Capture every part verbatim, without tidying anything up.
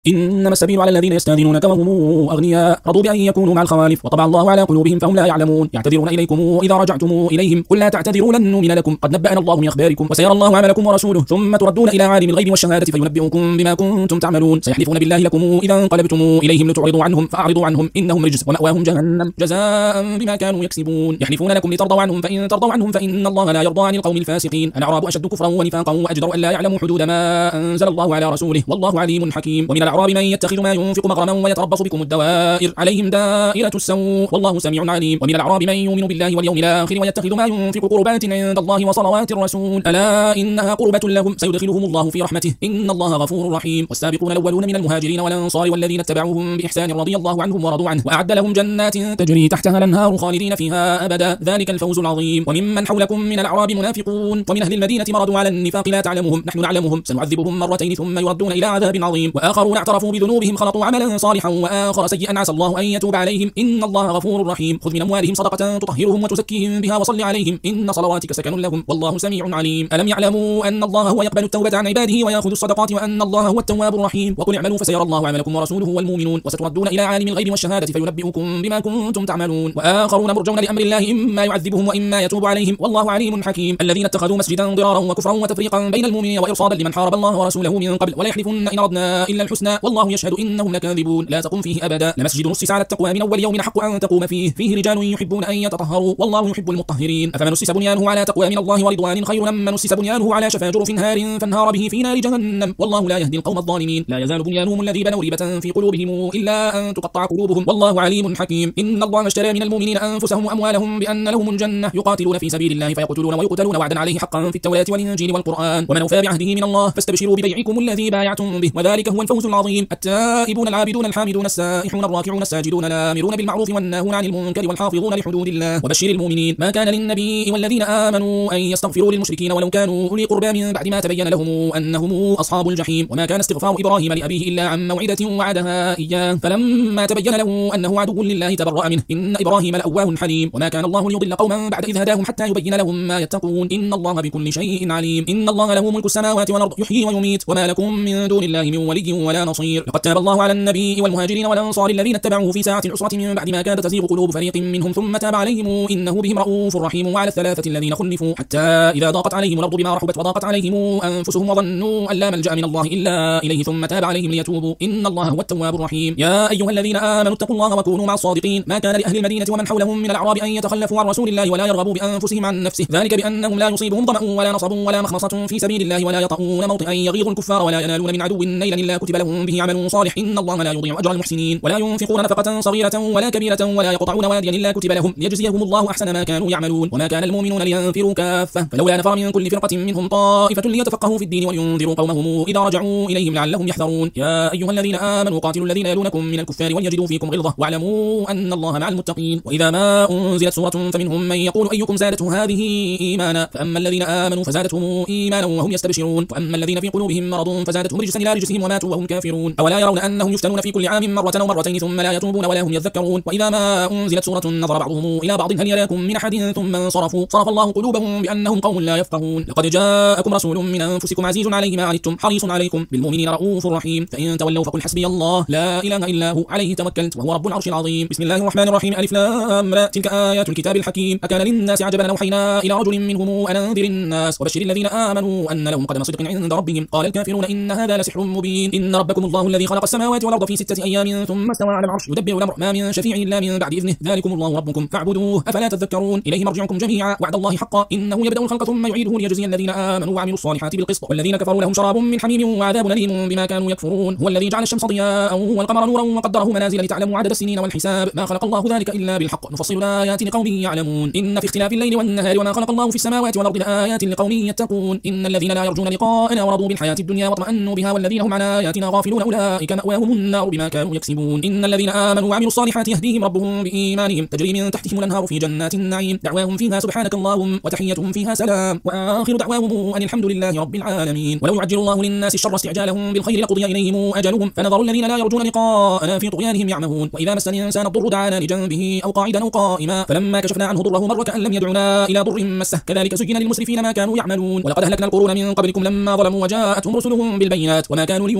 إنما السبيل على الذين يستأذنونك وهم أغنياء رضوا بأن يكونوا مع الخوالف وطبع الله على قلوبهم فهم لا يعلمون. يعتذرون إليكم إذا رجعتم إليهم قل لا تعتذروا لن نؤمن لكم قد نبأنا الله من أخباركم وسيرى الله عملكم ورسوله ثم تردون إلى عالم الغيب والشهادة فينبئكم بما كنتم تعملون. سيحلفون بالله لكم إذا انقلبتم إليهم لتعرضوا عنهم فأعرضوا عنهم إنهم رجس ومأواهم جهنم جزاء بما كانوا يكسبون. يحلفون لكم لترضوا عنهم فإن ترضوا عنهم فإن الله لا يرضى عن القوم الفاسقين. الأعراب أشد كفرا ونفاقا وأجدر أن لا يعلموا حدود ما أنزل الله على رسوله والله عليم حكيم. ومن الأعراب من يتخذ ما ينفق مغرما ويتربص بكم الدوائر عليهم دائرة السوء والله سميع عليم. ومن الأعراب من يؤمن بالله واليوم الآخر ويتخذ ما ينفق قربات عند الله وصلوات الرسول ألا إنها قربة لهم سيدخلهم الله في رحمته إن الله غفور رحيم. والسابقون الأولون من المهاجرين والأنصار والذين اتبعوهم بإحسان رضي الله عنهم ورضوا عنه وأعد لهم جنات تجري تحتها الأنهار خالدين فيها أبدا ذلك الفوز العظيم. وممن حولكم من الأعراب منافقون ومن أهل المدينة مرضوا على النفاق لا تعلمهم نحن نعلمهم سنعذبهم مرتين ثم يردون إلى عذاب عظيم. وآخرون اعترفوا بذنوبهم خلطوا عملا صالحا وآخر سيئا عسى الله أن يتوب عليهم إن الله غفور رحيم. خذ من أموالهم صدقة تطهرهم وتزكيهم بها وصل عليهم إن صلواتك سكن لهم والله سميع عليم. ألم يعلموا أن الله هو يقبل التوبة عن عباده ويأخذ الصدقات وأن الله هو التواب الرحيم. وقل اعملوا فسيرى الله عملكم ورسوله والمؤمنون وستردون إلى عالم الغيب والشهادة فينبئكم بما كنتم تعملون. وآخرون مرجون لأمر الله إما يعذبهم وإما يتوب عليهم والله عليم حكيم. الذين اتخذوا مسجدا ضرارا وكفرا وتفريقا بين المؤمنين وإرصادا لمن حارب الله ورسوله من قبل ولا يحلفن إن أردنا إلا الحسنى والله يشهد إنهم لكاذبون. لا تقم فيه أبدا لمسجد نسس على التقوى من أول يوم حق أن تقوم فيه فيه رجال يحبون أن يتطهروا والله يحب المطهرين. أفمن نسس بنيانه على تقوى من الله ورضوان خير أمن نسس بنيانه على شفا جرف نهار فانهار به في نار جهنم والله لا يهدي القوم الظالمين. لا يزال بنيانهم الذي بنوا ريبة في قلوبهم إلا أن تقطع قلوبهم والله عليم حكيم. إن الله اشترى من المؤمنين أنفسهم وأموالهم بأن لهم الجنة يقاتلون في سبيل الله فيقتلون ويقتلون وعدا عليه حقا في التوراة والإنجيل والقرآن ومن أوفى بعهده من الله فاستبشروا ببيعكم الذي بايعتم به وذلك هو الفوز العظيم. التائبون العابدون الحامدون السائحون الراكعون الساجدون الآمرون بالمعروف والناهون عن المنكر والحافظون لحدود الله وبشر المؤمنين. ما كان للنبي والذين آمنوا أن يستغفروا للمشركين ولو كانوا أولي قربى من بعد ما تبين لهم أنهم أصحاب الجحيم. وما كان استغفار إبراهيم لأبيه إلا عن موعدة وعدها إياه فلما تبين له أنه عدو لله تبرأ منه إن إبراهيم لأواه حليم. وما كان الله ليضل قوما بعد إذ هداهم حتى يبين لهم ما يتقون إن الله بكل شيء عليم. إن الله له ملك السماوات والأرض يحيي ويميت وما لكم من دون الله من ولي ولا نصير. لقد تاب الله على النبي والمهاجرين والأنصار الذين اتبعوه في ساعة العسرة من بعد ما كاد تزيغ قلوب فريق منهم ثم تاب عليهم إنه بهم رؤوف رحيم. وعلى الثلاثة الذين خلفوا حتى إذا ضاقت عليهم الأرض بما رحبت وضاقت عليهم أنفسهم وظنوا أن لا ملجأ من الله إلا إليه ثم تاب عليهم ليتوبوا إن الله هو التواب الرحيم. يا أيها الذين آمنوا اتقوا الله وكونوا مع الصادقين. ما كان لأهل المدينة ومن حولهم من الأعراب أن يتخلفوا عن رسول الله ولا يرغبوا بأنفسهم عن نفسه ذلك بأنهم لا يصيبهم ظمأ ولا نصب ولا مخمصة في سبيل الله ولا يطؤون موطئا يغيظ الكفار ولا ينالون من عدو نيلا إلا كتب لهم به عمل صالح إن الله لا يضيع أجر المحسنين. ولا ينفقون نفقة صغيرة ولا كبيرة ولا يقطعون واديا إلا كتب لهم ليجزيهم الله أحسن ما كانوا يعملون. وما كان المؤمنون لينفروا كافة فلولا نفر من كل فرقة منهم طائفة ليتفقهوا في الدين ولينذروا قومهم إذا رجعوا إليهم لعلهم يحذرون. يا أيها الذين آمنوا قاتلوا الذين يلونكم من الكفار وليجدوا فيكم غلظة واعلموا أن الله مع المتقين. وإذا ما أنزلت سورة فمنهم من يقول أيكم زادته هذه إيمانا فأما الذين آمنوا فزادتهم إيمانا وهم يستبشرون وأما الذين في قلوبهم مرض فزادتهم رجسا إلى رجسهم وماتوا وهم كافرون. أولا يرون أنهم يفتنون في كل عام مرة أو مرتين ثم لا يتوبون ولا هم يذكرون. وإذا ما أنزلت سورة نظر بعضهم إلى بعض هل يراكم من أحد ثم انصرفوا صرف الله قلوبهم بأنهم قوم لا يفقهون. لقد جاءكم رسول من أنفسكم عزيز عليه ما عنتم حريص عليكم بالمؤمنين رؤوف رحيم. فإن تولوا فقل حسبي الله لا إله إلا هو عليه توكلت وهو رب العرش العظيم. بسم الله الرحمن الرحيم ألف لام را تلك آيات الكتاب الحكيم. أكان للناس عجبا أوحينا إلى رجل منهم أن أنذر الناس وبشر الذين آمنوا أن لهم قدم صدق عند ربهم قال الكافرون إن هذا لسحر مبين. إن ربكم الله الذي خلق السماوات والأرض في ستة أيام ثم استوى على العرش يدبر الأمر ما من شفيع إلا من بعد إذنه ذلكم الله ربكم فاعبدوه أفلا تذكرون. إليه مرجعكم جميعا وعد الله حقا إنه يبدأ الخلق ثم يعيده ليجزي الذين آمنوا وعملوا الصالحات بالقسط والذين كفروا لهم شراب من حميم وعذاب أليم بما كانوا يكفرون. هو الذي جعل الشمس ضياء والقمر نورا وقدره منازل لتعلموا عدد السنين والحساب ما خلق الله ذلك إلا بالحق نفصل الآيات لقوم يعلمون. إن في اختلاف الليل والنهار وما خلق الله في السماوات والأرض لآيات لقوم يتقون. إن الذين لا يرجون لقاءنا ورضوا بالحياة الدنيا واطمأنوا بها والذين هم عن آياتنا غافلون أولئك مأواهم النار بما كانوا يكسبون. إن الذين آمنوا وعملوا الصالحات يهديهم ربهم بإيمانهم تجري من تحتهم الأنهار في جنات النعيم دعواهم فيها سبحانك اللهم وتحيتهم فيها سلام وآخر دعواهم أن الحمد لله رب العالمين. ولو يعجل الله للناس الشر استعجالهم بالخير لقضي إليهم أجلهم فنظر الذين لا يرجون لقاءنا في طغيانهم يعمهون. وإذا مس الإنسان الضر دعانا لجنبه أو قاعدا أو قائما فلما كشفنا عنه ضره مر كأن لم يدعنا إلى ضر مسه كذلك زين للمسرفين ما كانوا يعملون. ولقد أهلكنا القرون من قبلكم لما ظلموا وجاءتهم رسلهم بالبينات وما كانوا ليؤمنوا كذلك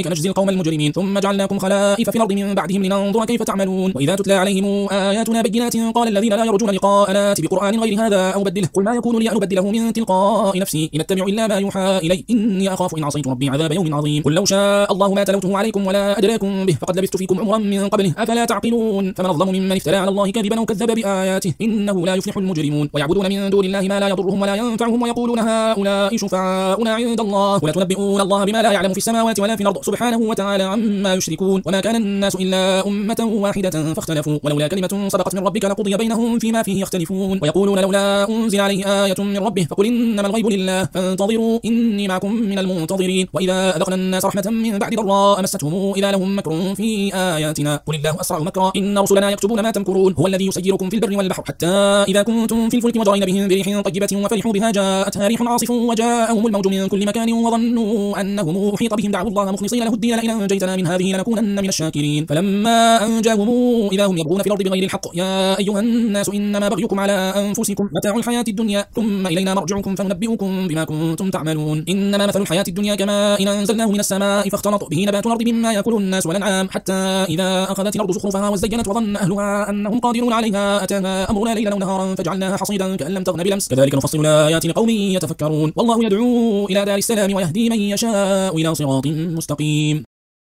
نجزي القوم المجرمين ثم جعلناكم خلائف في الأرض من بعدهم لننظر كيف تعملون وإذا تتلى عليهم آياتنا بينات قال الذين لا يرجون لقاءنا ائت بقرآن غير هذا أو بدله قل ما يكون لي أن أبدله من تلقاء نفسي إن أتبع إلا ما يوحى إلي إني أخاف إن عصيت ربي عذاب يوم عظيم قل لو شاء الله ما تلوته عليكم ولا أدراكم به فقد لبثت فيكم عمرا من قبله أفلا تعقلون فمن أظلم ممن افترى على الله كذبا وكذب بآياته إنه لا يفلح المجرمون ويعبدون من دون الله ما لا يضرهم ولا ينفعهم ويقولون هؤلاء شفعاؤنا عند الله ولا تنبئون الله بما لا يعلم في السماوات ولا في الأرض سبحانه وتعالى عما يشركون وما كان الناس إلا أمة واحدة فاختلفوا ولولا كلمة سبقت من ربك لقضي بينهم فيما فيه يختلفون ويقولون لولا أنزل عليه آية من ربه فقل إنما الغيب لله فانتظروا إني معكم من المنتظرين وإذا أذقنا الناس رحمة من بعد ضراء مستهم إذا لهم مكر في آياتنا قل الله أسرع مكرا إن رسلنا يكتبون ما تمكرون هو الذي يسيركم في البر والبحر حتى إذا كنتم في الفلك وجرين بهم بريح طيبة وفرحوا بها جاءتها ريح عاصف وجاءهم الموج من كل مكان وظنوا أنهم أحيط بهم دعوا الله مخلصين له الدين لئن أنجيتنا من هذه لنكونن من الشاكرين فلما أنجاهم إذا هم يبغون في الأرض بغير الحق يا أيها الناس إنما بغيكم على أنفسكم متاع الحياة الدنيا ثم إلينا مرجعكم فننبئكم بما كنتم تعملون إنما مثل الحياة الدنيا كماء إن أنزلناه من السماء فاختلط به نبات الأرض مما يأكل الناس والأنعام حتى إذا أخذت الأرض زخرفها وزينت وظن أهلها أنهم قادرون عليها أتاها أمرنا ليلا ونهارا فجعلناها حصيدا كأن لم تغن بلمس كذلك نفصل الآيات لقوم يتفكرون والله يدعو إلى دار السلام ويهدي من يشاء إلى صراط مستقيم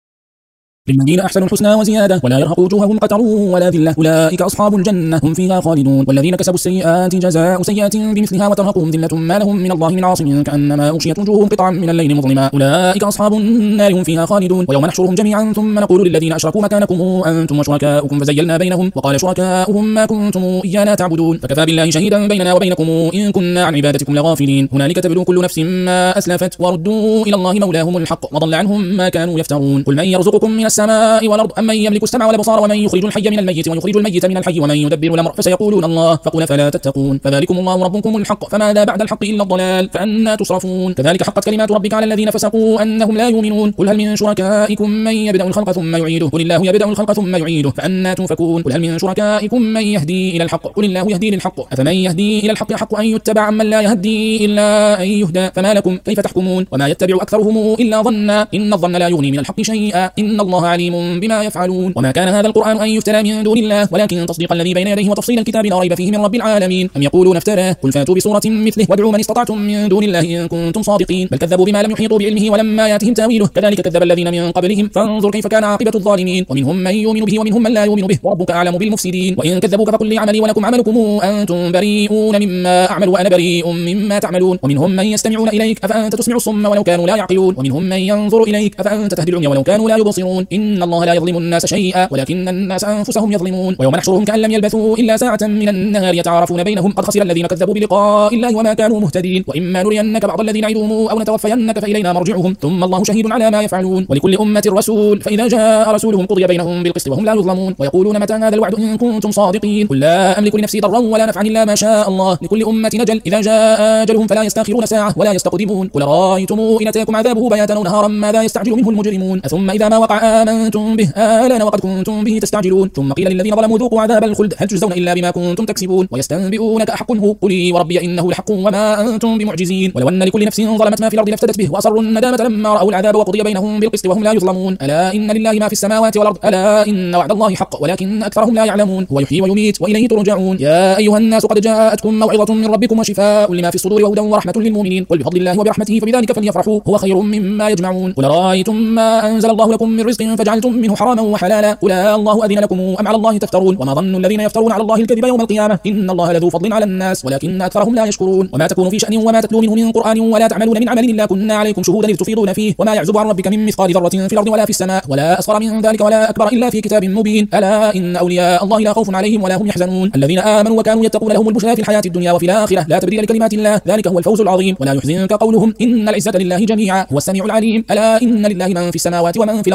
للذين أحسنوا الحسنى وزيادة ولا يرهق وجوههم قتر ولا ذلة أولئك أصحاب الجنة هم فيها خالدون والذين كسبوا السيئات جزاء سيئة بمثلها وترهقهم ذلة ما لهم من الله من عاصم كأنما أغشيت وجوههم قطعا من الليل مظلما أولئك أصحاب النار هم فيها خالدون ويوم نحشرهم جميعا ثم نقول للذين أشركوا مكانكم أنتم وشركاؤكم فزيلنا بينهم وقال شركاؤهم ما كنتم إيانا تعبدون فكفى بالله شهيدا بيننا وبينكم إن كنا عن عبادتكم لغافلين هنالك تبلو كل نفس ما أسلفت وردوا إلى الله مولاهم الحق وضل عنهم ما كانوا يفترون قل من يرزقكم من السماء والأرض أمن يملك السمع والأبصار ومن يخرج الحي من الميت ويخرج الميت من الحي ومن يدبر الأمر فسيقولون الله فقل فلا تتقون فذلكم الله ربكم الحق فماذا بعد الحق إلا الضلال فأنى تصرفون كذلك حقت كلمات ربك على الذين فسقوا أنهم لا يؤمنون قل هل من شركائكم من يبدأ الخلق ثم يعيده قل الله يبدأ الخلق ثم يعيده فأنى تؤفكون قل هل من شركائكم من يهدي إلى الحق قل الله يهدي للحق أفمن يهدي إلى الحق حق أن يتبع من لا يهدي إلا أن يهدى فما لكم كيف تحكمون وما يتبع أكثرهم إلا ظنا إن الظن لا يغني من الحق شيئا إن الله عليم بما يفعلون وما كان هذا القرآن أن يفترى من دون الله ولكن تصديق الذي بين يديه وتفصيل الكتاب لا ريب فيه من رب العالمين أم يقولون افتراه قل فاتوا بسورة مثله وادعوا من استطعتم من دون الله إن كنتم صادقين بل كذبوا بما لم يحيطوا بعلمه ولما يأتهم تاويله كذلك كذب الذين من قبلهم فانظر كيف كان عاقبة الظالمين ومنهم من يؤمن به ومنهم من لا يؤمن به وربك أعلم بالمفسدين وإن كذبوك فقل لي عملي ولكم عملكم أنتم بريئون مما أعمل وأنا بريء مما تعملون ومنهم من يستمعون إليك أفأنت تسمع الصم ولو كانوا لا يعقلون ومنهم من ينظر إليك أفأنت تهدي العمي ولو كانوا لا يبصرون إن الله لا يظلم الناس شيئا ولكن الناس أنفسهم يظلمون ويوم نحشرهم كأن لم يلبثوا إلا ساعة من النهار يتعارفون بينهم قد خسر الذين كذبوا بلقاء الله وما كانوا مهتدين وإما نرينك بعض الذين نعدهم أو نتوفينك فإلينا مرجعهم ثم الله شهيد على ما يفعلون ولكل أمة رسول فإذا جاء رسولهم قضي بينهم بالقسط وهم لا يظلمون ويقولون متى هذا الوعد إن كنتم صادقين قل لا أملك لنفسي ضرا ولا نفعا إلا ما شاء الله لكل أمة نجل إذا جاء أجلهم فلا يستأخرون ساعة ولا يستقدمون قل رأيتم إن أتاكم عذابه بياتا أو نهارا ماذا يستعجل منه المجرمون ثم إذا ما وقع آمنتم به آلان وقد كنتم به تستعجلون ثم قيل للذين ظلموا ذوقوا عذاب الخلد هل تجزون إلا بما كنتم تكسبون ويستنبئونك أحق هو قل وربي إنه لحق وما أنتم بمعجزين ولو أن لكل نفس ظلمت ما في الأرض لافتدت به وأصروا الندامة لما رأوا العذاب وقضي بينهم بالقسط وهم لا يظلمون ألا إن لله ما في السماوات والأرض ألا إن وعد الله حق ولكن أكثرهم لا يعلمون هو يحيي ويميت وإليه ترجعون يا أيها الناس قد جاءتكم موعظة من ربكم وشفاء لما في الصدور وهدى ورحمة للمؤمنين قل بفضل الله وبرحمته فبذلك فليفرحوا هو خير مما يجمعون قل رأيتم ما أنزل الله لكم من رزق فجعلتم منه حراما وحلالا قل الله أذن لكم أم على الله تفترون وما ظن الذين يفترون على الله الكذب يوم القيامة إن الله لذو فضل على الناس ولكن أكثرهم لا يشكرون وما تكون في شأن وما تتلو منه من قرآن ولا تعملون من عمل إلا كنا عليكم شهودا إذ تفيضون فيه وما يعزب عن ربك من مثقال ذرة في الأرض ولا في السماء ولا أصغر من ذلك ولا أكبر إلا في كتاب مبين ألا إن أولياء الله لا خوف عليهم ولا هم يحزنون الذين آمنوا وكانوا يتقون لهم البشرى في الحياة الدنيا وفي الآخرة لا تبديل لكلمات الله ذلك هو الفوز العظيم ولا يحزنك قولهم إن العزة لله جميعا هو السميع العليم ألا إن لله من في السماوات ومن في الأرض وما يتبع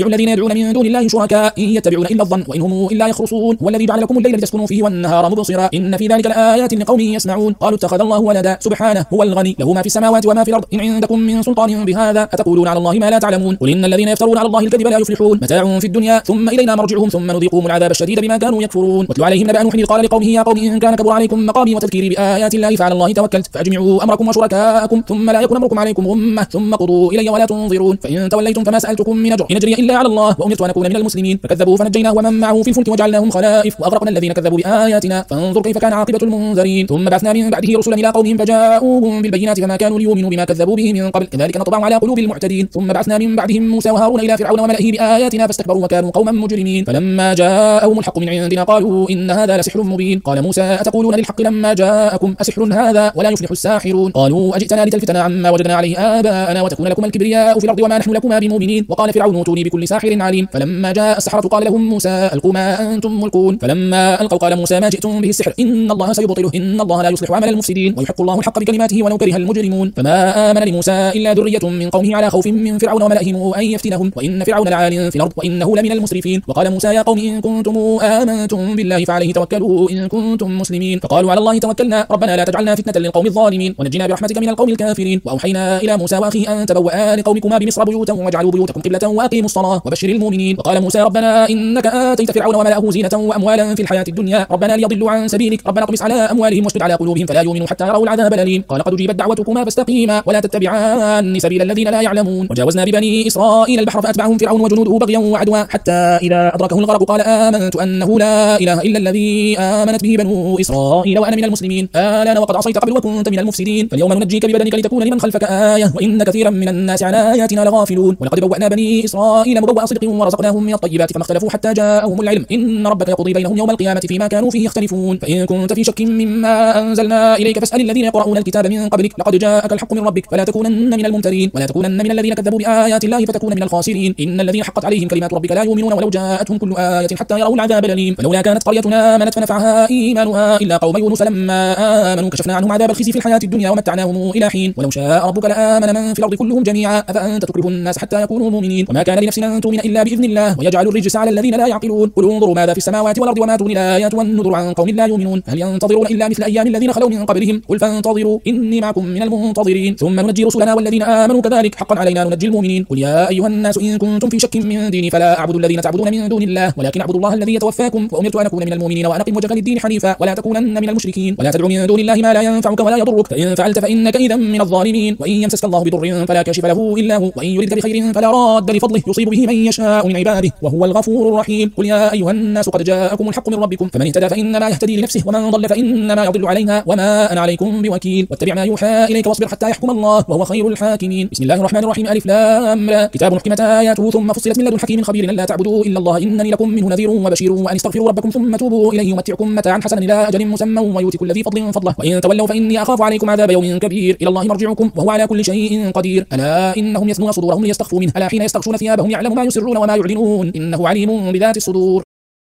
تتبعوا الذين يدعون من دون الله شركاء إن يتبعون إلا الظن وإن هم إلا يخرصون هو الذي جعل لكم الليل لتسكنوا فيه والنهار مبصرا إن في ذلك لآيات لقوم يسمعون قالوا اتخذ الله ولدا سبحانه هو الغني له ما في السماوات وما في الأرض إن عندكم من سلطان بهذا أتقولون على الله ما لا تعلمون قل إن الذين يفترون على الله الكذب لا يفلحون متاع في الدنيا ثم إلينا مرجعهم ثم نذيقهم العذاب الشديد بما كانوا يكفرون واتل عليهم نبأ نوح إذ قال لقومه يا قوم إن كان كبر عليكم مقامي وتذكيري بآيات الله فعلى الله توكلت فأجمعوا أمركم وشركاءكم ثم لا يكن أمركم عليكم غمة ثم قضوا إلي ولا تنظرون فإن توليتم فما سألتكم من أجر إن أجري إلا على الله وأمرت أن أكون من المسلمين فكذبوا فنجيناه ومن معه في الفلك وجعلناهم خلائف وأغرقنا الذين كذبوا بآياتنا فانظر كيف كان عاقبة المنذرين ثم بعثنا من بعده رسلا إلى قومهم فجاءوهم بالبينات فما كانوا ليؤمنوا بما كذبوا به من قبل كذلك نطبع على قلوب المعتدين ثم بعثنا من بعدهم موسى وهارون إلى فرعون وملئه بآياتنا فاستكبروا وكانوا قوما مجرمين فلما جاءهم الحق من عندنا قالوا إن هذا لسحر مبين قال موسى أتقولون للحق لما جاءكم أسحر هذا ولا يفلح الساحرون قالوا أجئتنا لتلفتنا عما وجدنا عليه آباءنا وتكون لكم الكبرياء في الأرض وما نحن لكما بمؤمنين وقال فرعون ائتوني بكل ساحر عليم فلما جاء السحرة قال لهم موسى ألقوا ما أنتم ملقون فلما ألقوا قال موسى ما جئتم به السحر إن الله سيبطله إن الله لا يصلح عمل المفسدين ويحق الله الحق بكلماته ولو كره المجرمون فما آمن لموسى إلا ذرية من قومه على خوف من فرعون وملئهم أن يفتنهم وإن فرعون لعال في الأرض وإنه لمن المسرفين وقال موسى يا قوم إن كنتم آمنتم بالله فعليه توكلوا إن كنتم مسلمين فقالوا على الله توكلنا ربنا لا تجعلنا فتنة للقوم الظالمين ونجنا برحمتك من القوم الكافرين وأوحينا إلى موسى وأخيه أن تبوأ لقومكما بمصر بيوتا واجعلوا بيوتكم قبلة وأقيموا الصلاة وبشر المؤمنين وقال موسى ربنا إنك آتيت فرعون وملأه زينة وأموالا في الحياة الدنيا ربنا ليضلوا عن سبيلك ربنا اطمس على أموالهم واشدد على قلوبهم فلا يؤمنوا حتى يروا العذاب الأليم قال قد أجيبت دعوتكما فاستقيما ولا تتبعان سبيل الذين لا يعلمون وجاوزنا ببني إسرائيل البحر فأتبعهم فرعون وجنوده بغيا وعدوا حتى إذا أدركه الغرق قال آمنت أنه لا إله إلا الذي آمنت به بنو إسرائيل وأنا من المسلمين آلان وقد عصيت قبل وكنت من المفسدين فاليوم ننجيك ببدنك لتكون لمن خلفك آية وإن كثيرا من الناس عن آياتنا لغافلون ولقد بوأنا بني إسرائيل مبوأ صدق ورزقناهم من الطيبات فما اختلفوا حتى جاءهم العلم إن ربك يقضي بينهم يوم القيامة فيما كانوا فيه يختلفون فإن كنت في شك مما أنزلنا إليك فاسأل الذين يقرؤون الكتاب من قبلك لقد جاءك الحق من ربك فلا تكونن من الممترين ولا تكونن من الذين كذبوا بآيات الله فتكون من الخاسرين إن الذين حقت عليهم كلمات ربك لا يؤمنون ولو جاءتهم كل آية حتى يروا العذاب الأليم فلولا كانت قريتنا آمنت فنفعها إيمانها إلا قوم يونس لما آمنوا كشفنا عنهم عذاب الخزي في الحياة الدنيا ومتعناهم إلى حين ولو شاء ربك لآمن من في الأرض كلهم جميعا أفأنت تكره الناس حتى يكونوا مؤمنين وما كان لنفس أن تؤمن إلا بإذن الله ويجعل الرجس على الذين لا يعقلون قل انظروا ماذا في السماوات والأرض وما تغني الآيات والنذر عن قوم لا يؤمنون هل ينتظرون إلا مثل أيام الذين خلوا من قبلهم قل فانتظروا إني معكم من المنتظرين ثم ننجي رسلنا والذين آمنوا كذلك حقا علينا ننجي المؤمنين قل يا أيها الناس إن كنتم في شك من ديني فلا أعبد الذين تعبدون من دون الله ولكن أعبد الله الذي يتوفاكم وأمرت أن أكون من المؤمنين وأن أقم وجهك للدين حنيفا ولا تكونن من المشركين ولا تدع من دون الله ما لا ينفعك ولا يضرك فإن فعلت فإنك إذا من الظالمين وإن يمسسك الله بضر فلا كاشف له إلا هو وإن يردك بخير فلا راد لفضله يصيب به من يشاء من عباده وهو الغفور الرحيم قل يا أيها الناس قد جاءكم الحق من ربكم فمن اهتدى فإنما يهتدي لنفسه ومن ضل فإنما يضل عليها وما أنا عليكم بوكيل واتبع ما يوحى إليك واصبر حتى يحكم الله وهو خير الحاكمين بسم الله الرحمن الرحيم ألف لام را كتاب محكمت آياته ثم فصلت من لدن حكيم خبير لا تعبدوا إلا الله إنني لكم منه نذير وبشير وأن استغفروا ربكم ثم توبوا إليه يمتعكم متاعا حسنا إلى أجل مسمى ويؤتي كل ذي فضل فضله وإن تولوا فإني أخاف عليكم عذاب يوم كبير إلى الله مرجعكم وهو على كل شيء قدير ألا إنهم يثنون صدورهم ليستخفوا منه ألا حين يستغشون ثيابهم يعلم ما يسرون وما يعلنون إنه عليم بذات الصدور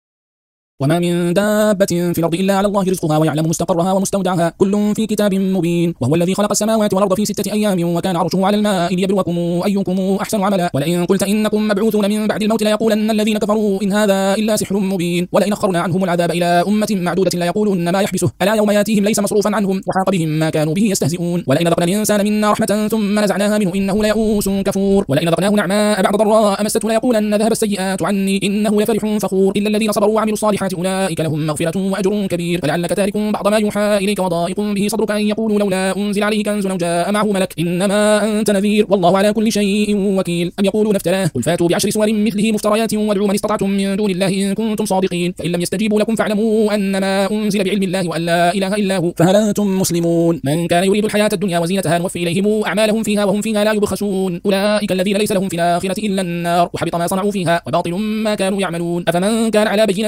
وما من دابة في الأرض إلا على الله رزقها ويعلم مستقرها ومستودعها كل في كتاب مبين وهو الذي خلق السماوات والأرض في ستة أيام وكان عرشه على الماء ليبلوكم أيكم أحسن عملا ولئن قلت إنكم مبعوثون من بعد الموت ليقولن الذين كفروا إن هذا إلا سحر مبين ولئن أخرنا عنهم العذاب إلى أمة معدودة ليقولن ما يحبسه ألا يوم ياتيهم ليس مصروفا عنهم وحاق بهم ما كانوا به يستهزئون ولئن ذقنا الإنسان منا رحمة ثم نزعناها منه إنه ليئوس كفور ولئن ذقناه نعماء بعد ضراء مسته ليقولن ذهب السيئات عني إنه لفرح فخور إلا الذين صبروا وعملوا الصالحات أولئك لهم مغفرة وأجر كبير فلعلك تارك بعض ما يوحى إليك وضائق به صدرك أن يقولوا لولا أنزل عليه كنز أو جاء معه ملك إنما أنت نذير والله على كل شيء وكيل أم يقولون افتراه قل فاتوا بعشر سور مثله مفتريات وادعوا من استطعتم من دون الله إن كنتم صادقين فإن لم يستجيبوا لكم فاعلموا أنما أنزل بعلم الله وأن لا إله إلا هو فهل أنتم مسلمون من كان يريد الحياة الدنيا وزينتها نوفي إليهم أعمالهم فيها وهم فيها لا يبخسون أولئك الذين ليس لهم في الآخرة إلا النار وحبط ما صنعوا فيها وباطل ما كانوا يعملون أفمن كان على بينة من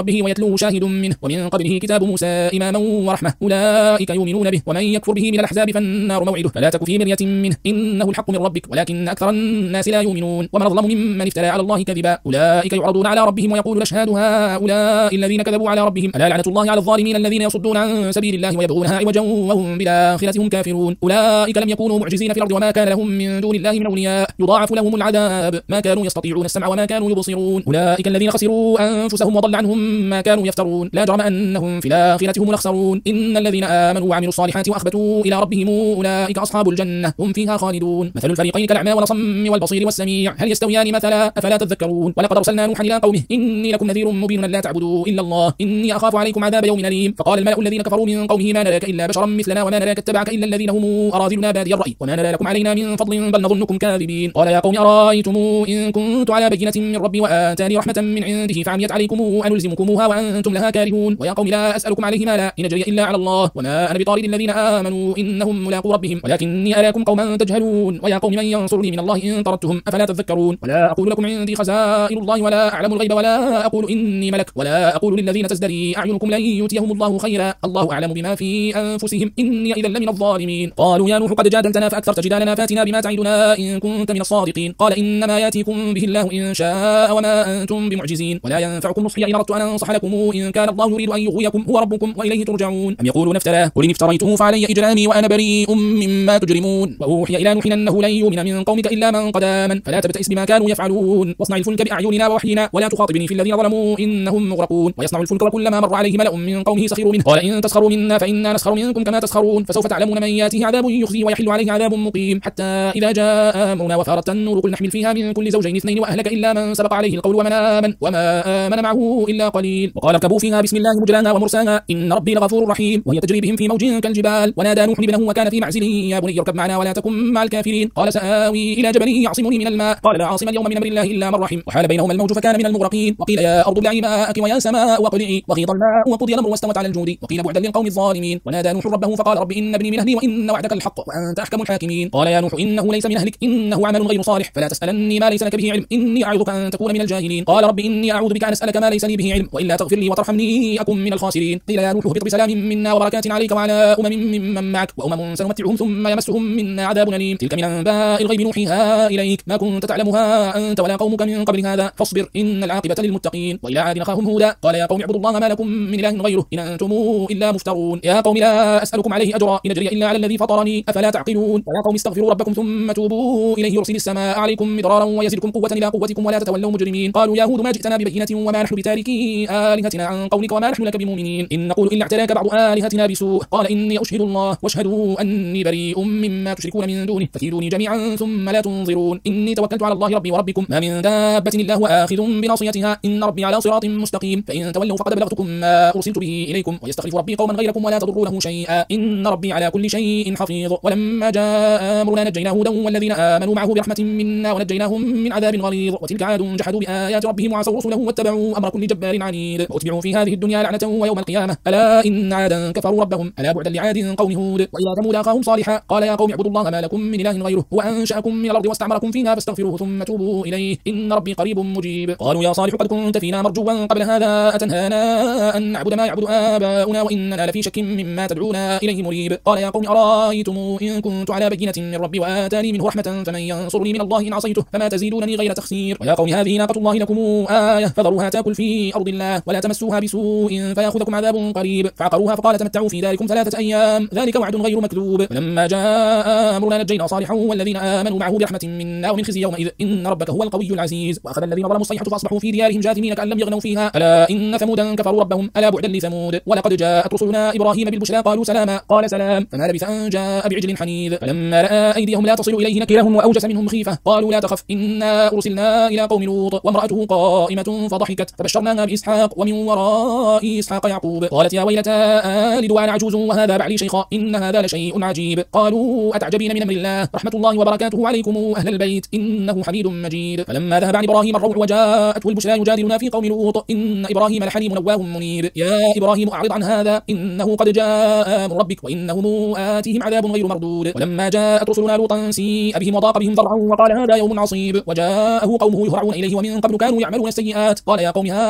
ربه ويتلوه شاهد منه ومن قبله كتاب موسى إماما ورحمة أولئك يؤمنون به ومن يكفر به من الأحزاب فالنار موعده فلا تك في مرية منه إنه الحق من ربك ولكن أكثر الناس لا يؤمنون ومن أظلم ممن افترى على الله كذبا أولئك يعرضون على ربهم ويقول الأشهاد هؤلاء الذين كذبوا على ربهم ألا لعنة الله على الظالمين الذين يصدون عن سبيل الله ويبغونها عوجا وهم بالآخرة هم كافرون أولئك لم يكونوا معجزين في الأرض وما كان لهم من دون الله من أولياء يضاعف لهم العذاب ما كانوا يستطيعون السمع وما كانوا يبصرون أولئك الذين خسروا أنفسهم وضل عنهم ما كانوا يفترون لا جرم أنهم في الآخرة هم الأخسرون إن الذين آمنوا وعملوا الصالحات وأخبتوا إلى ربهم أولئك أصحاب الجنة هم فيها خالدون مثل الفريقين كالأعمى والأصم والبصير والسميع هل يستويان مثلا أفلا تذكرون ولقد أرسلنا نوحا إلى قومه إني لكم نذير مبين لا تعبدوا إلا الله إني أخاف عليكم عذاب يوم أليم فقال الملأ الذين كفروا من قومه ما نراك إلا بشرا مثلنا وما نراك اتبعك إلا الذين هم أراذلنا بادي الرأي وما نرى لكم علينا من فضل بل نظنكم كاذبين قال يا قوم أرأيتم إن كنت على بينة من ربي وآتاني رحمة من عنده فعميت عليكم أنلزمكموها وأنتم لها كارهون ويا قوم لا أسألكم عليه مالا إن أجري إلا على الله وما أنا بطارد الذين آمنوا إنهم ملاقو ربهم ولكني أراكم قوما تجهلون ويا قوم من ينصرني من الله إن طردتهم أفلا تذكرون ولا أقول لكم عندي خزائن الله ولا أعلم الغيب ولا أقول إني ملك ولا أقول للذين تزدري أعينكم لن يؤتيهم الله خيرا الله أعلم بما في أنفسهم إني إذا لمن الظالمين قالوا يا نوح قد جادلتنا فأكثرت جدالنا فاتنا بما تعدنا إن كنت من الصادقين قال إنما يأتيكم به الله إن شاء وما أنتم بمعجزين ولا ينفعكم نصحي إن أردت أن أنصح لكم إن كان الله يريد أن يغويكم هو ربكم وإليه ترجعون أم يقولون افتراه قل إن افتريته فعلي إجرامي وأنا بريء مما تجرمون وأوحي إلى نوح أنه لن يؤمن من قومك إلا من قد آمن فلا تبتئس بما كانوا يفعلون واصنع الفلك بأعيننا ووحينا ولا تخاطبني في الذين ظلموا إنهم مغرقون ويصنع الفلك وكلما مر عليه ملأ من قومه سخروا منه قال إن تسخروا منا فإنا نسخر منكم كما تسخرون فسوف تعلمون من يأتيه عذاب يخزي ويحل عليه عذاب مقيم حتى إذا جاء أمرنا وفارت النور قل نحمل فيها من كل زوجين اثنين وأهلك إلا من سبق عليه القول ومن آمن وما آمن معه إلا قليل وقال اركبوا فيها بسم الله مجراها ومرساها إن ربي لغفور رحيم وهي تجري بهم في موج كالجبال ونادى نوح ابنه وكان في معزل يا بني اركب معنا ولا تكن مع الكافرين قال سآوي إلى جبل يعصمني من الماء قال لا عاصم اليوم من أمر الله إلا من رحم وحال بينهما الموج فكان من المغرقين وقيل يا أرض ابلعي ماءك ويا سماء واقلعي وغيض الماء وقضي الأمر واستوت على الجود وقيل بعدا للقوم الظالمين ونادى نوح ربه فقال رب إن ابني من أهلي وإن وعدك الحق وأنت أحكم الحاكمين قال يا نوح إنه ليس من أهلك إنه عمل غير صالح فلا تسألني ما ليس لك به علم إني أعظك أن تكون من الجاهلين قال رب إني أعوذ بك أن أسألك ما ليس لي به علم وإلا تغفر لي وترحمني أكن من الخاسرين قيل يا نوح اهبط بسلام منا وبركات عليك وعلى أمم ممن معك وأمم سنمتعهم ثم يمسهم منا عذاب أليم تلك من أنباء الغيب نوحيها إليك ما كنت تعلمها أنت ولا قومك من قبل هذا فاصبر إن العاقبة للمتقين وإلى عاد أخاهم هودا قال يا قوم اعبدوا الله ما لكم من إله غيره إن أنتم إلا مفترون يا قوم لا أسألكم عليه أجرا إن أجري إلا على الذي فطرني أفلا تعقلون ويا قوم استغفروا ربكم ثم توبوا إليه يرسل السماء عليكم مدرارا ويزدكم قوة إلى قوتكم ولا تتولوا مجرمين قالوا يا هود ما جئتنا ببينة وما نحن بتاركي آلهتنا عن قولك وما نحن لك بمؤمنين إن نقول إلا اعتراك بعض آلهتنا بسوء قال إني أشهد الله واشهدوا أني بريء مما تشركون من دونه فكيدوني جميعا ثم لا تنظرون إني توكلت على الله ربي وربكم ما من دابة إلا هو آخذ بناصيتها إن ربي على صراط مستقيم فإن تولوا فقد بلغتكم ما أرسلت به إليكم ويستخلف ربي قوما غيركم ولا تضرونه شيئا إن ربي على كل شيء حفيظ ولما جاء أمرنا نجينا هودا والذين آمنوا معه برحمة منا ونجيناهم من عذاب غليظ وتلك عاد جحدوا بآيات ربهم وعصوا رسله واتبعوا أمر كل جبار عنيد وأتبعوا في هذه الدنيا لعنة ويوم القيامة ألا إن عادا كفروا ربهم ألا بعدا لعاد قوم هود وإلى ثمود أخاهم صالحا قال يا قوم اعبدوا الله ما لكم من إله غيره هو أنشأكم من الأرض واستعمركم فيها فاستغفروه ثم توبوا إليه إن ربي قريب مجيب قالوا يا صالح قد كنت فينا مرجوا قبل هذا أتنهانا أن نعبد ما يعبد آباؤنا وإننا لفي شك مما تدعونا إليه مريب قال يا قوم أرأيتم إن كنت على بينة من ربي وآتاني منه رحمة فمن ينصرني من الله إن عصيته فما تزيدونني غير تخسير ويا قوم هذه ناقة الله لكم آية فذروها تأكل في أرض الله ولا تمسوها بسوء فيأخذكم عذاب قريب فعقروها فقال تمتعوا في داركم ثلاثة أيام ذلك وعد غير مكذوب ولما جاء أمرنا نجينا صالحا والذين آمنوا معه برحمة منا ومن خزي يومئذ إن ربك هو القوي العزيز وأخذ الذين ظلموا الصيحة فأصبحوا في ديارهم جاثمين كأن لم يغنوا فيها ألا إن ثمودا كفروا ربهم ألا بعدا لثمود ولقد جاءت رسلنا إبراهيم بالبشرى قالوا سلاما قال سلام فما لبث أن جاء بعجل حنيذ فلما رأى أيديهم لا تصل إليه نكرهم وأوجس منهم خيفة قالوا لا تخف إنا أرسلنا إلى قوم لوط وامرأته قائمة فضحكت فبشرناها بإسحاق ومن وراء إسحاق يعقوب قالت يا ويلتى آلد وأنا عجوز وهذا بعلي شيخا إن هذا لشيء عجيب قالوا أتعجبين من أمر الله رحمة الله وبركاته عليكم أهل البيت إنه حميد مجيد فلما ذهب عن إبراهيم الروع وجاءته البشرى يجادلنا في قوم لوط إن إبراهيم لحليم نواه منيب يا إبراهيم أعرض عن هذا إنه قد جاء أمر ربك وإنهم آتيهم عذاب غير مردود ولما جاءت رسلنا لوطا سيء بهم وضاق بهم ذرعا وقال هذا يوم عصيب وجاءه قومه يهرعون إليه ومن قبل كانوا يعملون السيئات قال يا قوم هؤلاء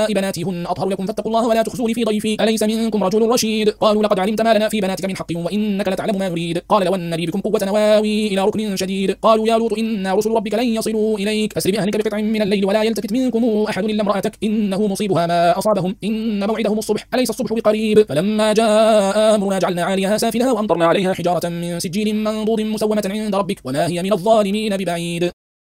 نساء بناتي هن أطهر لكم فاتقوا الله ولا تخزوني في ضيفي أليس منكم رجل رشيد قالوا لقد علمت ما لنا في بناتك من حق وإنك لتعلم ما نريد قال لو أن لي بكم قوة نواوي إلى ركن شديد قالوا يا لوط إن رسل ربك لن يصلوا إليك فاسر بأهلك بقطع من الليل ولا يلتفت منكم أحد إلا امرأتك إنه مصيبها ما أصابهم إن موعدهم الصبح أليس الصبح بقريب فلما جاء أمرنا جعلنا عاليها سافلها وأمطرنا عليها حجارة من سجيل منضود مسومة عند ربك وما هي من الظالمين ببعيد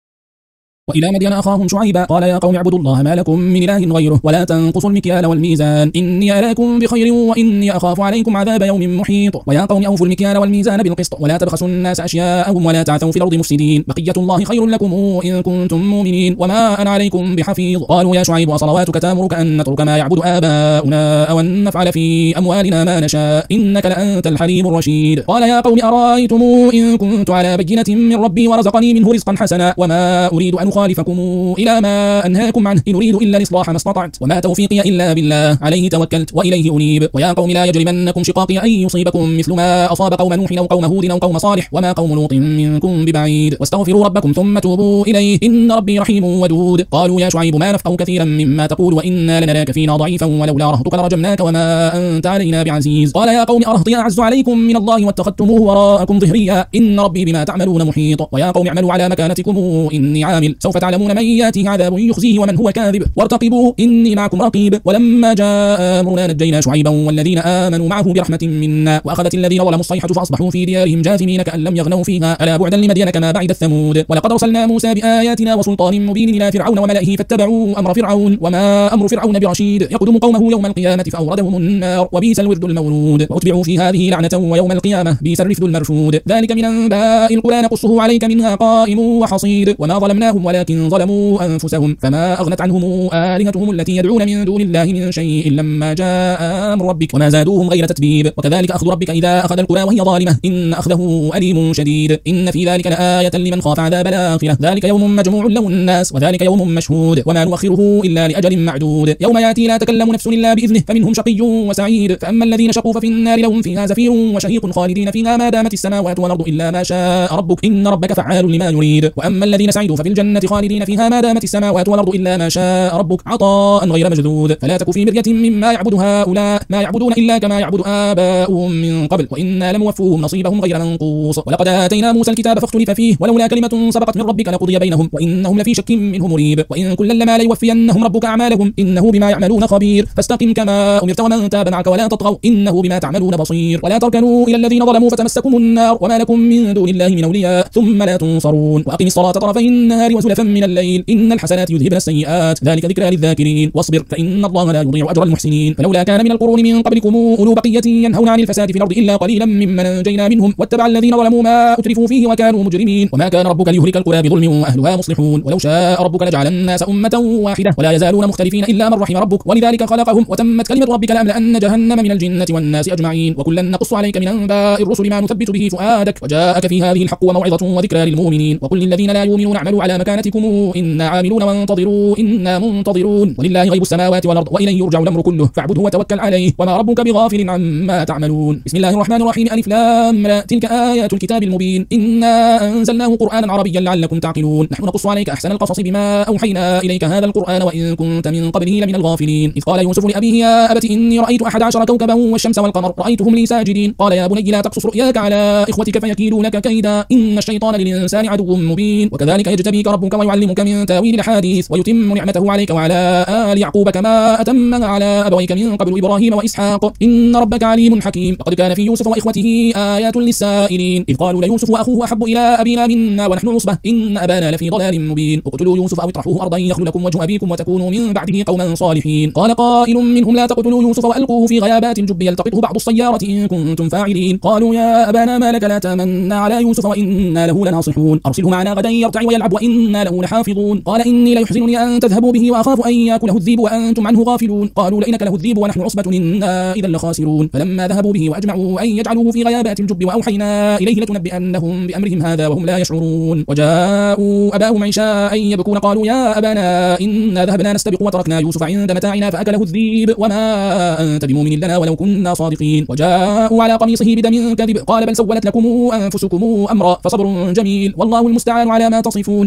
وإلى مدين أخاهم شعيبا قال يا قوم اعبدوا الله ما لكم من إله غيره ولا تنقصوا المكيال والميزان إني أراكم بخير وإني أخاف عليكم عذاب يوم محيط ويا قوم أوفوا المكيال والميزان بالقسط ولا تبخسوا الناس أشياءهم ولا تعثوا في الأرض مفسدين بقية الله خير لكم إن كنتم مؤمنين وما أنا عليكم بحفيظ قالوا يا شعيب وصلواتك تأمرك أن نترك ما يعبد آباؤنا أو أن نفعل في أموالنا ما نشاء إنك لأنت الحليم الرشيد قال يا قوم أرأيتم إن كنت على بينة من ربي ورزقني منه رزقا حسنا وما أريد أن أخالفكم إلى ما أنهاكم عنه إن أريد إلا الإصلاح ما استطعت وما توفيقي إلا بالله عليه توكلت وإليه أنيب ويا قوم لا يجرمنكم شقاقي أن يصيبكم مثل ما أصاب قوم نوح أو قوم هود أو قوم صالح وما قوم لوط منكم ببعيد واستغفروا ربكم ثم توبوا إليه إن ربي رحيم ودود قالوا يا شعيب ما نفقه كثيرا مما تقول وإنا لنراك فينا ضعيفا ولولا رهطك لرجمناك وما أنت علينا بعزيز قال يا قوم أرهطي أعز عليكم من الله واتخذتموه وراءكم ظهريا إن ربي بما تعملون محيط ويا قوم اعملوا على مكانتكم إني عامل سوف تعلمون من ياتيه عذاب يخزيه ومن هو كاذب وارتقبوا إني معكم رقيب ولما جاء أمرنا نجينا شعيبا والذين آمنوا معه برحمة منا وأخذت الذين ظلموا الصيحة فأصبحوا في ديارهم جاثمين كأن لم يغنوا فيها ألا بعدا لمدين كما بعد الثمود ولقد أرسلنا موسى بآياتنا وسلطان مبين إلى فرعون وملئه فاتبعوا أمر فرعون وما أمر فرعون برشيد يقدم قومه يوم القيامة فأوردهم النار وبئس الورد المورود وأتبعوا في هذه لعنة ويوم القيامة بئس الرفد المرشود ذلك من أنباء القرى نقصه عليك منها قائم وحصيد وما ظلمناهم ولكن ظلموا أنفسهم فما أغنت عنهم آلهتهم التي يدعون من دون الله من شيء لما جاء أمر ربك وما زادوهم غير تتبيب وكذلك أخذ ربك إذا أخذ القرى وهي ظالمة إن أخذه أليم شديد إن في ذلك لآية لمن خاف عذاب الآخرة ذلك يوم مجموع له الناس وذلك يوم مشهود وما نؤخره إلا لأجل معدود يوم يأتي لا تكلم نفس إلا بإذنه فمنهم شقي وسعيد فأما الذين شقوا ففي النار لهم فيها زفير وشهيق خالدين فيها ما دامت السماوات والأرض إلا ما شاء ربك إن ربك فعال لما يريد وأما الذين سعدوا ففي الجنة خالدين فيها ما دامت السماوات والأرض إلا ما شاء ربك عطاء غير مجدود فلا تك في مرية مما يعبد هؤلاء ما يعبدون إلا كما يعبد آباؤهم من قبل وإنا لموفوهم نصيبهم غير منقوص ولقد آتينا موسى الكتاب فاختلف فيه ولولا كلمة سبقت من ربك لقضي بينهم وإنهم لفي شك منه مريب وإن كلا لما ليوفينهم ربك أعمالهم إنه بما يعملون خبير فاستقم كما أمرت ومن تاب معك ولا تطغوا إنه بما تعملون بصير ولا تركنوا إلى الذين ظلموا فتمسكم النار وما لكم من دون الله من أولياء ثم لا تنصرون وأقم الصلاة طرفي النهار وزلفا من الليل إن الحسنات يذهبن السيئات ذلك ذكرى للذاكرين واصبر فإن الله لا يضيع أجر المحسنين فلولا كان من القرون من قبلكم أولو بقية ينهون عن الفساد في الأرض إلا قليلا ممن أنجينا منهم واتبع الذين ظلموا ما أترفوا فيه وكانوا مجرمين وما كان ربك ليهلك القرى بظلم وأهلها مصلحون ولو شاء ربك لجعل الناس أمة واحدة ولا يزالون مختلفين إلا من رحم ربك ولذلك خلقهم وتمت كلمة ربك لأملأن جهنم من الجنة والناس أجمعين وكلا نقص عليك من أنباء الرسل ما نثبت به فؤادك وجاءك في هذه الحق وموعظة وذكرى للمؤمنين وقل للذين لا يؤمنون اعملوا على مكانتكم إنا عاملون وانتظروا إنا منتظرون ولله غيب السماوات والأرض وإليه يرجع الأمر كله فاعبده وتوكل عليه وما ربك بغافل عما تعملون بسم الله الرحمن الرحيم ألف لام را تلك آيات الكتاب المبين إنا أنزلناه قرآنا عربيا لعلكم تعقلون نحن نقص عليك أحسن القصص بما أوحينا إليك هذا القرآن وإن كنت من قبله لمن الغافلين إذ قال يوسف لأبيه يا أبت إني رأيت أحد عشر كوكبا والشمس والقمر رأيتهم لي ساجدين قال يا بني لا تقصص رؤياك على إخوتك فيكيدوا لك كيدا إن الشيطان للإنسان عدو مبين وكذلك يجتبيك ربك ويعلمك من تاويل الأحاديث ويتم نعمته عليك وعلى آل يعقوب كما أتمها على أبويك من قبل إبراهيم وإسحاق إن ربك عليم حكيم لقد كان في يوسف وإخوته آيات للسائلين إذ قالوا ليوسف وأخوه أحب إلى أبينا منا ونحن عصبة إن أبانا لفي ضلال مبين اقتلوا يوسف أو اطرحوه أرضا يخل لكم وجه أبيكم وتكونوا من بعده قوما صالحين قال قائل منهم لا تقتلوا يوسف وألقوه في غيابات الجب يلتقطه بعض السيارة إن كنتم فاعلين قالوا يا أبانا ما لك لا تمنا على يوسف وإنا له لناصحون أرسله معنا غدا يرتع ويلعب وإنا له لحافظون قال إني ليحزنني أن تذهبوا به وأخاف أن يأكله الذئب وأنتم عنه غافلون قالوا لئن أكله الذئب ونحن عصبة إنا إذا لخاسرون فلما ذهبوا به وأجمعوا أن يجعلوه في غيابات الجب وأوحينا إليه لتنبئنهم بأمرهم هذا وهم لا يشعرون وجاءوا أباهم عشاء يبكون قالوا يا أبانا إنا ذهبنا نستبق وتركنا يوسف عند متاعنا فأكله الذئب وما أنت بمؤمن لنا ولو كنا صادقين وجاءوا على قميصه بدم كذب قال بل سولت لكم أنفسكم أمرا فصبر جميل والله المستعان على ما تصفون وجاء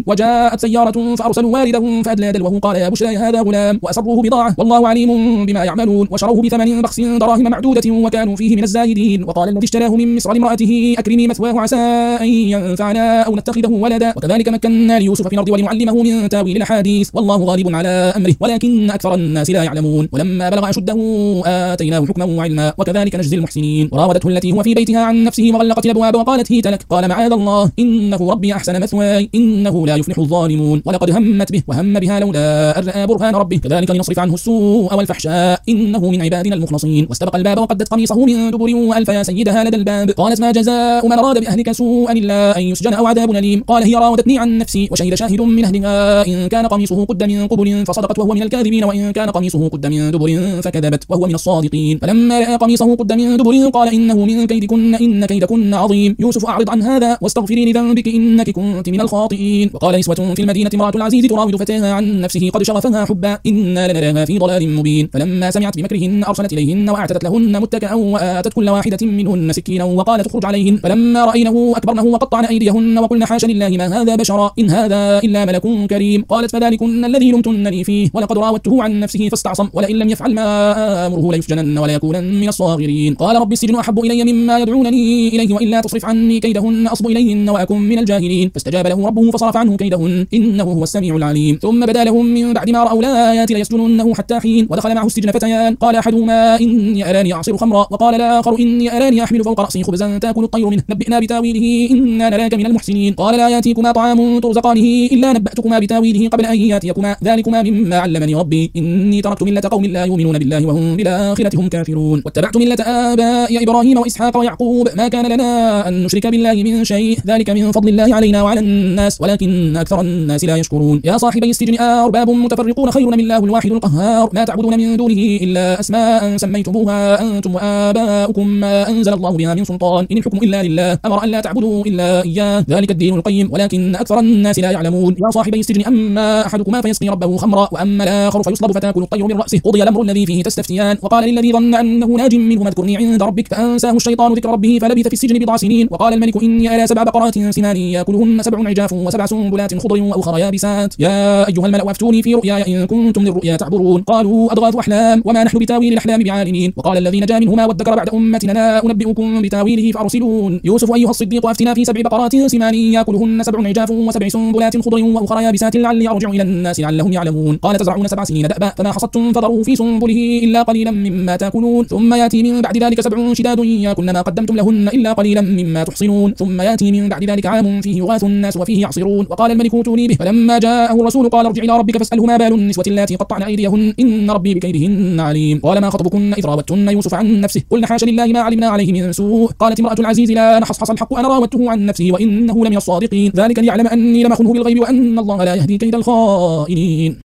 جاءت سيارة فأرسلوا واردهم فأدلى دلوه قال يا بشرى هذا غلام وأسروه بضاعة والله عليم بما يعملون وشروه بثمن بخس دراهم معدودة وكانوا فيه من الزاهدين. وقال الذي اشتراه من مصر لامرأته أكرمي مثواه عسى أن ينفعنا أو نتخذه ولدا وكذلك مكنا ليوسف في الأرض ولنعلمه من تاويل الأحاديث والله غالب على أمره ولكن أكثر الناس لا يعلمون. ولما بلغ أشده آتيناه حكما وعلما وكذلك نجزي المحسنين. وراودته التي هو في بيتها عن نفسه وغلقت الأبواب وقالت هيت لك قال معاذ الله إنه ربي أحسن مثواي إنه لا يفلح الظالمون. ولقد همت به وهم بها لولا أن رأى برهان ربه كذلك لنصرف عنه السوء والفحشاء إنه من عبادنا المخلصين. واستبق الباب وقدت قميصه من دبر وألف يا سيدها لدى الباب قالت ما جزاء من أراد بأهلك سوءا إلا أن يسجن أو عذاب أليم. قال هي راودتني عن نفسي وشهد شاهد من أهلها إن كان قميصه قد من قبل فصدقت وهو من الكاذبين وإن كان قميصه قد من دبر فكذبت وهو من الصادقين. فلما رأى قميصه قد من دبر قال إنه من كيدكن إن كيدكن عظيم. يوسف أعرض عن هذا واستغفري لذنبك إنك كنت من الخاطئين. وقال نسوة في المدينة امرأة العزيز تراود فتاها عن نفسه قد شغفها حبا إنا لنراها في ضلال مبين. فلما سمعت بمكرهن أرسلت إليهن وأعتدت لهن متكئا وآتت كل واحدة منهن سكينا وقالت اخرج عليهن. فلما رأينه أكبرنه وقطعن أيديهن وقلن حاشا لله ما هذا بشرا إن هذا إلا ملك كريم. قالت فذلكن الذي لمتنني فيه ولقد راودته عن نفسه فاستعصم ولئن لم يفعل ما آمره ليسجنن ولا يكونن من الصاغرين. قال رب السجن أحب إلي مما يدعونني إليه وإلا تصرف عني كيدهن أصب إليهن وأكن من الجاهلين. فاستجاب له ربه فصرف عنه كيدهن إنه هو السميع العليم. ثم بدا لهم من بعد ما رأوا الآيات ليسجننه حتى حين. ودخل معه السجن فتيان قال أحدهما إني أراني أعصر خمرا وقال الآخر إني أراني أحمل فوق رأسي خبزا تأكل الطير منه نبئنا بتاويله إنا نراك من المحسنين. قال لا يأتيكما طعام ترزقانه إلا نبأتكما بتاويله قبل أن يأتيكما ذلكما مما علمني ربي إني تركت ملة قوم لا يؤمنون بالله وهم بالآخرة هم كافرون واتبعت ملة آبائي إبراهيم وإسحاق ويعقوب ما كان لنا أن نشرك بالله من شيء ذلك من فضل الله علينا وعلى الناس ولكن أكثر الناس لا يشكرون. يا صاحبي السجن أرباب متفرقون خير من الله الواحد القهار ما تعبدون من دونه إلا أسماء سميتموها أنتم وآباؤكم ما أنزل الله بها من سلطان إن الحكم إلا لله أمر أن لا تعبدوا إلا إياه ذلك الدين القيم ولكن أكثر الناس لا يعلمون. يا صاحبي السجن أما أحدكما فيسقي ربه خمرا وأما الآخر فيصلب فتاكل الطير من رأسه قضي الأمر الذي فيه تستفتيان. وقال للذي ظن أنه ناج منه اذكرني عند ربك فأنساه الشيطان ذكر ربه فلبث في السجن بضع سنين. وقال الملك إني أرى سبع بقرات سمان يأكلهن سبع عجاف وسبع سنبلات خضر وأخرى يابسات يا أيها الملأ أفتوني في رؤياي إن كنتم للرؤيا تعبرون. قالوا أضغاث أحلام وما نحن بتاويل الأحلام بعالمين. وقال الذي نجا منهما وادكر بعد أمتنا أنبئكم بتاويله فأرسلون. يوسف أيها الصديق أفتنا في سبع بقرات سمان يأكلهن سبع عجاف وسبع سنبلات خضر وأخرى يابسات لعلي أرجع إلى الناس لعلهم يعلمون. قال تزرعون سبع سنين دأبا فما حصدتم فذروه في سنبله إلا قليلا مما تأكلون ثم يأتي من بعد ذلك سبع شداد يأكلن ما قدمتم لهن إلا قليلا مما تحصنون ثم يأتي من بعد ذلك عام فيه يغاث الناس وفيه يعصرون. وقال الملك ائتوني به فلما جاءه الرسول قال ارجع إلى ربك فاسأله ما بال النسوة اللاتي قطعن أيديهن إن ربي بكيدهن عليم. قال ما خطبكن إذ راوتن يوسف عن نفسه قلنا حاشا لله ما علمنا عليه من سوء. قالت امرأة العزيز لا نحصحص الحق أنا راودته عن نفسه وإنه لمن الصادقين ذلك ليعلم أني لم أخنه بالغيب وأن الله لا يهدي كيد الخائنين.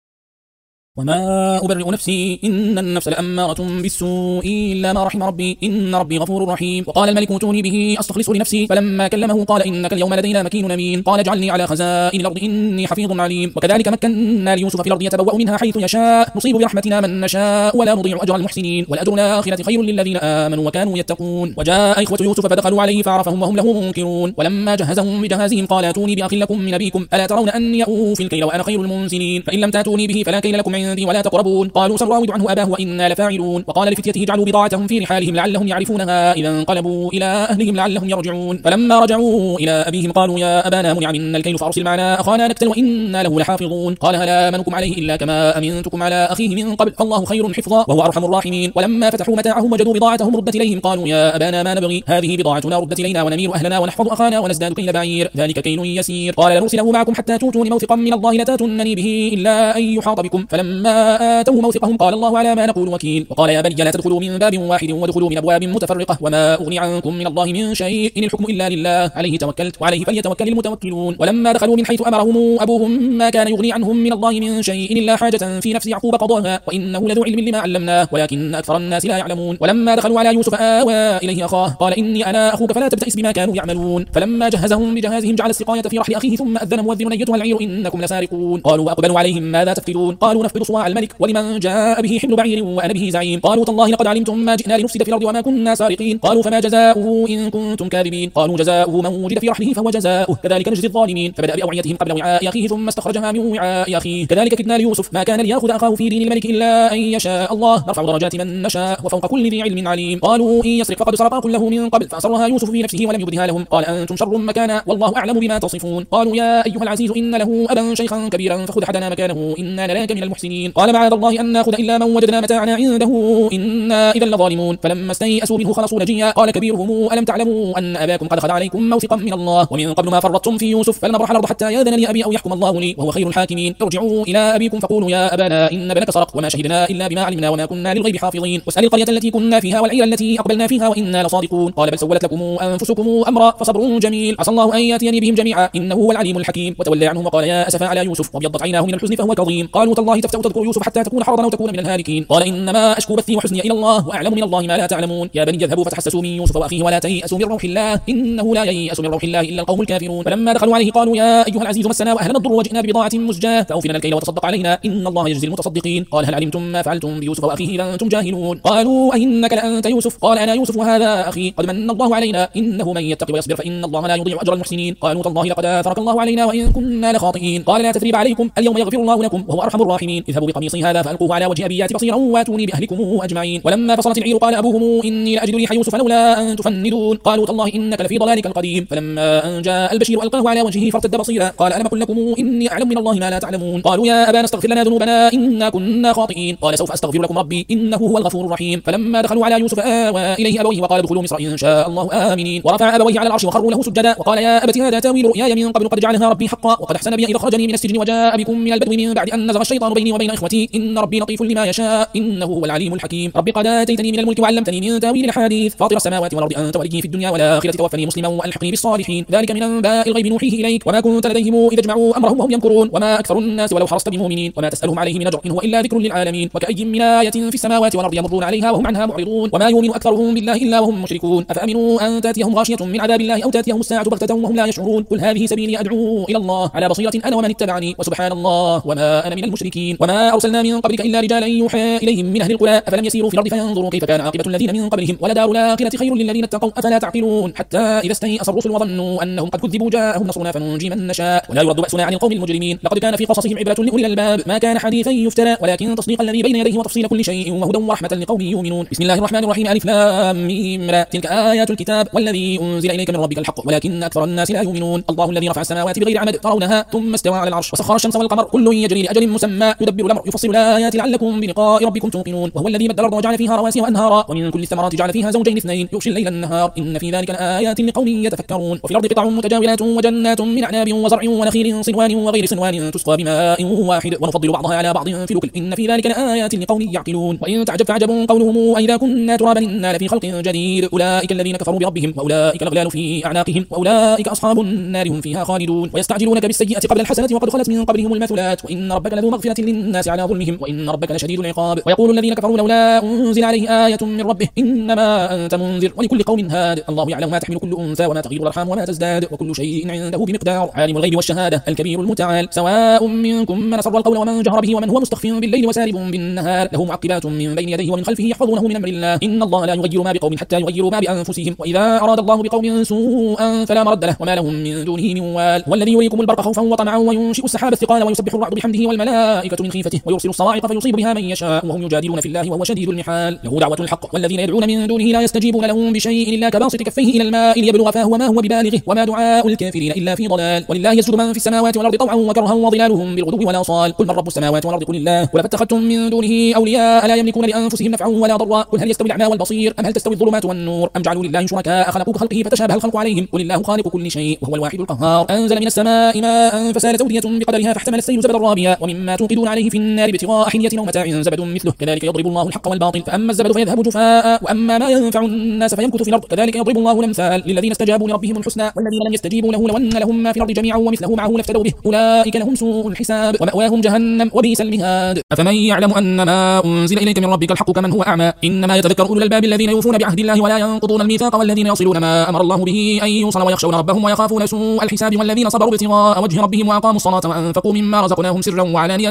وما أبرئ نفسي إن النفس لأمارة بالسوء إلا ما رحم ربي إن ربي غفور رحيم. وقال الملك ائتوني به أستخلصه لنفسي فلما كلمه قال إنك اليوم لدينا مكين أمين. قال اجعلني على خزائن الأرض إني حفيظ عليم. وكذلك مكنا ليوسف في الأرض يتبوأ منها حيث يشاء نصيب برحمتنا من نشاء ولا نضيع أجر المحسنين والأجر الآخرة خير للذين آمنوا وكانوا يتقون. وجاء إخوة يوسف فدخلوا عليه فعرفهم وهم له منكرون. ولما جهزهم بجهازهم قال ائتوني بأخ لكم من أبيكم ألا ترون أني أوفي الكيل وأنا خير المنزلين فإن لم تأتوني به فلا كيل لكم عندي ولا تقربون. قالوا سنراود عنه أباه وإنا لفاعلون. وقال لفتيته اجعلوا بضاعتهم في رحالهم لعلهم يعرفونها إذا انقلبوا إلى أهلهم لعلهم يرجعون. فلما رجعوا إلى أبيهم قالوا يا أبانا منع منا الكيل فأرسل معنا أخانا نكتل وإنا له لحافظون. قال هل آمنكم عليه إلا كما أمنتكم على أخيه من قبل فالله خير حفظا وهو أرحم الراحمين. ولما فتحوا متاعهم وجدوا بضاعتهم ردت إليهم قالوا يا أبانا ما نبغي هذه بضاعتنا ردت إلينا ونمير أهلنا ونحفظ أخانا ونزداد كيل بعير ذلك كيل يسير. قال لنرسله معكم حتى توتوني موثقا من الله لتاتونني به إلا أن يحاط بكم. فلما آتوا موثقهم قال الله على ما نقول وكيل. وقال يا بني لا تدخلوا من باب واحد وادخلوا من أبواب متفرقة وما أغني عنكم من الله من شيء إن الحكم إلا لله عليه توكلت وعليه فليتوكل المتوكلون. ولما دخلوا من حيث أمرهم أبوهم ما كان يغني عنهم من الله من شيء إلا حاجة في نفس يعقوب قضاها وإنه لذو علم لما علمناه ولكن أكثر الناس لا يعلمون. ولما دخلوا على يوسف آوى إليه أخاه قال إني أنا أخوك فلا تبتئس بما كانوا يعملون. فلما جهزهم بجهازهم جعل السقاية في رحل أخيه ثم أذن مؤذن أيتها العير إنكم لسارقون. قالوا وأقبلوا عليهم ماذا تفقدون قالوا نفقد صواع الملك ولمن جاء به حمل بعير وأنا به زعيم. قالوا تالله لقد علمتم ما جئنا لنفسد في الأرض وما كنا سارقين. قالوا فما جزاؤه إن كنتم كاذبين. قالوا جزاؤه من وجد في رحله فهو جزاؤه كذلك نجزي الظالمين. فبدأ بأوعيتهم قبل وعاء أخيه ثم استخرجها من وعاء أخيه كذلك كدنا ليوسف ما كان ليأخذ أخاه في دين الملك إلا أن يشاء الله نرفع درجات من نشاء وفوق كل ذي علم عليم. قالوا إن يسرق فقد سرق أخ له من قبل فأسرها يوسف في نفسه ولم يبدها لهم قال أنتم شر مكانا والله أعلم بما تصفون. قالوا يا أيها العزيز إن له أبا شيخا كبيرا فخذ أحدنا مكانه إنا نراك من المحسنين. قال معاذ الله أن نأخذ إلا من وجدنا متاعنا عنده إنا إذا لظالمون. فلما استيئسوا منه خلصوا نجيا قال كبيرهم ألم تعلموا أن أباكم قد أخذ عليكم موثقا من الله ومن قبل ما فرطتم في يوسف فلن أبرح الأرض حتى يأذن لي أبي أو يحكم الله لي وهو خير الحاكمين. ارجعوا إلى أبيكم فقولوا يا أبانا إن ابنك سرق وما شهدنا إلا بما علمنا وما كنا للغيب حافظين. واسأل القرية التي كنا فيها والعير التي أقبلنا فيها وإنا لصادقون. قال بل سولت لكم أنفسكم أمرا فصبر جميل عسى الله أن يأتيني بهم جميعا إنه هو العليم الحكيم. وتولى عنهم وقال يا أسفا على يوسف وابيضت عيناه من الحزن فهو كظيم. قالوا تالله تفتأ تذكر يوسف حتى تكون حرضا أو تكون من الهالكين. قال إنما أشكو بثي وحزني إلى الله وأعلم من الله ما لا تعلمون. يا بني اذهبوا فتحسسوا من يوسف وأخيه ولا تيأسوا من روح الله إنه لا ييأس من روح الله إلا القوم الكافرون. فلما دخلوا عليه قالوا يا أيها العزيز مسنا وأهلنا الضر وجئنا ببضاعة مزجاة فأوفنا الكيل وتصدق علينا إن الله يجزي المتصدقين. قال هل علمتم ما فعلتم بيوسف وأخيه إذا أنتم جاهلون. قالوا أئنك لأنت يوسف قال أنا يوسف وهذا أخي قد من الله علينا إنه من يتقي ويصبر فإن الله لا يضيع أجر المحسنين. قالوا تالله لقد آثرك الله علينا وإن كنا لخاطئين. قال لا تثريب عليكم اليوم يغفر الله لكم وهو أرحم الراحمين. اذهبوا بقميصي هذا فألقوه على وجه أبي يأت بصيرا واتوني بأهلكم أجمعين. ولما فصلت العير قال أبوهم إني لأجد ريح يوسف لولا أن تفندون. قالوا تالله إنك لفي ضلالك القديم. فلما أن جاء البشير ألقاه على وجهه فارتد بصيرا قال ألم أقل لكم إني أعلم من الله ما لا تعلمون. قالوا يا أبانا استغفر لنا ذنوبنا إنا كنا خاطئين. قال سوف أستغفر لكم ربي إنه هو الغفور الرحيم. فلما دخلوا على يوسف آوى إليه أبويه وقال ادخلوا مصر إن شاء الله آمنين. ورفع أبويه على العرش وخروا له سجدا وقال يا أبت هذا تاويل رؤياي من قبل قد جعلها ربي حقا وقد أحسن بي إذ أخرجني من السجن وجاء بكم من البدو من بعد أن نزغ الشيطان بيني وبين إخوتي إن ربي لطيف لما يشاء إنه هو العليم الحكيم. ربي قد آتيتني من الملك وعلمتني من تاويل الأحاديث فاطر السماوات والأرض أنت وليي في الدنيا والآخرة توفني مسلما وألحقني بالصالحين. ذلك من أنباء الغيب نوحيه إليك وما كنت لديهم إذا جمعوا أمرهم وهم يمكرون وما أكثر الناس ولو حرصت بمؤمنين وما تسألهم عليه من أجر إن هو إلا ذكر للعالمين. وكأي من آية في السماوات والأرض يمرون عليها وهم عنها معرضون وما يؤمن أكثرهم بالله إلا وهم مشركون. أفأمنوا أن تأتيهم غاشية من عذاب الله أو تأتيهم الساعة بغتة وهم لا يشعرون. قل هذه سبيلي أدعو إلى الله على بصيرة أنا ومن اتبعني وسبحان الله وما أنا من المشركين. وما أرسلنا من قبلك إلا رجالا يوحى إليهم من أهل القرى أفلم يسيروا في الأرض فينظروا كيف كان عاقبة الذين من قبلهم ولدار الآخرة خير للذين اتقوا أفلا تعقلون. حتى إذا استيأس الرسل وظنوا أنهم قد كذبوا جاءهم نصرنا فننجي من نشاء ولا يرد بأسنا عن القوم المجرمين. لقد كان في قصصهم عبرة لأولي الألباب ما كان حديثا يفترى ولكن تصديق الذي بين يديه وتفصيل كل شيء وهدى ورحمة لقوم يؤمنون. بسم الله الرحمن الرحيم ألف لام ميم را تلك آيات الكتاب والذي أنزل إليك من ربك الحق ولكن أكثر الناس لا يؤمنون. الله الذي رفع السماوات بغير عمد ترونها ثم استوى على العرش وسخر الشمس والقمر كل يجري لأجل مسمى يدبر الأمر يفصل الآيات لعلكم بلقاء ربكم توقنون. وهو الذي مد الأرض وجعل فيها رواسي وأنهارا ومن كل الثمرات جعل فيها زوجين اثنين يغشي الليل النهار إن في ذلك آيات لقوم يتفكرون. وفي الأرض قطع متجاورات وجنات من أعناب وزرع ونخيل صنوان وغير صنوان تسقى بماء واحد ونفضل بعضها على بعض في الأكل إن في ذلك آيات لقوم يعقلون. وإن تعجب فعجب قولهم أئذا كنا ترابا إنا لفي خلق جديد أولئك الذين كفروا بربهم وأولئك الأغلال في أعناقهم وأولئك أصحاب النار هم فيها خالدون. ويستعجلونك بالسيئة قبل الحسنة وقد خلت من قبلهم المثلات وإن ربك لذو مغفرة للناس على ظلمهم وإن ربك لشديد العقاب. ويقول الذين كفروا لولا أنزل عليه آية من ربه إنما أنت منذر ولكل قوم هاد الله يعلم ما تحمل كل أنثى وما تغيض الأرحام وما تزداد وكل شيء عنده بمقدار عالم الغيب والشهادة الكبير المتعال سواء منكم من أسر القول ومن جهر به ومن هو مستخف بالليل وسارب بالنهار له معقبات من بين يديه ومن خلفه يحفظونه من أمر الله إن الله لا يغير ما بقوم حتى يغيروا ما بأنفسهم وإذا أراد الله بقوم سوءا فلا مرد له وما لهم من دونه من وال. والذي يريكم البرق خوفا وطمعا وينشئ السحاب الثقال ويسبح الرعد بحمده والملائكة من خيفته ويرسل الصواعق فيصيب بها من يشاء وهم يجادلون في الله وهو شديد المحال له دعوة الحق والذين يدعون من دونه لا يستجيبون لهم بشيء إلا كباسط كفيه إلى الماء ليبلغ فاه وما هو ببالغه وما دعاء الكافرين إلا في ضلال. ولله يسجد من في السماوات والأرض طوعا وكرها وظلالهم بالغدو والآصال قل من رب السماوات والأرض قل الله قل فاتخذتم من دونه أولياء لا يملكون لأنفسهم نفعا ولا ضرا قل هل يستوي الأعمى والبصير أم هل تستوي الظلمات والنور أم جعلوا لله شركاء خلقوا كخلقه فتشابه الخلق عليهم قل الله خالق كل شيء وهو الواحد القهار أنزل من السماء ماء فسالت أودية بقدرها فاحتمل السيل زبدا رابيا ومما توقدون عليه في النار ابتغاء حلية أو متاع زبد مثله كذلك يضرب الله الحق والباطل فأما الزبد فيذهب جفاء وأما ما ينفع الناس فيمكث في الأرض كذلك يضرب الله الأمثال للذين استجابوا لربهم الحسنى والذين لم يستجيبوا له لو أن لهم ما في الأرض جميعا ومثله معه لافتدوا به أولئك لهم سوء الحساب ومأواهم جهنم وبئس المهاد. أفمن يعلم أن ما أنزل إليك من ربك الحق كمن هو أعمى إنما يتذكر أولو الألباب الذين يوفون بعهد الله ولا ينقضون الميثاق والذين يصلون ما أمر الله به أن يوصل ويخشون ربهم ويخافون سوء الحساب والذين صبروا ابتغاء وجه ربهم وأقاموا الصلاة وأنفقوا مما رزقناهم سرا وعلانية ويدرؤون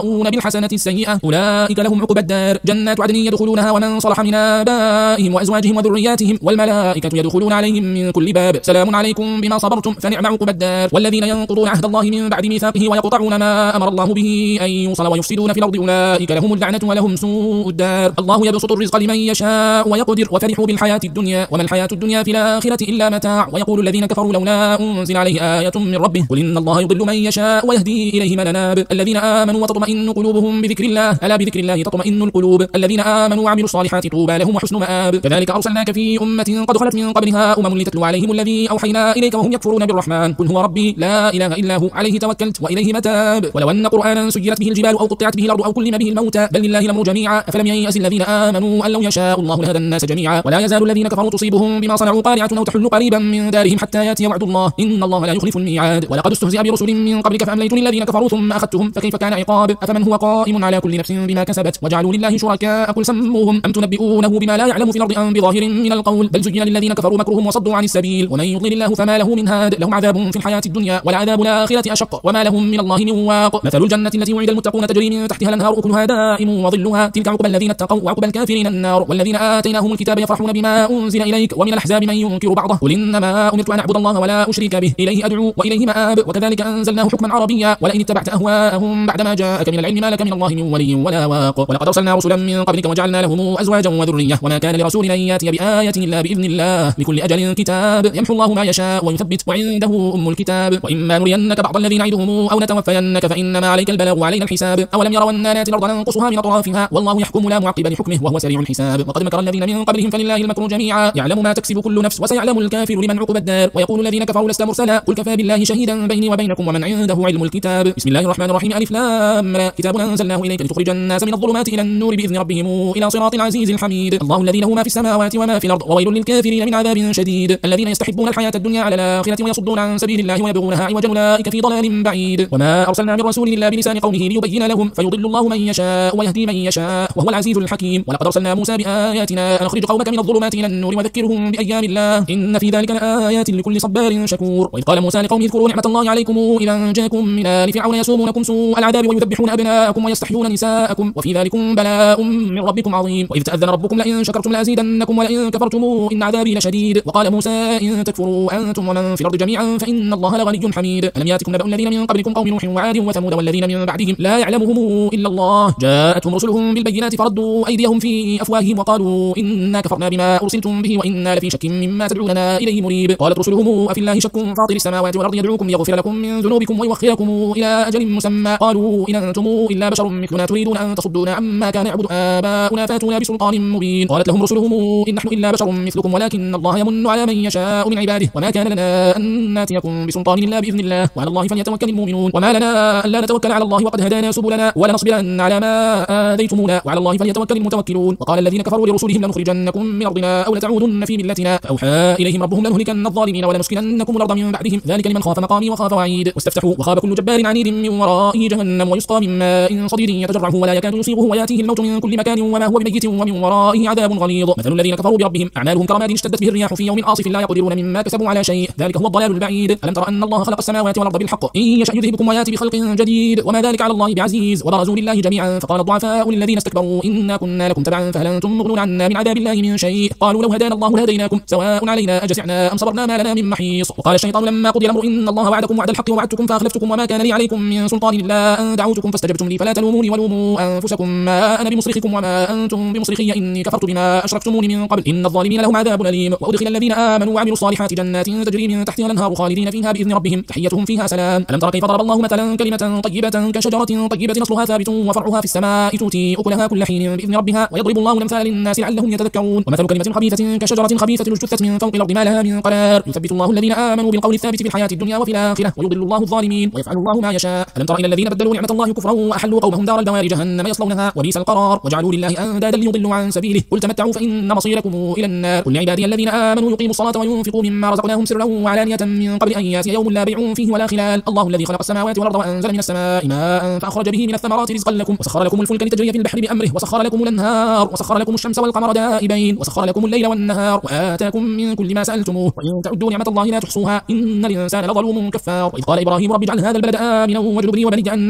ويدرؤون بالحسنة السيئة أولئك لهم عقبى الدار جنات عدن يدخلونها ومن صلح من آبائهم وأزواجهم وذرياتهم والملائكة يدخلون عليهم من كل باب سلام عليكم بما صبرتم فنعم عقبى الدار والذين ينقضون عهد الله من بعد ميثاقه ويقطعون ما أمر الله به أن يوصل ويفسدون في الأرض أولئك لهم اللعنة ولهم سوء الدار الله يبسط الرزق لمن يشاء ويقدر وفرحوا بالحياة الدنيا وما الحياة الدنيا في الآخرة إلا متاع ويقول الذين كفروا لولا أنزل عليه آية من ربه قل إن الله يضل من يشاء ويهدي إليه من أناب الذين آمنوا وتطمئن قلوبهم بذكر الله ألا بذكر الله تطمئن القلوب الذين آمنوا وعملوا الصالحات طوبى لهم وحسن مآب كذلك أرسلناك في أمة قد خلت من قبلها أمم لتتلو عليهم الذي أوحينا إليك وهم يكفرون بالرحمن قل هو ربي لا إله إلا هو عليه توكلت وإليه متاب ولو أن قرآنا سيرت به الجبال أو قطعت به الأرض أو كلم به الموتى بل لله الأمر جميعا أفلم ييأس الذين آمنوا أن لو يشاء الله لهدى الناس جميعا ولا يزال الذين كفروا تصيبهم بما صنعوا قارعة أو تحل قريبا من دارهم حتى يأتي وعد الله إن الله لا يخلف الميعاد ولقد استهزئ برسل من قبلك فأمليت للذين كفروا ثم أخذتهم فكيف كان عقاب أفمن هو قائم على كل نفس بما كسبت وجعلوا لله شركاء قل سموهم أم تنبئونه بما لا يعلم في الأرض أم بظاهر من القول بل زين للذين كفروا مكرهم وصدوا عن السبيل ومن يضلل الله فما له من هاد لهم عذاب في الحياة الدنيا ولعذاب الآخرة أشق وما لهم من الله من واق مثل الجنة التي وعد المتقون تجري من تحتها الأنهار أكلها دائم وظلها تلك عقبى الذين اتقوا وعقبى الكافرين النار والذين آتيناهم الكتاب يفرحون بما أنزل إليك ومن الأحزاب من ينكر بعضه قل إنما أمرت أن أعبد الله ولا أشرك به إليه أدعو وإليه مآب وكذلك أنزلناه حكما عربيا ولئن اتبعت أهواءهم بعدما جاءك من العلم ما لك من الله من ولي ولا واق ولقد أرسلنا رسلا من قبلك وجعلنا لهم أزواجا وذرية وما كان لرسول أن يأتي بآية إلا بإذن الله لكل أجل كتاب يمحو الله ما يشاء ويثبت وعنده أم الكتاب وإما نرينك بعض الذي نعدهم أو نتوفينك فإنما عليك البلاغ وعلينا الحساب أولم يروا أنا نأتي الأرض ننقصها من أطرافها والله يحكم لا معقب لحكمه وهو سريع الحساب وقد مكر الذين من قبلهم فلله المكر جميعا يعلم ما تكسب كل نفس وسيعلم الكافر لمن عقب الدار ويقول الذين كفروا لست مرسلا قل كفى بالله شهيدا بيني وبينكم ومن عنده علم الكتاب بسم الله الرحمن الرحيم ألف لام را كتاب أنزلناه إليك لتخرج الناس من الظلمات إلى النور بإذن ربهم إلى صراط العزيز الحميد الله الذي له ما في السماوات وما في الأرض وويل للكافرين من عذاب شديد الذين يستحبون الحياة الدنيا على الآخرة ويصدون عن سبيل الله ويبغونها عوجا أولئك في ضلال بعيد وما أرسلنا من رسول إلا بلسان قومه ليبين لهم فيضل الله من يشاء ويهدي من يشاء وهو العزيز الحكيم ولقد أرسلنا موسى بآياتنا أن أخرج قومك من الظلمات إلى النور وذكرهم بأيام الله إن في ذلك لآيات لكل صبار شكور وإذ قال موسى لقومه اذكروا نعمة الله عليكم إذا جاءكم من آل فرعون يسومونكم سوء العذاب ويذبحون أبناءكم ويستحيون نساءكم وفي ذلكم بلاء من ربكم عظيم وإذ تأذن ربكم لئن شكرتم لأزيدنكم ولئن كفرتم إن عذابي لشديد وقال موسى إن تكفروا أنتم ومن في الأرض جميعا فإن الله لغني حميد ألم يأتكم نبأ الذين من قبلكم قوم نوح وعاد وثمود والذين من بعدهم لا يعلمهم إلا الله جاءتهم رسلهم بالبينات فردوا أيديهم في أفواههم وقالوا إنا كفرنا بما أرسلتم به وإنا لفي شك مما تدعوننا إليه مريب قالت رسلهم أفي الله شك فاطر السماوات والأرض يدعوكم ليغفر لكم من ذنوبكم ويوخركم إلى أجل مسمى قالوا إن أنتم إلا بشر مثلنا تريدون أن تصدونا عما كان يعبد آباؤنا فاتونا بسلطان مبين قالت لهم رسلهم إن نحن إلا بشر مثلكم ولكن الله يمن على من يشاء من عباده وما كان لنا أن ناتيكم بسلطان إلا بإذن الله وعلى الله فليتوكل المؤمنون وما لنا ألا نتوكل على الله وقد هدانا سبلنا ولنصبرن على ما آذيتمونا وعلى الله فليتوكل المتوكلون وقال الذين كفروا لرسلهم لنخرجنكم من أرضنا أو لتعودن في ملتنا فأوحى إليهم ربهم لنهلكن الظالمين ولنسكننكم الأرض من بعدهم ذلك لمن خاف مقامي وخاف وعيد واستفتحوا وخاب كل جبار عنيد من ورائه جهنم ويسقى من ماء صديد يتجرعه ولا يكاد يصيبه ويأتيه الموت من كل مكان وما هو بميت ومن ورائه عذاب غليظ مثل الذين كفروا بربهم أعمالهم كرماد اشتدت به الرياح في يوم عاصف لا يقدرون مما كسبوا على شيء ذلك هو الضلال البعيد ألم تر أن الله خلق السماوات والأرض بالحق إن يشأ يذهبكم ويأتي بخلق جديد وما ذلك على الله بعزيز وبرزوا لله جميعا فقال الضعفاء للذين استكبروا إنا كنا لكم تبعا فهل أنتم مغنون عنا من عذاب الله من شيء قالوا لو هدانا الله لهديناكم سواء علينا أجزعنا أم صبرنا ما لنا من محيص وقال الشيطان لما قضي الأمر إن الله وعدكم وعد الحق ووعدتكم فأخلفتكم وما كان لي عليكم من سلطان إلا أن دعوتكم فاستجبتم لي فلا تلوموني ولوموا أنفسكم ما أنا بمصرخكم وما أنتم بمصرخي إني كفرت بما أشركتموني من قبل إن الظالمين لهم عذاب أليم وأدخل الذين آمنوا وعملوا الصالحات جنات تجري من تحتها الأنهار خالدين فيها بإذن ربهم تحيتهم فيها سلام ألم تر كيف ضرب الله مثلا كلمة طيبة كشجرة طيبة أصلها ثابت وفرعها في السماء تؤتي أكلها كل حين بإذن ربها ويضرب الله الأمثال للناس لعلهم يتذكرون ومثل كلمة خبيثة كشجرة خبيثة اجتثت من فوق الأرض ما لها من قرار يثبت الله الذين آمنوا بالقول الثابت في الحياة الدنيا وفي الآخرة ويضل الله الظالمين ويفعل الله ما يشاء ألم تر إلى الذين بدلوا نعمة الله كفرا وأحلوا قومهم دار البوار جهنم يصلونها وبئس القرار وجعلوا لله أندادا ليضلوا عن سبيله قل تمتعوا فإن مصيركم إلى النار قل لعبادي الذين آمنوا يقيموا الصلاة وينفقوا مما رزقناهم سرا وعلانية من قبل أن يأتي يوم لا بيع فيه ولا خلال الله الذي خلق السماوات والأرض وأنزل من السماء ماء فأخرج به من الثمرات رزقا لكم وسخر لكم الفلك لتجري في البحر بأمره وسخر لكم الأنهار وسخر لكم الشمس والقمر دائبين وسخر لكم الليل والنهار وآتاكم من كل ما سألتموه وإن تعدوا نعمة الله لا تحصوها إن الإنسان لظلوم كفار وإذ قال إبراهيم رب اجعل هذا البلد آمنا واجنبني وبني أن نعبد الأصنام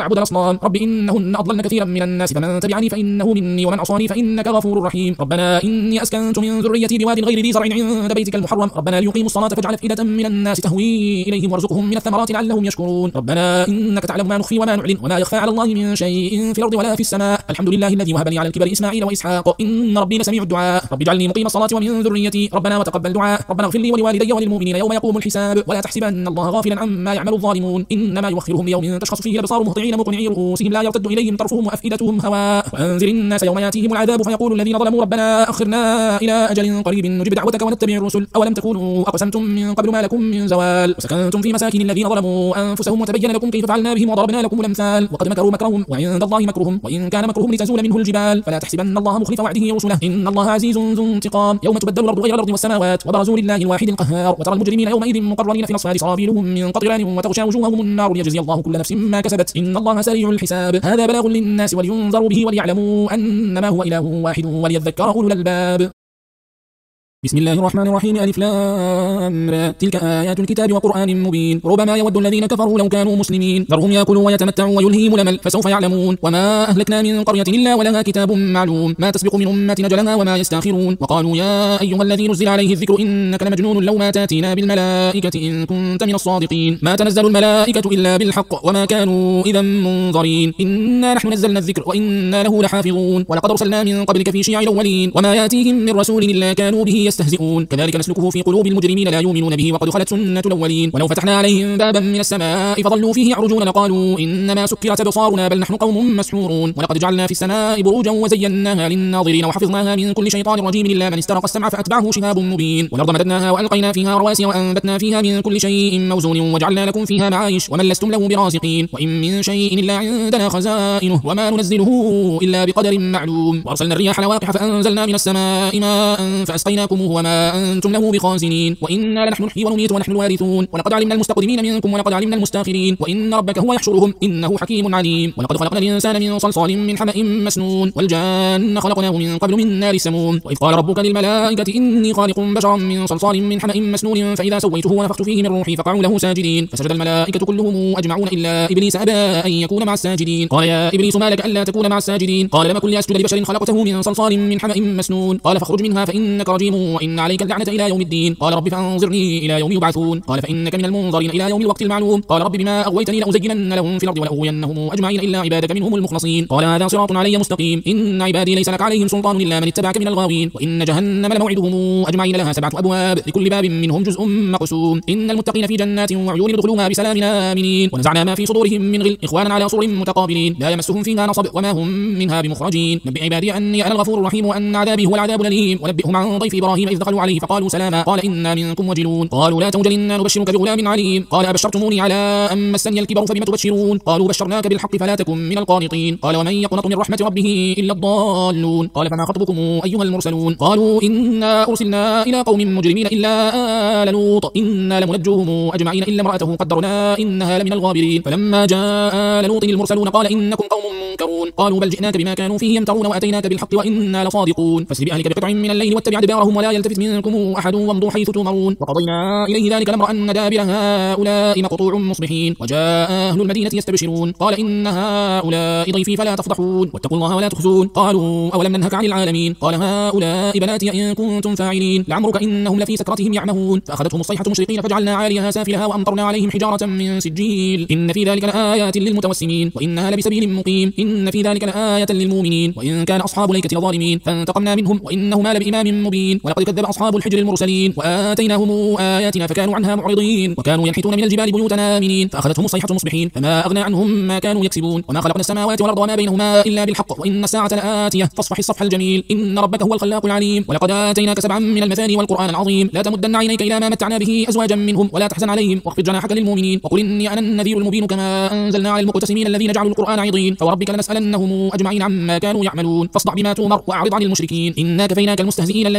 الشيطان رب إنهن أضللن كثيرا من الناس فمن تبعني فإنه مني ومن عصاني فإنك غفور رحيم ربنا إني أسكنت من ذريتي بواد غير ذي زرع عند بيتك المحرم ربنا ليقيموا الصلاة فاجعل أفئدة من الناس تهوي إليهم وارزقهم من الثمرات لعلهم يشكرون ربنا إنك تعلم ما نخفي وما نعلن وما يخفى على الله من شيء في الأرض ولا في السماء الحمد لله الذي وهب لي على الكبر إسماعيل وإسحاق إن ربي لسميع الدعاء رب اجعلني مقيم الصلاة ومن ذريتي ربنا وتقبل دعاء ربنا اغفر لي ولوالدي وللمؤمنين يوم يقوم الحساب ولا تحسبن الله غافلا عما يعمل الظالمون إنما يؤخرهم ليوم تشخص فيه الأبصار مهطعين مقنعي رؤوسهم لا يرتد إليهم طرفهم وأفئدتهم هواء وأنذر الناس يوم يأتيهم العذاب فيقول الذين ظلموا ربنا أخرنا إلى أجل قريب نجب دعوتك ونتبع الرسل أولم تكونوا أقسمتم من قبل ما لكم من زوال وسكنتم في مساكن الذين ظلموا أنفسهم وتبين لكم كيف فعلنا بهم وضربنا لكم الأمثال وقد مكروا مكرهم وعند الله مكرهم وإن كان مكرهم لتزول منه الجبال فلا تحسبن الله مخلف وعده رسله إن الله عزيز ذو انتقام يوم تبدل الأرض غير الأرض والسماوات وبرزوا لله الواحد القهار وترى المجرمين يومئذ مقرنين في الأصفاد سرابيلهم من قطران وتغشى وجوههم النار ليجزي الله كل نفس ما كسبت إن الله سريع الحساب هذا بلاغ للناس ولينذروا به وليعلموا أنما هو إله واحد وليذكر أولو الألباب بسم الله الرحمن الرحيم ألف لام را تلك آيات الكتاب وقرآن مبين ربما يود الذين كفروا لو كانوا مسلمين ذرهم يأكلوا ويتمتعوا ويلهيهم الأمل فسوف يعلمون وما أهلكنا من قرية إلا ولها كتاب معلوم ما تسبق من أمة أجلها وما يستأخرون وقالوا يا أيها الذي نزل عليه الذكر إنك لمجنون لو ما تأتينا بالملائكة إن كنت من الصادقين ما تنزل الملائكة إلا بالحق وما كانوا إذا منظرين إنا نحن نزلنا الذكر وإنا له لحافظون ولقد أرسلنا من قبلك في شيع الأولين وما يأتيهم من رسول إلا كانوا به يستهزئون كذلك نسلكه في قلوب المجرمين لا يؤمنون به وقد خلت سنة الأولين ولو فتحنا عليهم بابا من السماء فظلوا فيه يعرجون لقالوا إنما سكرت أبصارنا بل نحن قوم مسحورون ولقد جعلنا في السماء بروجا وزيناها للناظرين وحفظناها من كل شيطان رجيم إلا من استرق السمع فأتبعه شهاب مبين والأرض مددناها وألقينا فيها رواسي وأنبتنا فيها من كل شيء موزون وجعلنا لكم فيها معايش ومن لستم له برازقين وإن من شيء إلا عندنا خزائنه وما ننزله إلا بقدر معلوم وأرسلنا الرياح لواقح فأنزلنا من السماء ماء فأسقيناكموه وما أنتم له بخازنين وإنا لنحن نحيي ونميت ونحن الوارثون ولقد علمنا المستقدمين منكم ولقد علمنا المستاخرين وإن ربك هو يحشرهم إنه حكيم عليم ولقد خلقنا الإنسان من صلصال من حمأ مسنون والجان خلقناه من قبل من نار السموم وإذ قال ربك للملائكة إني خالق بشرا من صلصال من حمأ مسنون فإذا سويته ونفخت فيه من روحي فقعوا له ساجدين فسجد الملائكة كلهم أجمعون إلا إبليس أبى أن يكون مع الساجدين قال يا إبليس ما لك ألا تكون مع الساجدين قال لم أكن لأسجد لبشر خلقته من صلصال من حمأ مسنون قال فاخرج منها فإنك رجيم وإن عليك اللعنة إلى يوم الدين قال رب فانظرني إلى يوم يبعثون قال فإنك من المنظرين إلى يوم الوقت المعلوم قال رب بما أغويتني لأزينن لهم في الأرض ولأغوينهم أجمعين إلا عبادك منهم المخلصين قال هذا صراط علي مستقيم إن عبادي ليس لك عليهم سلطان إلا من اتبعك من الغاوين وإن جهنم لموعدهم أجمعين لها سبعة أبواب لكل باب منهم جزء مقسوم إن المتقين في جنات وعيون ادخلوها بسلام آمنين ونزعنا ما في صدورهم من غل إخوانا على سرر متقابلين لا يمسهم فيها نصب وما هم منها بمخرجين نبئ عبادي أني أنا الغفور الرحيم وأن عذابي هو العذاب الأليم ونبئهم عن ضيف إبراهيم إذ دخلوا عليه فقالوا سلاما قال إنا منكم وجلون قالوا لا توجل إنا نبشرك بغلام عليم قال أبشرتموني على أن مسني الكبر فبم تبشرون قالوا بشرناك بالحق فلا تكن من القانطين قال ومن يقنط من رحمة ربه إلا الضالون قال فما خطبكم أيها المرسلون قالوا إنا أرسلنا إلى قوم مجرمين إلا آل لوط إنا لمنجوهم أجمعين إلا امرأته قدرنا إنها لمن الغابرين فلما جاء آل لوط المرسلون قال إنكم قوم منكرون قالوا بل جئناك بما كانوا فيه يمترون وأتيناك بالحق وإنا لصادقون فاسر بأهلك بقطع من الليل واتبع أدبارهم ولا يلتفت منكم أحد وامضوا حيث تؤمرون وقضينا إليه ذلك الأمر أن دابر هؤلاء مقطوع مصبحين وجاء أهل المدينة يستبشرون قال إن هؤلاء ضيفي فلا تفضحون واتقوا الله ولا تخزون قالوا أولم ننهك عن العالمين قال هؤلاء بناتي إن كنتم فاعلين لعمرك إنهم لفي سكرتهم يعمهون فأخذتهم الصيحة مشرقين فجعلنا عاليها سافلها وأمطرنا عليهم حجارة من سجيل إن في ذلك لآيات للمتوسمين وإنها لبسبيل مقيم إن في ذلك لآية للمؤمنين وإن كان أصحاب الأيكة ظالمين فانتقمنا منهم وإنهما لبإمام مبين ولقد كذب أصحاب الحجر المرسلين وآتيناهم آياتنا فكانوا عنها معرضين وكانوا ينحتون من الجبال بيوتا آمنين فأخذتهم الصيحة مصبحين فما أغنى عنهم ما كانوا يكسبون وما خلقنا السماوات والأرض وما بينهما إلا بالحق وإن الساعة لآتية فاصفح الصفح الجميل إن ربك هو الخلاق العليم ولقد آتيناك سبعا من المثاني والقرآن العظيم لا تمدن عينيك إلى ما متعنا به أزواجا منهم ولا تحزن عليهم واخفض جناحك للمؤمنين وقل إني أنا النذير المبين كما أنزلنا على المقتسمين الذين جعلوا القرآن عضين فوربك لنسألنهم أجمعين عما كانوا يعملون فاصدع بما تؤمر وأعرض عن المشركين إنا كفيناك المستهزئين الذين يجعلون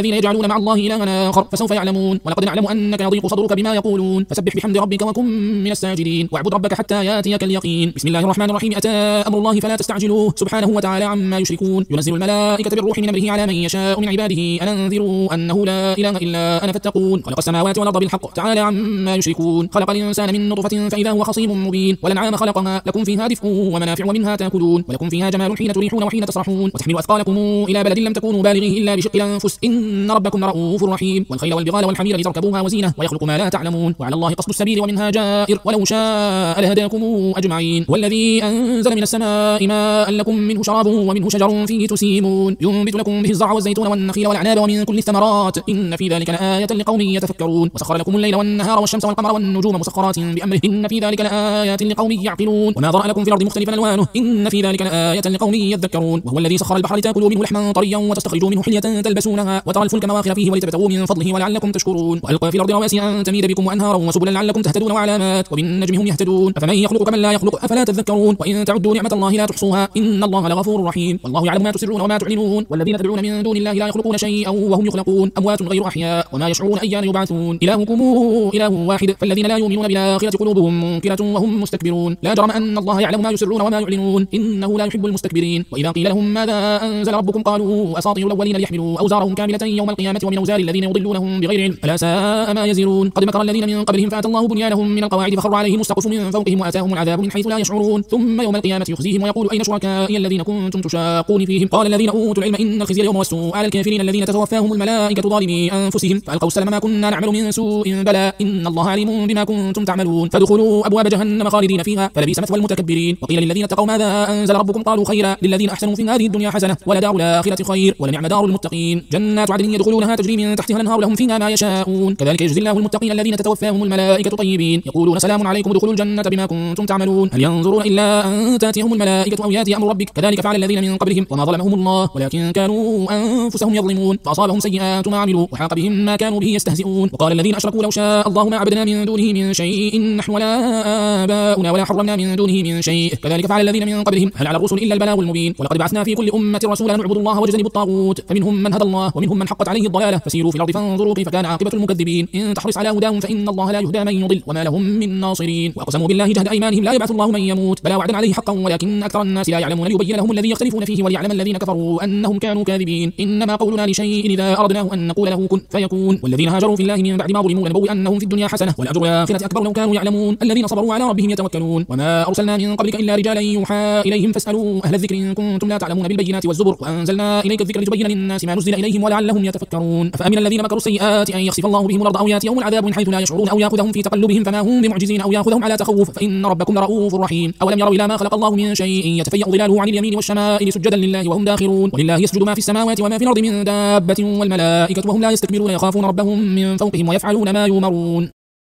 يدعون مع الله إلها آخر فسوف يعلمون. ولقد نعلم أنك يضيق صدرك بما يقولون فسبح بحمد ربك وكن من الساجدين واعبد ربك حتى ياتيك اليقين. بسم الله الرحمن الرحيم. أتى أمر الله فلا تستعجلوه سبحانه وتعالى عما يشركون. ينزل الملائكة بالروح من أمره على من يشاء من عباده أن أنذروا أنه لا إله إلا أنا فاتقون. خلق السماوات والأرض بالحق تعالى عما يشركون. خلق الإنسان من نطفة فإذا هو خصيم مبين. والأنعام خلقها لكم فيها دفء ومنافع ومنها تأكلون ولكم فيها جمال حين تريحون وحين تسرحون وتحملوا أثقالكم إلى بلد لم تكونوا بالغيه إلا بشق الأنفس إن ربكم لرؤوف رحيم. والخيل والبغال والحمير لتركبوها وزينة ويخلق ما لا تعلمون وعلى الله قصد السبيل ومنها جائر ولو شاء لهداكم أجمعين. والذي أنزل من السماء ماء لكم منه شراب ومنه شجر فيه تسيمون ينبت لكم به الزرع والزيتون والنخيل والأعناب ومن كل الثمرات إن في ذلك لآية لقوم يتفكرون. وسخر لكم الليل والنهار والشمس والقمر والنجوم مسخرات بأمره إن في ذلك لآيات لقوم يعقلون. وما ذرأ لكم في الأرض مختلفا ألوانه إن في ذلك لآية لقوم يذكرون. وهو الذي سخر البحر لتأكلوا منه لحما طريا وتستخرجوا منه حلية تلبسونها وترى الفلك مواخر فيه ولتبتغوا من فضله ولعلكم تشكرون. وألقى في الأرض رواسي أن تميد بكم وأنهارا وسبلا لعلكم تهتدون وعلامات وبالنجم هم يهتدون. أفمن يخلق كمن لا يخلق أفلا تذكرون. وإن تعدوا نعمة الله لا تحصوها إن الله لغفور رحيم. والله يعلم ما تسرون وما تعلنون. والذين تدعون من دون الله لا يخلقون شيئا وهم يخلقون أموات غير أحياء وما يشعرون أيان يبعثون. إلهكم إله واحد فالذين لا يؤمنون بالآخرة قلوبهم منكرة وهم مستكبرون. لا جرم أن الله يعلم ما يسرون وما يعلنون إنه لا يحب المستكبرين. وإذا قيل لهم ماذا أنزل ربكم قالوا أساطير الأولين ليحملوا أوزارهم كاملة يوم القيامة ومن أوزار الذين يضلونهم بغير علم ألا ساء ما يزرون. قد مكر الذين من قبلهم فأتى الله بنيانهم من القواعد فخر عليهم السقف من فوقهم وآتاهم العذاب من حيث لا يشعرون. ثم يوم القيامة يخزيهم ويقول أين شركائي الذين كنتم تشاقون فيهم قال الذين أوتوا العلم إن الخزي اليوم والسوء على الكافرين الذين تتوفاهم الملائكة ظالمي أنفسهم فألقوا السلم ما كنا نعمل من سوء بلى إن الله عليم بما كنتم تعملون. فادخلوا أبواب جهنم خالدين فيها فلبئس مثوى المتكبرين. وقيل للذين اتقوا ماذا أنزل ربكم قالوا خيرا للذين أحسنوا في هذه الدنيا حسنة ولدار الآخرة خير ولنعم دار المتقين. جنات عدن يدخلونها تجري من تحتها الأنهار لهم فيها ما يشاءون كذلك يجزي الله المتقين الذين تتوفاهم الملائكة طيبين يقولون سلام عليكم ادخلوا الجنة بما كنتم تعملون. هل ينظرون إلا أن تأتيهم الملائكة أو يأتي أمر ربك كذلك فعل الذين من قبلهم وما ظلمهم الله ولكن كانوا أنفسهم يظلمون فأصابهم سيئات ما عملوا وحاق بهم ما كانوا به يستهزئون. وقال الذين أشركوا لو شاء الله ما عبدنا من دونه من شيء نحن ولا آباؤنا ولا حرمنا من دونه من شيء كذلك فعل الذين من قبلهم هل على الرسل إلا البلاغ المبين. ولقد بعثنا في كل أمة رسولا نعبد الله واجتنبوا الطاغوت فمنهم من هدى الله ومنهم من حقت عليه الضلالة فسيروا في الأرض فانظروا كيف كان عاقبة المكذبين. إن تحرص على هداهم فإن الله لا يهدى من يضل وما لهم من ناصرين. وأقسموا بالله جهد أيمانهم لا يبعث الله من يموت بلى وعدا عليه حقا ولكن أكثر الناس لا يعلمون ليبين لهم الذي يختلفون فيه وليعلم الذين كفروا أنهم كانوا كاذبين. إنما قولنا لشيء إذا أردناه أن نقول له كن فيكون. والذين هاجروا في الله من بعد ما ظلموا لنبوئنهم في الدنيا حسنة والأجر الآخرة أكبر لو كانوا يعلمون. الذين صبروا على ربهم يتوكلون. وما أرسلنا من قبلك إلا رجالا يوحى إليهم فاسألوا أهل الذكر إن كنتم لا تعلمون بالبينات والزبر وأنزلنا إليك الذكر لتبين للناس ما نزل إليهم ولعلهم يتفكرون. أفأمن الذين مكروا السيئات أن يخسف الله بهم الأرض أو يأتيهم العذاب من حيث لا يشعرون أو يأخذهم في تقلبهم فما هم بمعجزين أو يأخذهم على تخوف فإن ربكم لرؤوف رحيم. أولم يروا إلى ما خلق الله من شيء يتفيأ ظلاله عن اليمين والشمائل سجدا لله وهم داخرون. ولله يسجد ما في السماوات وما في الأرض من دابة والملائكة وهم لا يستكبرون يخافون ربهم من فوقهم ويفعلون ما يؤمرون.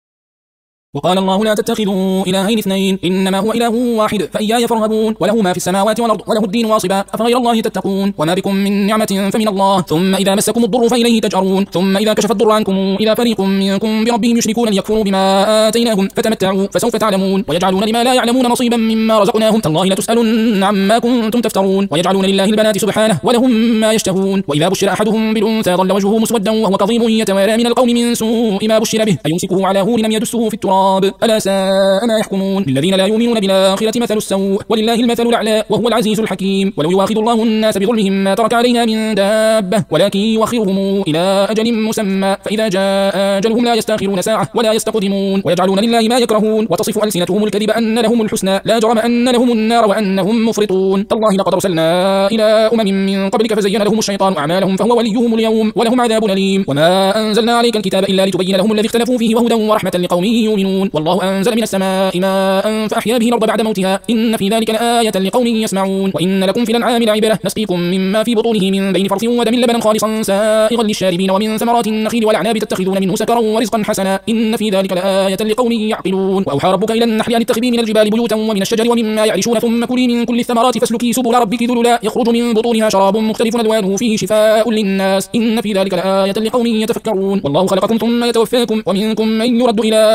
وقال الله لا تتخذوا إلهين اثنين إنما هو إله واحد فإياي فارهبون وله ما في السماوات والأرض وله الدين واصبا أفغير الله تتقون. وما بكم من نعمة فمن الله ثم إذا مسكم الضر فإليه تجأرون ثم إذا كشف الضر عنكم إذا فريق منكم بربهم يشركون ليكفروا بما آتيناهم فتمتعوا فسوف تعلمون. ويجعلون لما لا يعلمون نصيبا مما رزقناهم تالله لتسألن عما كنتم تفترون. ويجعلون لله البنات سبحانه ولهم ما يشتهون. وإذا بشر أحدهم بالأنثى ظل وجهه مسودا وهو كظيم يتوارى من القوم من سوء ما بشر به أيمسكه على هون لم يدسه في التراب ألا ساء ما يحكمون. للذين لا يؤمنون بالآخرة مثل السوء ولله المثل الأعلى وهو العزيز الحكيم. ولو يواخذ الله الناس بظلمهم ما ترك عليها من دابة ولكن يؤخرهم إلى أجل مسمى فإذا جاء أجلهم لا يستأخرون ساعة ولا يستقدمون. ويجعلون لله ما يكرهون وتصف ألسنتهم الكذب أن لهم الحسنى لا جرم أن لهم النار وأنهم مفرطون. تالله لقد أرسلنا إلى أمم من قبلك فزين لهم الشيطان أعمالهم فهو وليهم اليوم ولهم عذاب أليم. وما أنزلنا عليك الكتاب إلا لتبين لهم الذي اختلفوا فيه وهدى ورحمة لقوم يؤمنون. والله أنزل من السماء ماء فأحيا به الأرض بعد موتها إن في ذلك لآية لقوم يسمعون. وإن لكم في الأنعام لعبرة نسقيكم مما في بطونه من بين فرث ودم لبنا خالصا سائغا للشاربين ومن ثمرات النخيل والأعناب تتخذون منه سكرا ورزقا حسنا إن في ذلك لآية لقوم يعقلون. وأوحى ربك إلى النحل أن اتخذي من الجبال بيوتا ومن الشجر ومما يعرشون ثم كلي من كل الثمرات فاسلكي سبل ربك ذللا يخرج من بطونها شراب مختلف ألوانه فيه شفاء للناس إن في ذلك لآية لقوم يتفكرون. والله خلقكم ثم يتوفاكم ومنكم من يرد إلى أرذل العمر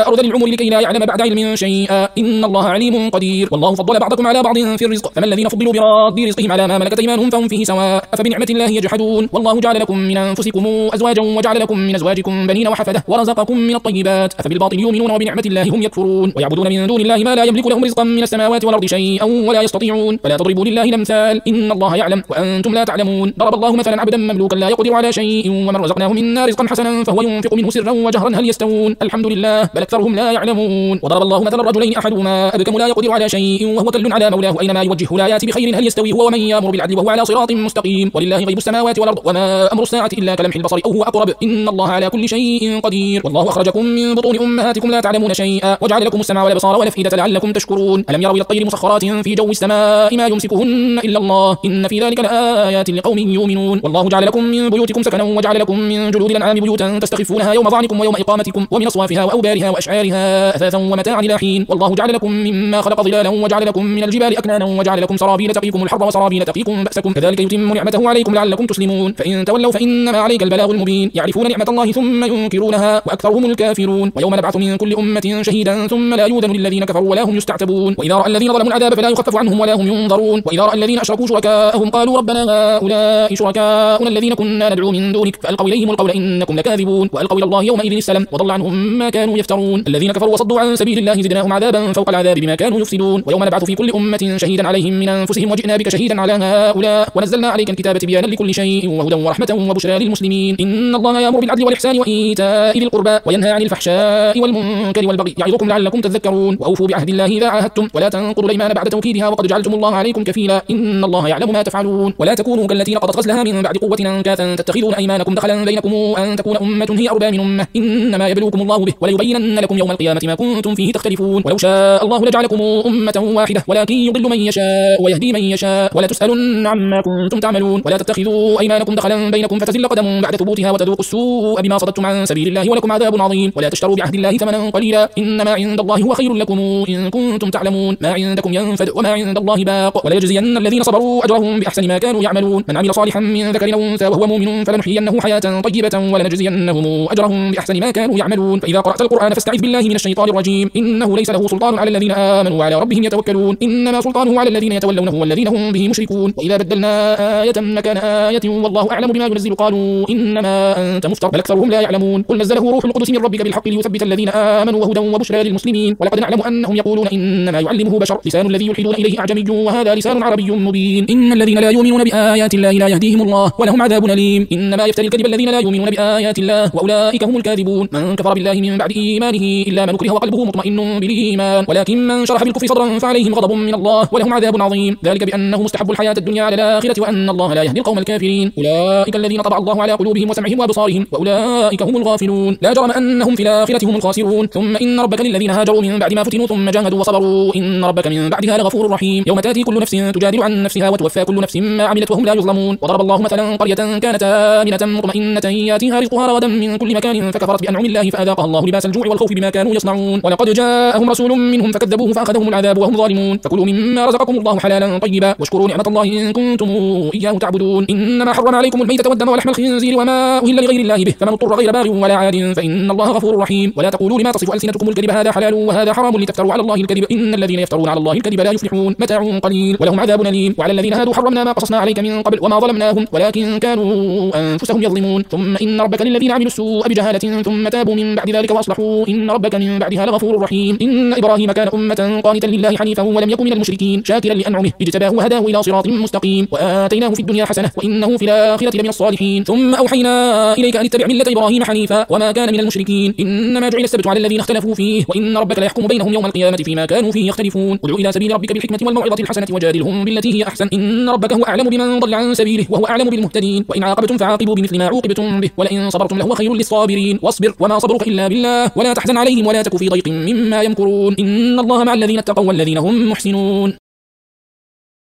الأول لكي لا يعلم بعد علم شيئا إن الله عليم قدير والله فضل بعضكم على بعض في الرزق فما الذين فضلوا براد رزقهم على ما ملكت أيمانهم فهم فيه سواء أفبنعمة الله يجحدون والله جعل لكم من أنفسكم أزواجا وجعل لكم من أزواجكم بنين وحفدة ورزقكم من الطيبات أفبالباطل يؤمنون وبنعمة الله هم يكفرون ويعبدون من دون الله ما لا يملك لهم رزقا من السماوات والأرض شيئا ولا يستطيعون فلا تضربوا لله الأمثال إن الله يعلم وأنتم لا تعلمون ضرب الله مثلا عبدا مملوكا لا يقدر على شيء ومن رزقناه منا رزقا حسنا فهو ينفق منه سرا وجهرا هل يستوون الحمد لله بل أكثرهم لا يعلمون وضرب الله مثلا رجلين أحدهما أبكم لا يقدر على شيء وهو كل على مولاه أينما يوجهه لا يأتي بخير هل يستوي هو ومن يأمر بالعدل وهو على صراط مستقيم ولله غيب السماوات والأرض وما أمر الساعة إلا كلمح البصر أو هو أقرب إن الله على كل شيء قدير والله أخرجكم من بطون أمهاتكم لا تعلمون شيئا وجعل لكم السمع والأبصار والأفئدة لعلكم تشكرون ألم يروا إلى الطير مسخرات في جو السماء ما يمسكهن إلا الله إن في ذلك لآيات لقوم يؤمنون والله جعل لكم من بيوتكم سكنا وجعل لكم من جلود الأنعام بيوتا تستخفونها يوم ظعنكم ويوم إقامتكم ومن أصوافها وأوبارها وأشعارها أثاثا ومتاعا إلى حين والله جعل لكم مما خلق ظلالا وجعل لكم من الجبال أكنانا وجعل لكم سرابيل تقيكم الحر وسرابيل تقيكم بأسكم كذلك يتم نعمته عليكم لعلكم تسلمون فإن تولوا فإنما عليك البلاغ المبين يعرفون نعمة الله ثم ينكرونها وأكثرهم الكافرون ويوم نبعث من كل أمة شهيدا ثم لا يؤذن للذين كفروا ولا هم يستعتبون وإذا رأى الذين ظلموا العذاب فلا يخفف عنهم ولا هم ينظرون وإذا رأى الذين أشركوا شركاءهم قالوا ربنا هؤلاء شركاؤنا الذين كنا ندعو من دونك فألقوا إليهم القول إنكم لكاذبون وألقوا إلى الله يومئذ السلام وضل عنهم ما كانوا يفترون الذين كفروا وصدوا عن سبيل الله زدناهم عذابا فوق العذاب بما كانوا يفسدون ويوم نبعث في كل أمة شهيدا عليهم من أنفسهم وجئنا بك شهيدا على هؤلاء ونزلنا عليك الكتاب تبيانا لكل شيء وهدى ورحمة وبشرى للمسلمين إن الله يأمر بالعدل والإحسان وإيتاء ذي القربى وينهى عن الفحشاء والمنكر والبغي يعظكم لعلكم تذكرون وأوفوا بعهد الله إذا عاهدتم ولا تنقضوا الأيمان بعد توكيدها وقد جعلتم الله عليكم كفيلا إن الله يعلم ما تفعلون ولا تكونوا كالتي نقضت غزلها من بعد قوة أنكاثا تتخذون أيمانكم دخلا بينكم أن تكون أمة هي أربى من أمة إنما يبلوكم الله به وليبينن لكم يوم القيامة ما كنتم فيه تختلفون ولو شاء الله لجعلكم أمة واحدة ولكن يضل من يشاء ويهدي من يشاء ولا تسألن عما كنتم تعملون ولا تتخذوا أيمانكم دخلا بينكم فتزل قدم بعد ثبوتها وتذوقوا السوء بما صددتم عن سبيل الله ولكم عذاب عظيم ولا تشتروا بعهد الله ثمنا قليلا إنما عند الله هو خير لكم إن كنتم تعلمون ما عندكم ينفد وما عند الله باق ولا يجزين الذين صبروا أجرهم بأحسن ما كانوا يعملون من عمل صالحا من ذكر أو أنثى وهو مؤمن فلنحيينه حياة طيبة ولنجزينهم أجرهم بأحسن ما كانوا يعملون فإذا قرأت القرآن فاستعذ بالله من الشيطان الرجيم إنه ليس له سلطان على الذين آمنوا وعلى ربهم يتوكلون إنما سلطانه على الذين يتولونه والذين هم به مشركون وإذا بدلنا آية مكان آية والله أعلم بما ينزل قالوا إنما أنت مفتر بل أكثرهم لا يعلمون قل نزله روح القدس من ربك بالحق ليثبت الذين آمنوا وهدى وبشرى للمسلمين ولقد نعلم أنهم يقولون إنما يعلمه بشر لسان الذي يلحدون إليه أعجمي وهذا لسان عربي مبين إن الذين لا يؤمنون بآيات الله لا يهديهم الله ولهم عذاب أليم إنما يفتري الكذب الذين لا يؤمنون بآيات الله وأولئك هم الكاذبون من كفر بالله من بعد إيمانه إلا من كره وقلبه مطمئن بالإيمان ولكن من شرح بالكفر صدرا فعليهم غضب من الله ولهم عذاب عظيم ذلك بأنه مستحب الحياة الدنيا على الآخرة وأن الله لا يهدي القوم الكافرين أولئك الذين طبع الله على قلوبهم وسمعهم وأبصارهم وأولئك هم الغافلون لا جرم أنهم في الآخرة هم الخاسرون ثم إن ربك للذين هاجروا من بعد ما فتنوا ثم جاهدوا وصبروا إن ربك من بعدها لغفور رحيم يوم تأتي كل نفس تجادل عن نفسها وتوفى كل نفس ما عملت وهم لا يظلمون وضرب الله مثلا قرية كانت آمنة مطمئنة يأتيها رزقها رغدا من كل مكان فكفرت بأنعم الله فأذاقها الله لباس الجوع والخوف بما كانوا يصنعون ولقد جاءهم رسول منهم فكذبوه فأخذهم العذاب وهم ظالمون فكلوا مما رزقكم الله حلالا طيبا واشكروا نعمة الله إن كنتم إياه تعبدون إنما حرم عليكم الميتة والدم ولحم الخنزير وما أهل لغير الله به فمن اضطر غير باغ ولا عاد فإن الله غفور رحيم ولا تقولوا لما تصف ألسنتكم الكذب هذا حلال وهذا حرام لتفتروا على الله الكذب إن الذين يفترون على الله الكذب لا يفلحون متاع قليل ولهم عذاب أليم وعلى الذين هادوا حرمنا ما قصصنا عليك من قبل وما ظلمناهم ولكن كانوا أنفسهم يظلمون ثم إن ربك للذين عملوا السوء بجهالة ثم تابوا من بعد ذلك وأصلحوا إن ربك من بعدها لغفور رحيم إن إبراهيم كان أمة قانتا لله حنيفا ولم يكن من المشركين شاكرا لأنعمه اجتباه وهداه إلى صراط مستقيم وآتيناه في الدنيا حسنة وإنه في الآخرة لمن الصالحين ثم أوحينا إليك أن اتبع ملة إبراهيم حنيفا وما كان من المشركين إنما جعل السبت على الذين اختلفوا فيه وإن ربك ليحكم بينهم يوم القيامة فيما كانوا فيه يختلفون ادع إلى سبيل ربك بالحكمة والموعظة الحسنة وجادلهم بالتي هي أحسن إن ربك هو أعلم بمن ضل عن سبيله وهو أعلم بالمهتدين وإن عاقبتم فعاقبوا بمثل ما عوقبتم به ولئن صبرتم لهو خير للصابرين واصبر وما صبرك إلا بالله ولا تحزن عليهم ولا تك في ضيق مما يمكرون إن الله مع الذين اتقوا والذين هم محسنون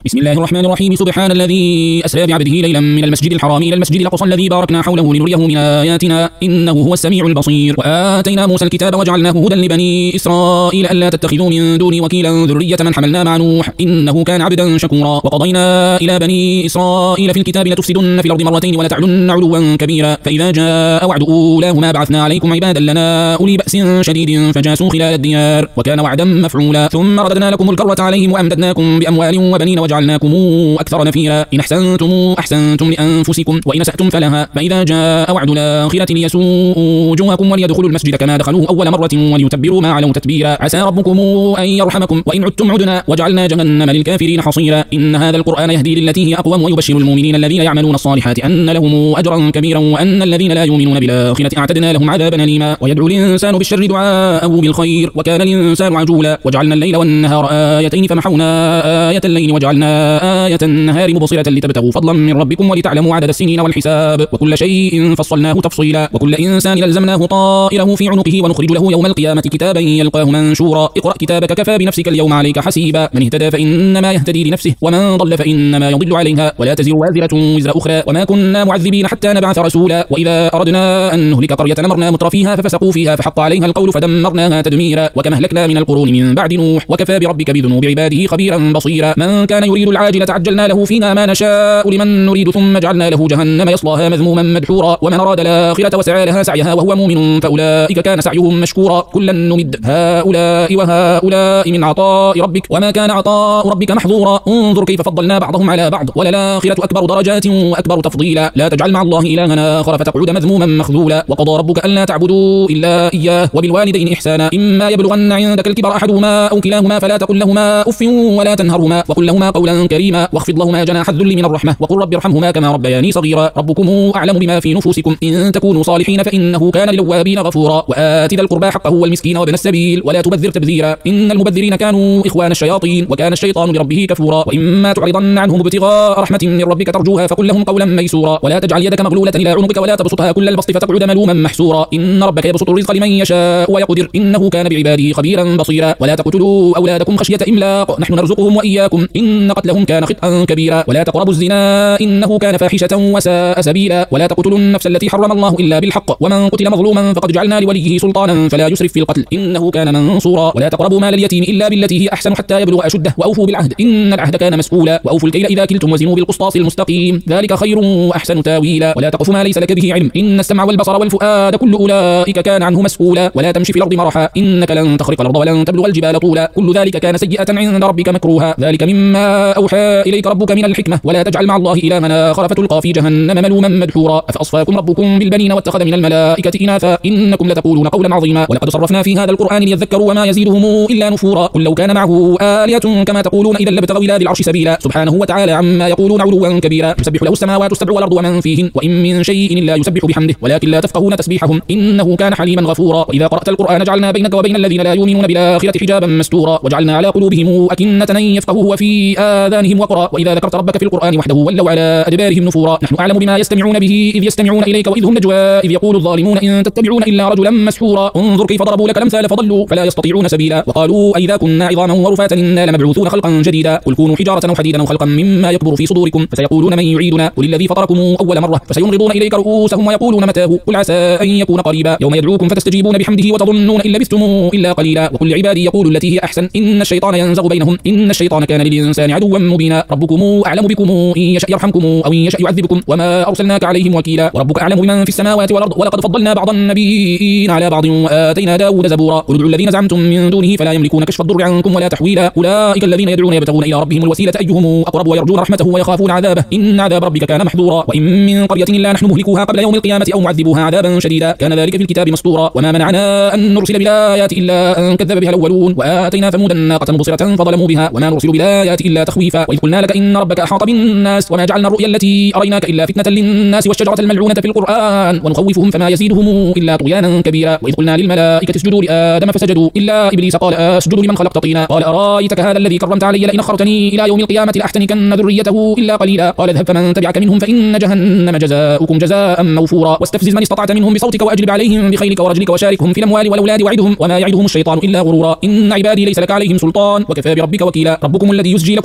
بسم الله الرحمن الرحيم. سبحان الذي أسرى بعبده ليلا من المسجد الحرام إلى المسجد الأقصى الذي باركنا حوله لنريه من آياتنا إنه هو السميع البصير. وآتينا موسى الكتاب وجعلناه هدى لبني إسرائيل ألا تتخذوا من دوني وكيلا ذرية من حملنا مع نوح إنه كان عبدا شكورا. وقضينا إلى بني إسرائيل في الكتاب لتفسدن في الأرض مرتين ولتعلن علوا كبيرا فإذا جاء وعد أولاهما بعثنا عليكم عبادا لنا أولي بأس شديد فجاسوا خلال الديار وكان وعدا مفعولا. ثم رددنا لكم الكرة عليهم وأمددناكم بأموال وبنين وجعلناكم أكثر نفيرا. إن أحسنتم أحسنتم لأنفسكم وإن أسأتم فلها فإذا جاء وعد الآخرة ليسوءوا وجوهكم وليدخلوا المسجد كما دخلوه أول مرة وليتبروا ما علوا تتبيرا. عسى ربكم أن يرحمكم وإن عدتم عدنا وجعلنا جهنم للكافرين حصيرا. إن هذا القرآن يهدي للتي هي أقوم ويبشر المؤمنين الذين يعملون الصالحات أن لهم أجرا كبيرا وأن الذين لا يؤمنون بالآخرة أعتدنا لهم عذابا أليما. ويدعو الإنسان بالشر دعاءه بالخير وكان الإنسان عجولا. وجعلنا الليل والنهار آيتين فمحونا آية الليل وجعلنا آية النهار مبصرة لتبتغوا فضلا من ربكم ولتعلموا عدد السنين والحساب وكل شيء فصلناه تفصيلا. وكل إنسان لزمناه طائره في عنقه ونخرج له يوم القيامة كتابا يلقاه منشورا. اقرأ كتابك كفى بنفسك اليوم عليك حسيبا. من اهتدى فإنما يهتدي لنفسه ومن ضل فإنما يضل عليها ولا تزر وازرة وزر أخرى وما كنا معذبين حتى نبعث رسولا. وإذا أردنا أن نهلك قرية أمرنا متر فيها ففسقوا فيها فحق عليها القول فدمرناها تدميرا. وكما أهلكنا من القرون من بعد نوح وكفى بربك بذنوب عباده خبيرا بصيرا. من كان يريد العاجلة عجلنا له فيها ما نشاء لمن نريد ثم جعلنا له جهنم يصلاها مذموما مدحورا. ومن أراد الآخرة وسعى لها سعيها وهو مؤمن فأولئك كان سعيهم مشكورا. كلا نمد هؤلاء وهؤلاء من عطاء ربك وما كان عطاء ربك محظورا. انظر كيف فضلنا بعضهم على بعض وللآخرة أكبر درجات وأكبر تفضيلا. لا تجعل مع الله إلها آخر فتقعد مذموما مخذولا. وقضى ربك ألا تعبدوا إلا إياه وبالوالدين إحسانا إما يبلغن عندك الكبر أحدهما أو كلاهما فلا تقل لهما أف ولا تنهرهما وقل لهما قولا كريما واخفض لهما جناح الذل من الرحمة وقل رب ارحمهما كما ربياني صغيرا. ربكم أعلم بما في نفوسكم إن تكونوا صالحين فإنه كان للأوابين غفورا. وآت ذا القربى حقه والمسكين وابن السبيل ولا تبذر تبذيرا إن المبذرين كانوا إخوان الشياطين وكان الشيطان لربه كفورا. وإما تعرضن عنهم ابتغاء رحمة من ربك ترجوها فقل لهم قولا ميسورا. ولا تجعل يدك مغلولة إلى عنقك ولا تبسطها كل البسط فتقعد ملوما محسورا. إن ربك يبسط الرزق لمن يشاء ويقدر إنه كان بعباده خبيرا بصيرا. ولا تقتلوا أولادكم خشية إملاق نحن نرزقهم وإياكم إن قتلهم كان خطأ كبيرا. ولا تقربوا الزنا إنه كان فاحشة وساء سبيلا. ولا تقتلوا النفس التي حرم الله إلا بالحق ومن قتل مظلوما فقد جعلنا لوليه سلطانا فلا يسرف في القتل إنه كان منصورا. ولا تقربوا مال اليتيم إلا بالتي هي أحسن حتى يبلغ أشده وأوفوا بالعهد إن العهد كان مسؤولا. وأوفوا الكيل إذا كلتم وزنوا بالقسطاس المستقيم ذلك خير وأحسن تاويلا. ولا تقف ما ليس لك به علم إن السمع والبصر والفؤاد كل أولئك كان عنه مسؤولا. ولا تمشي في الأرض مرحا إنك لن تخرق الأرض ولن تبلغ الجبال طولا كل ذلك كان سيئة عند ربك مكروها. ذلك مما أوحى إليك ربك من الحكمة. ولا تجعل مع الله إلها آخر فتلقى في جهنم ملوما مدحورا. أفأصفاكم ربكم بالبنين واتخذ من الملائكة إناثا إنكم لتقولون قولا عظيما. ولقد صرفنا في هذا القرآن ليذكروا وما يزيدهم إلا نفورا. قل لو كان معه آلهة كما تقولون إذا لابتغوا إلى ذي العرش سبيلا. سبحانه وتعالى عما يقولون علوا كبيرا. يسبح له السماوات السبع والأرض ومن فيهن وإن من شيء إلا يسبح بحمده ولكن لا تفقهون تسبيحهم إنه كان حليما غفورا. وإذا قرأت القرآن جعلنا بينك وبين الذين لا يؤمنون بالآخرة حجابا مستورا وجعلنا على قلوبهم أكنة أن يفقهوه وفي آذانهم وقرا. وإذا ذكرت ربك في القرآن وحده ولوا على أدبارهم نفورا. نحن أعلم بما يستمعون به إذ يستمعون إليك وإذ هم نجوى إذ يقول الظالمون إن تتبعون إلا رجلا مسحورا. انظر كيف ضربوا لك الأمثال فضلوا فلا يستطيعون سبيلا. وقالوا أئذا كنا عظاما ورفاتا إنا لمبعوثون خلقا جديدا قل كونوا حجارة أو حديدا أو خلقا مما يكبر في صدوركم فسيقولون من يعيدنا قل الذي فطركم أول مرة فسينغضون إليك رؤوسهم ويقولون متاه قل عسى أن يكون قريبا يوم يدعوكم فتستجيبون بحمده وتظنون إن لبثتم إلا قليلا. وكل عبادي يقول التي هي أحسن إن الشيطان ينزغ بينهم إن الشيطان كان للإنسان عدوا مبينا. ربكم أعلم بكم إن يشأ يرحمكم أو إن يشأ يعذبكم وما أرسلناك عليهم وكيلا. وربك أعلم بمن في السماوات والأرض ولقد فضلنا بعض النبيين على بعض وآتينا داود زبورا. قل ادعوا الذين زعمتم من دونه فلا يملكون كشف الضر عنكم ولا تحويلا. أولئك الذين يدعون يبتغون إلى ربهم الوسيلة أيهم أقرب ويرجون رحمته ويخافون عذابه إن عذاب ربك كان محظورا. وإن من قرية إلا نحن مهلكوها قبل يوم القيامة أو معذبوها عذابا شديدا كان ذلك في الكتاب مسطورا. وما منعنا أن نرسل بالآيات إلا أن كذب بها الأولون. وآتينا ثمود الناقة مبصرة فظلموا بها وما نرسل بالآيات إلا تخويفا. وإذ قلنا لك إن ربك أحاط بالناس وما جعلنا الرؤيا التي أريناك إلا فتنة للناس والشجرة الملعونة في القرآن ونخوفهم فما يزيدهم إلا طغيانا كبيرا. وإذ قلنا للملائكة اسجدوا لآدم فسجدوا إلا إبليس قال أسجد لمن خلقت طينا قال أرايتك هذا الذي كرمت علي لئن أخرتني إلى يوم القيامة لأحتنكن ذريته إلا قليلا. قال اذهب فمن تبعك منهم فإن جهنم جزاؤكم جزاء موفورا. واستفزز من استطعت منهم بصوتك وأجلب عليهم بخيلك ورجلك وشاركهم في الأموال والأولاد وعدهم وما يعدهم الشيطان إلا غرورا. إن عبادي ليس لك عليهم سلطان وكفى بربك وكيلا. ربكم الذي يسجي لكم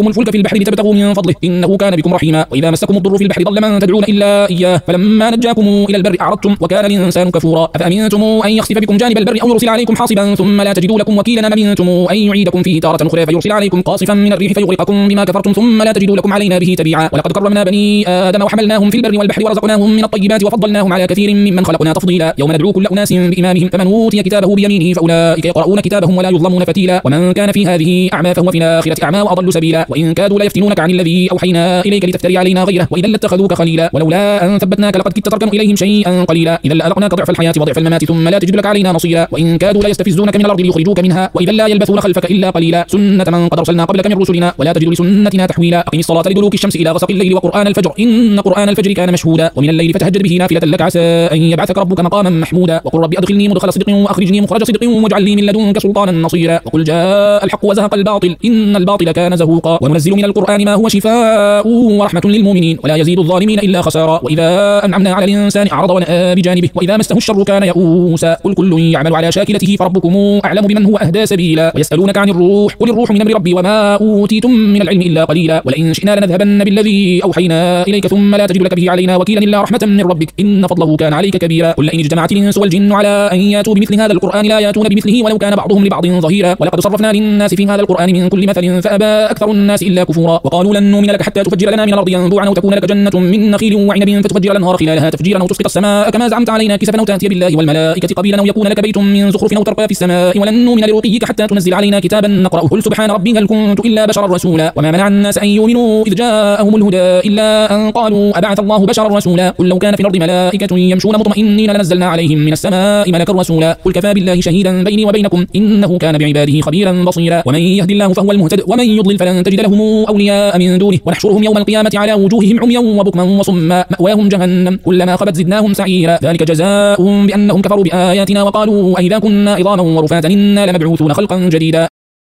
لكم الفلك في البحر لتبتغوا من فضله إنه كان بكم رحيما وإذا مسكم الضر في البحر ضل من تدعون إلا إياه فلما نجاكم إلى البر أعرضتم وكان الإنسان كفورا أفأمنتم أن يخسف بكم جانب البر أو يرسل عليكم حاصبا ثم لا تجدوا لكم وكيلا أم أمنتم أن يعيدكم فيه تارة أخرى فيرسل عليكم قاصفا من الريح فيغرقكم بما كفرتم ثم لا تجدوا لكم علينا به تبيعا ولقد كرمنا بني آدم وحملناهم في البر والبحر ورزقناهم من الطيبات وفضلناهم على كثير ممن خلقنا تفضيلا يوم ندعو كل أناس بإمامهم فمن أوتي كتابه بيمينه فأولئك يقرؤون كتابهم ولا يظلمون فتيلا ومن كان في هذه أعمى فهو في الآخرة أعمى وأضل سبيلا وإن كادوا ليفتنونك عن الذي أوحينا إليك لتفتري علينا غيره وإذا لاتخذوك خليلا ولولا أن ثبتناك لقد كدت تركن إليهم شيئا قليلا إذا لأذقناك ضعف الحياة وضعف الممات ثم لا تجد لك علينا نصيرا وإن كادوا ليستفزونك من الأرض ليخرجوك منها وإذا لا يلبثون خلفك إلا قليلا سنة من قد أرسلنا قبلك من رسلنا ولا تجد لسنتنا تحويلا أقم الصلاة لدلوك الشمس إلى غسق الليل وقرآن الفجر إن قرآن الفجر كان مشهودا ومن الليل فتهجد به نافلة لك عسى أن يبعثك ربك مقاما محمودا وقل رب أدخلني مدخل صدق وأخرجني مخرج صدق واجعل لي من لدنك سلطانا نصيرا وقل جاء الحق وزهق الباطل إن الباطل كان زهوقا وننزل من القرآن ما هو شفاء ورحمة للمؤمنين ولا يزيد الظالمين إلا خسارا وإذا أنعمنا على الإنسان أعرض ونأى بجانبه وإذا مسه الشر كان يئوسا قل كل يعمل على شاكلته فربكم أعلم بمن هو أهدى سبيلا ويسألونك عن الروح قل الروح من أمر ربي وما أوتيتم من العلم إلا قليلا ولئن شئنا لنذهبن بالذي أوحينا إليك ثم لا تجد لك به علينا وكيلا إلا رحمة من ربك إن فضله كان عليك كبيرا قل إن اجتمعت الإنس والجن على أن ياتوا بمثل هذا القرآن لا ياتون بمثله ولو كان بعضهم لبعض ظهيرا ولقد صرفنا للناس في هذا القرآن من كل مثل فأبى أكثر الناس إلا كفورا وقالوا لن نؤمن لك حتى تفجر لنا من الأرض ينبوعا أو تكون لك جنة من نخيل وعنب فتفجر الأنهار خلالها تفجيرا أو تسقط السماء كما زعمت علينا كسفا أو تأتي بالله والملائكة قبيلا أو يكون لك بيت من زخرف أو ترقى في السماء ولن نؤمن لرقيك حتى تنزل علينا كتابا نقرأه قل سبحان ربي هل كنت إلا بشرا رسولا وما منع الناس أن يؤمنوا إذ جاءهم الهدى إلا أن قالوا أبعث الله بشرا رسولا قل لو كان في الأرض ملائكة يمشون مطمئنين لنزلنا عليهم من السماء ملكا رسولا قل كفى بالله شهيدا بيني وبينكم إنه كان بعباده خبيرا بصيرا ومن يهد الله فهو المهتد ومن يضلل فلن تجد لهم أولياء من دونه ونحشرهم يوم القيامة على وجوههم عميا وبكما وصما مأواهم جهنم كلما خبت زدناهم سعيرا ذلك جزاؤهم بأنهم كفروا بآياتنا وقالوا أئذا كنا عظاما ورفاتا إنا لمبعوثون خلقا جديدا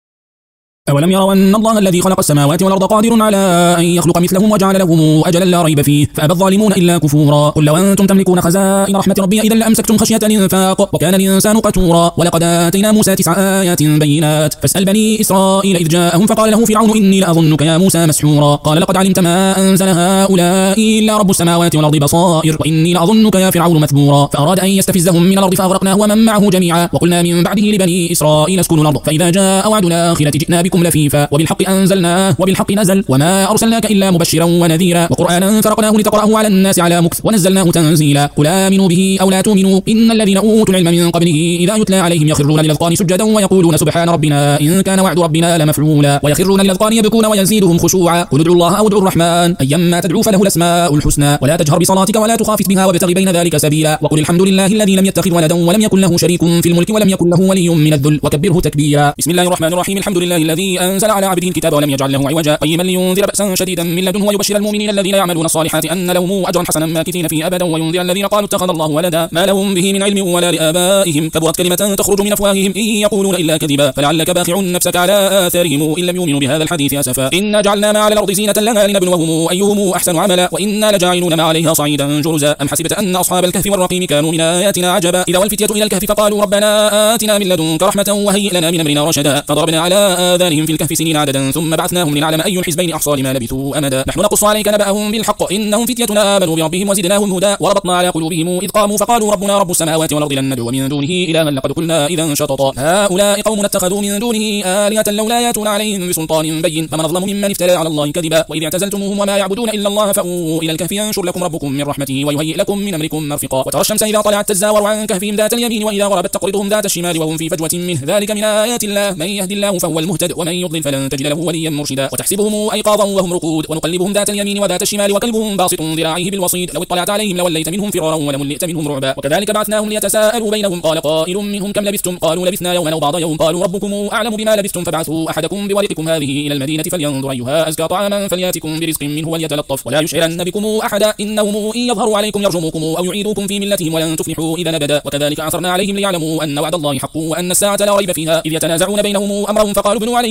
أولم يروا أن الله الذي خلق السماوات والأرض قادر على أن يخلق مثلهم وجعل لهم أجلا لا ريب فيه فأبى الظالمون إلا كفورا قل لو أنتم تملكون خزائن رحمة ربي إذا لأمسكتم خشية الإنفاق وكان الإنسان قتورا ولقد آتينا موسى تسع آيات بينات فاسأل بني إسرائيل إذ جاءهم فقال له فرعون إني لأظنك يا موسى مسحورا قال لقد علمت ما أنزل هؤلاء إلا رب السماوات والأرض بصائر وإني لأظنك يا فرعون مثبورا فأراد أن يستفزهم من الأرض فأغرقناه ومن معه جميعا وقلنا من بعده لبني إسرائيل اسكنوا الأرض فإذا جاء وعد الآخرة جئنا بكم لفيفا وبالحق أنزلناه وبالحق نزل وما أرسلناك إلا مبشرا ونذيرا وقرآنا فرقناه لتقرأه على الناس على مكث ونزلناه تنزيلا قل آمنوا به أو لا تؤمنوا إن الذين أوتوا العلم من قبله إذا يتلى عليهم يخرون للأذقان سجدا ويقولون سبحان ربنا إن كان وعد ربنا لمفعولا ويخرون للأذقان يبكون ويزيدهم خشوعا قل ادعوا الله أو ادعوا الرحمن أيما تدعوا فله الأسماء الحسنى ولا تجهر بصلاتك ولا تخافت بها وابتغ بين ذلك سبيلا وقل الحمد لله الذي لم يتخذ ولدا ولم يكن له شريك في الملك ولم يكن له ولي من الذل وكبره تكبيرا بسم الله الرحمن الرحيم الحمد لله الذي أنزل على عبده الكتاب ولم يجعل له عوجا قيما لينذر بأسا شديدا من لدنه ويبشر المؤمنين الذين يعملون الصالحات أن لهم أجرا حسنا ماكثين فيه أبدا وينذر الذين قالوا اتخذ الله ولدا ما لهم به من علم ولا لآبائهم كبرت كلمة تخرج من أفواههم إن يقولون إلا كذبا فلعلك باخع نفسك على آثارهم إن لم يؤمنوا بهذا الحديث أسفا إنا جعلنا ما على الأرض زينة لها لنبلوهم أيهم أحسن عملا وإنا لجاعلون ما عليها صعيدا جرزا أم حسبت أن أصحاب الكهف والرقيم كانوا من آياتنا عجبا إذا والفتية إلى الكهف فقالوا ربنا آتنا من لدنك رحمة وهيئ لنا من أمرنا رشدا فضربنا على آذانهم في الكهف سنين عددا ثم بعثناهم لنعلم أي الحزبين أحصى لما لبثوا أمدا نحن نقص عليك نبأهم بالحق إنهم فتية آمنوا بربهم وزدناهم هدى وربطنا على قلوبهم إذ قاموا فقالوا ربنا رب السماوات والأرض لن ندعو من دونه إلها لقد قلنا إذا شططا هؤلاء قوم اتخذوا من دونه آلهة لولا يأتون عليهم بسلطان بين فمن أظلم ممن افترى على الله كذبا وإذ اعتزلتموهم وما يعبدون إلا الله فأووا إلى الكهف ينشر لكم ربكم من رحمته ويهيئ لكم من أمركم مرفقا وترى الشمس إذا طلعت تزاور عن كهفهم ذات اليمين وإذا غربت تقرضهم ذات الشمال وهم في فجوة منه ذلك من آيات الله من يهد الله فهو المهتد ومن يضلل فلن تجد له وليا مرشدا وتحسبهم أيقاظا وهم رقود ونقلبهم ذات اليمين وذات الشمال وكلبهم باسط ذراعيه بالوصيد لو اطلعت عليهم لوليت منهم فرارا ولملئت منهم رعبا وكذلك بعثناهم ليتساءلوا بينهم قال قائل منهم كم لبثتم قالوا لبثنا يوما أو بعض يوم قالوا ربكم أعلم بما لبثتم فابعثوا أحدكم بورقكم هذه إلى المدينة فلينظر أيها أزكى طعاما فلياتكم برزق منه وليتلطف ولا يشعرن بكم أحدا إنهم إن يظهروا عليكم يرجموكم أو يعيدوكم في ملتهم ولن تفلحوا إذا أبدا وكذلك أعثرنا عليهم ليعلموا أن وعد الله حق وأن الساعة لا ريب فيها إذ يتنازعون بينهم أمرهم فقالوا ابنوا عليهم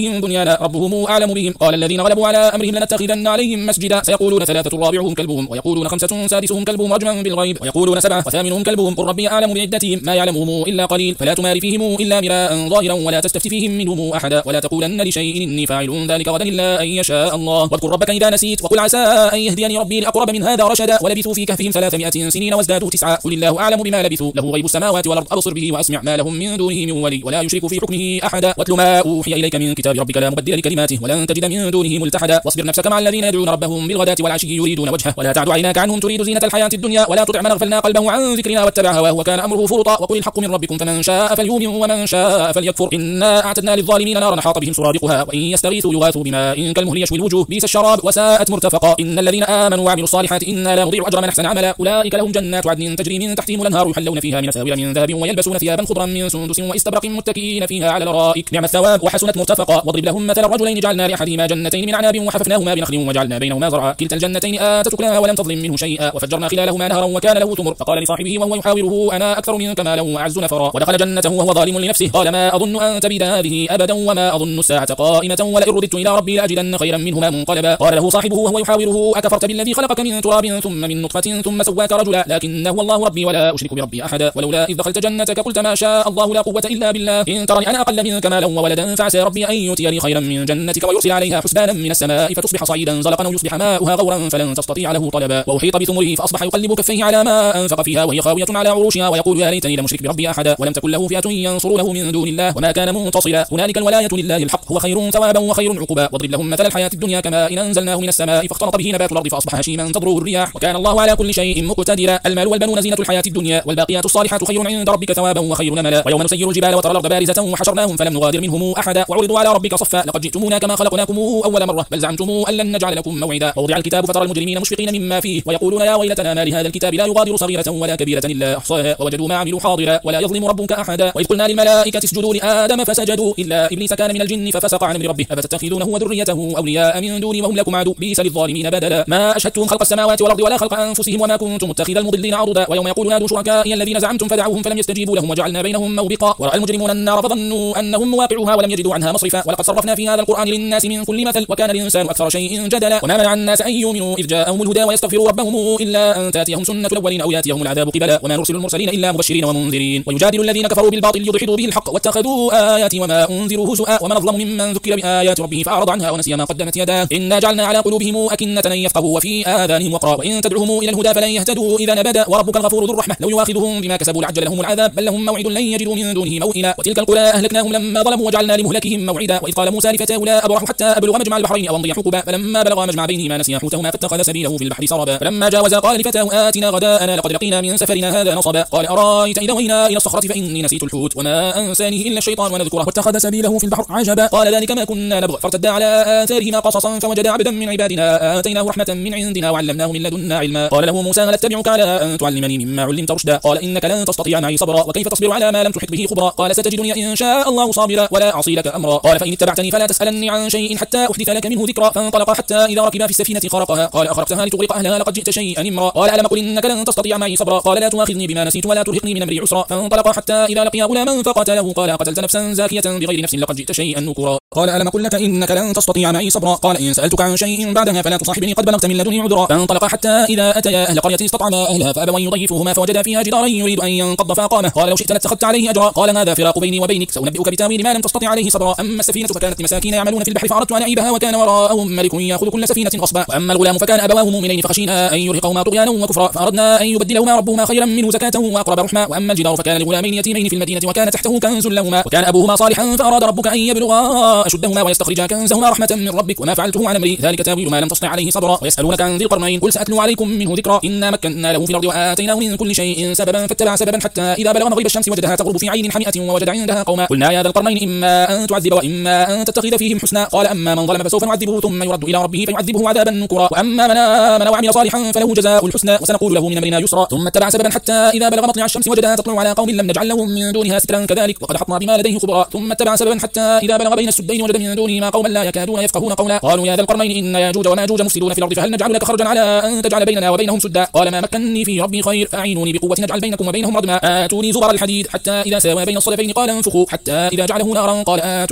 عليهم بنيانا ربهم أعلم بهم قال الذين غلبوا على أمرهم لنتخذن عليهم مسجدا سيقولون ثلاثة رابعهم كلبهم ويقولون خمسة سادسهم كلبهم رجما بالغيب ويقولون سبعة وثامنهم كلبهم قل ربي أعلم بعدتهم ما يعلمهم إلا قليل فلا تمار فيهم إلا مراء ظاهرا ولا تستفت فيهم منهم أحدا ولا تقولن لشيء إني فاعل ذلك غدا إلا أن يشاء الله واذكر ربك إذا نسيت وقل عسى أن يهديني ربي لأقرب من هذا رشدا ولبثوا في كهفهم ثلاثمائة سنين وازدادوا تسعا قل الله أعلم بما لبثوا له غيب السماوات والأرض أبصر به وأسمع ما لهم من دونه من ولي ولا يشرك في حكمه أحدا واتل ما أوحي إليك من كتاب ربك لا مبدل لكلماته ولن تجد من دونه ملتحدا واصبر نفسك مع الذين يدعون ربهم بالغداة والعشي يريدون وجهه ولا تعد عيناك عنهم تريد زينة الحياة الدنيا ولا تطع من أغفلنا قلبه عن ذكرنا واتبع هواه وكان أمره فرطا وقل الحق من ربكم فمن شاء فليؤمن ومن شاء فليكفر إنا أعتدنا للظالمين نارا حاط بهم سرادقها وإن يستغيثوا يغاثوا بماء كالمهل يشوي الوجوه بئس الشراب وساءت مرتفقا إن الذين آمنوا وعملوا الصالحات إنا لا نضيع أجر من أحسن عملا أولئك لهم جنات عدن تجري من تحتهم الأنهار يحلون فيها من أساور من ذهب ويلبسون ثيابا خضرا من سندس واستبرق متكئين فيها على الأرائك نعم الثواب وحسنت مرتفقا واضرب لهم مثل الرجلين جعلنا لأحدهما جنتين من أعناب وحففناهما بنخل وجعلنا بينهما زرعا كلتا الجنتين آتت أكلها ولم تظلم منه شيئا وفجرنا خلالهما نهرا وكان له ثمر فقال لصاحبه وهو يحاوره أنا أكثر منك مالا وأعز نفرا ودخل جنته وهو ظالم لنفسه قال ما أظن أن تبيد هذه أبدا وما أظن الساعة قائمة ولئن رددت إلى ربي لأجدن خيرا منهما منقلبا قال له صاحبه وهو يحاوره أكفرت بالذي خلقك من تراب ثم من نطفة ثم سواك رجلا لكن هو الله ربي ولا أشرك بربي أحدا ولولا إذ دخلت جنتك قلت ما شاء الله لا قوة إلا بالله إن ترني أنا أقل منك مالا وولدا فعسى ربي أن يؤتيني خيرا من جنتك ويرسل عليها حسبانا من السماء فتصبح صعيدا زلقا أو يصبح ماؤها غورا فلن تستطيع له طلبا وأحيط بثمره فأصبح يقلب كفيه على ما أنفق فيها وهي خاوية على عروشها ويقول يا ليتني لم أشرك بربي أحدا ولم تكن له فئة ينصرونه من دون الله وما كان منتصرا هنالك الولاية لله الحق هو خير ثوابا وخير عقبا واضرب لهم مثل الحياة الدنيا كماء إن أنزلناه من السماء فاختلط به نبات الأرض فأصبح هشيما تضره الرياح وكان الله على كل شيء مقتدرا المال والبنون زينة الحياة الدنيا والباقيات الصالحات خير عند ربك ثوابا وخير نملا ويوم نسير الجبال وترى الأرض بارزة وحشرناهم فلم نغادر منهم أحدا وعرضوا على ربك صفا لقد جئتمونا كما خلقناكم أول مرة بل زعمتم أن لن نجعل لكم موعدا ووضع الكتاب فترى المجرمين مشفقين مما فيه ويقولون يا ويلتنا ما لهذا الكتاب لا يغادر صغيرة ولا كبيرة إلا أحصاها ووجدوا ما عملوا حاضرا ولا يظلم ربك أحدا وإذ قلنا للملائكة اسجدوا لآدم فسجدوا إلا إبليس كان من الجن ففسق عن أمر ربه أفتتخذونه وذريته أولياء من دوني وهم لكم عدو بئس للظالمين بدلا ما أشهدتهم خلق السماوات والأرض ولا خلق أنفسهم وما كنتم متخذ المضلين عضدا ويوم يقول نادوا شركائي الذين زعمتم فدعوهم فلم يستجيبوا لهم وجعلنا بينهم موبقا ورأى المجرمون النار فظنوا أنهم مواقعوها ولم يجدوا عنها مصرفا ولقد صرفنا في هذا القرآن للناس من كل مثل وكان الإنسان أكثر شيء جدلا وما منع الناس أن يؤمنوا إذ جاءهم الهدى ويستغفروا ربهم إلا أن تأتيهم سنة الأولين أو يأتيهم العذاب قبلا وما نرسل المرسلين إلا مبشرين ومنذرين ويجادل الذين كفروا بالباطل ليدحضوا به الحق واتخذوا آياتي وما أنذروا هزؤا ومن أظلم ممن ذكر بآيات ربه فأعرض عنها ونسي ما قدمت يداه إنا جعلنا على قلوبهم أكنة أن يفقهوا وفي آذانهم وقرا وإن تدعوهم إلى الهدى فلن يهتدوا إذا نبدا وربك الغفور ذو الرحمة لو يؤاخذهم بما كسبوا لعجل لهم العذاب بل لهم موعد لن يجدوا من دونه موئلا وتلك القرى أهلكناهم لما ظلموا وجعلنا لمهلكهم موعدا وإذ قال موسى لفتاه لا أبرح حتى أبلغ مجمع البحرين أو أمضي حقبا فلما بلغا مجمع بينهما نسيا حوتهما فاتخذ سبيله في البحر سربا فلما جاوزا قال لفتاه آتنا غداءنا لقد لقينا من سفرنا هذا نصبا قال أرايت إذا وينا إلى الصخرة فإني نسيت الحوت وما أنسانيه إلا الشيطان ونذكره واتخذ سبيله في البحر عجبا قال ذلك ما كنا نبغ فارتدا على آثارهما قصصا فوجدا عبدا من عبادنا آتيناه رحمة من عندنا وعلمناه من لدنا علما قال له موسى هل اتبعك على أن تعلمني مما علمت رشدا قال إنك لن تستطيع معي صبرا وكيف تصبر على ما لم تحط به خبرا قال ستجدني إن شاء الله صابرا ولا أعصي لك أمرا قال فإن اتبعتني فلا تسألني عن شيء حتى أحدث لك منه ذكرا فانطلق حتى إذا ركبا في السفينة خرقها قال أخرقتها لتغرق أهلها لقد جئت شيئا إمرا قال ألم قل إنك لن تستطيع معي صبرا قال لا تؤاخذني بما نسيت ولا ترهقني من أمري عسرا فانطلق حتى إذا لقيا غلاما فقتله قال قتلت نفسا زاكية بغير نفس لقد جئت شيئا نكرا قال ألم قل لك إنك لن تستطيع معي صبرا قال إن سألتك عن شيء بعدها فلا تصاحبني قد بلغت من لدني عذرا فانطلق حتى إذا أتيا أهل قرية استطعما أهلها فأبوا أن يضيفوهما فوجدا فيها جدارا يريد أن ينقض فأقامه قال لو شئت لاتخذت عليه أجرا قال هذا فراق بيني وبينك سأنبئك بتاويل ما لم تستطع عليه صبرا أما السفينة فكانت لمساكين يعملون في البحر فأردت أن أعيبها وكان وراءهم ملك يأخذ كل سفينة غصبا وأما الغلام فكان أبواه مؤمنين فخشينا أن يرهقهما طغيانا وكفرا فأردنا أن يبدلهما ربهما خيرا منه زكاة وأقرب رحما وأما الجدار فكان لغلامين يتيمين في المدينة وكان تحته كنز لهما وكان أبوهما صالحا فأراد ربك أن يبلغا أشدهما ويستخرجا كنزهما رحمة من ربك وما فعلته عن أمري ذلك تأويل ما لم تستطع عليه صبرا ويسألونك عن ذي القرنين قل سأتلو عليكم منه ذكرا إنا مكنا له في الأرض وآتيناه من كل شيء سببا فاتبع سببا حتى إذا بلغ مغرب الشمس وجدها تغرب في عين حمئة ووجد عندها قوما قلنا يا ذا القرنين إما أن تعذب وإما أن تتخذ فيهم حسنا قال أما من ظلم فسوف نعذبه ثم يرد إلى ربه فيعذبه عذابا نكرا وأما من آمن وعمل صالحا فله جزاء الحسنى وسنقول له من أمرنا يسرا ثم اتبع سببا حتى إذا بلغ مطلع الشمس وجدها تطلع على قوم لم نجعل لهم من دونها سترا كذلك وقد حطنا بما لديه خبرا ثم اتبع سببا حتى إذا بلغ بين السدين وجد من دونهما قوما لا يكادون يفقهون قولا قالوا يا ذا القرنين إن ياجوج وماجوج مفسدون في الأرض فهل نجعل لك خرجا على أن تجعل بيننا وبينهم سدا قال ما مكنني في ربي خير فأعينوني بقوة نجعل بينكم وبينهم ردما آتوني زبر الحديد حتى إذا ساوى بين الصدفين قال انفخوا حتى إذا جعله نارا قال آتوني أفرغ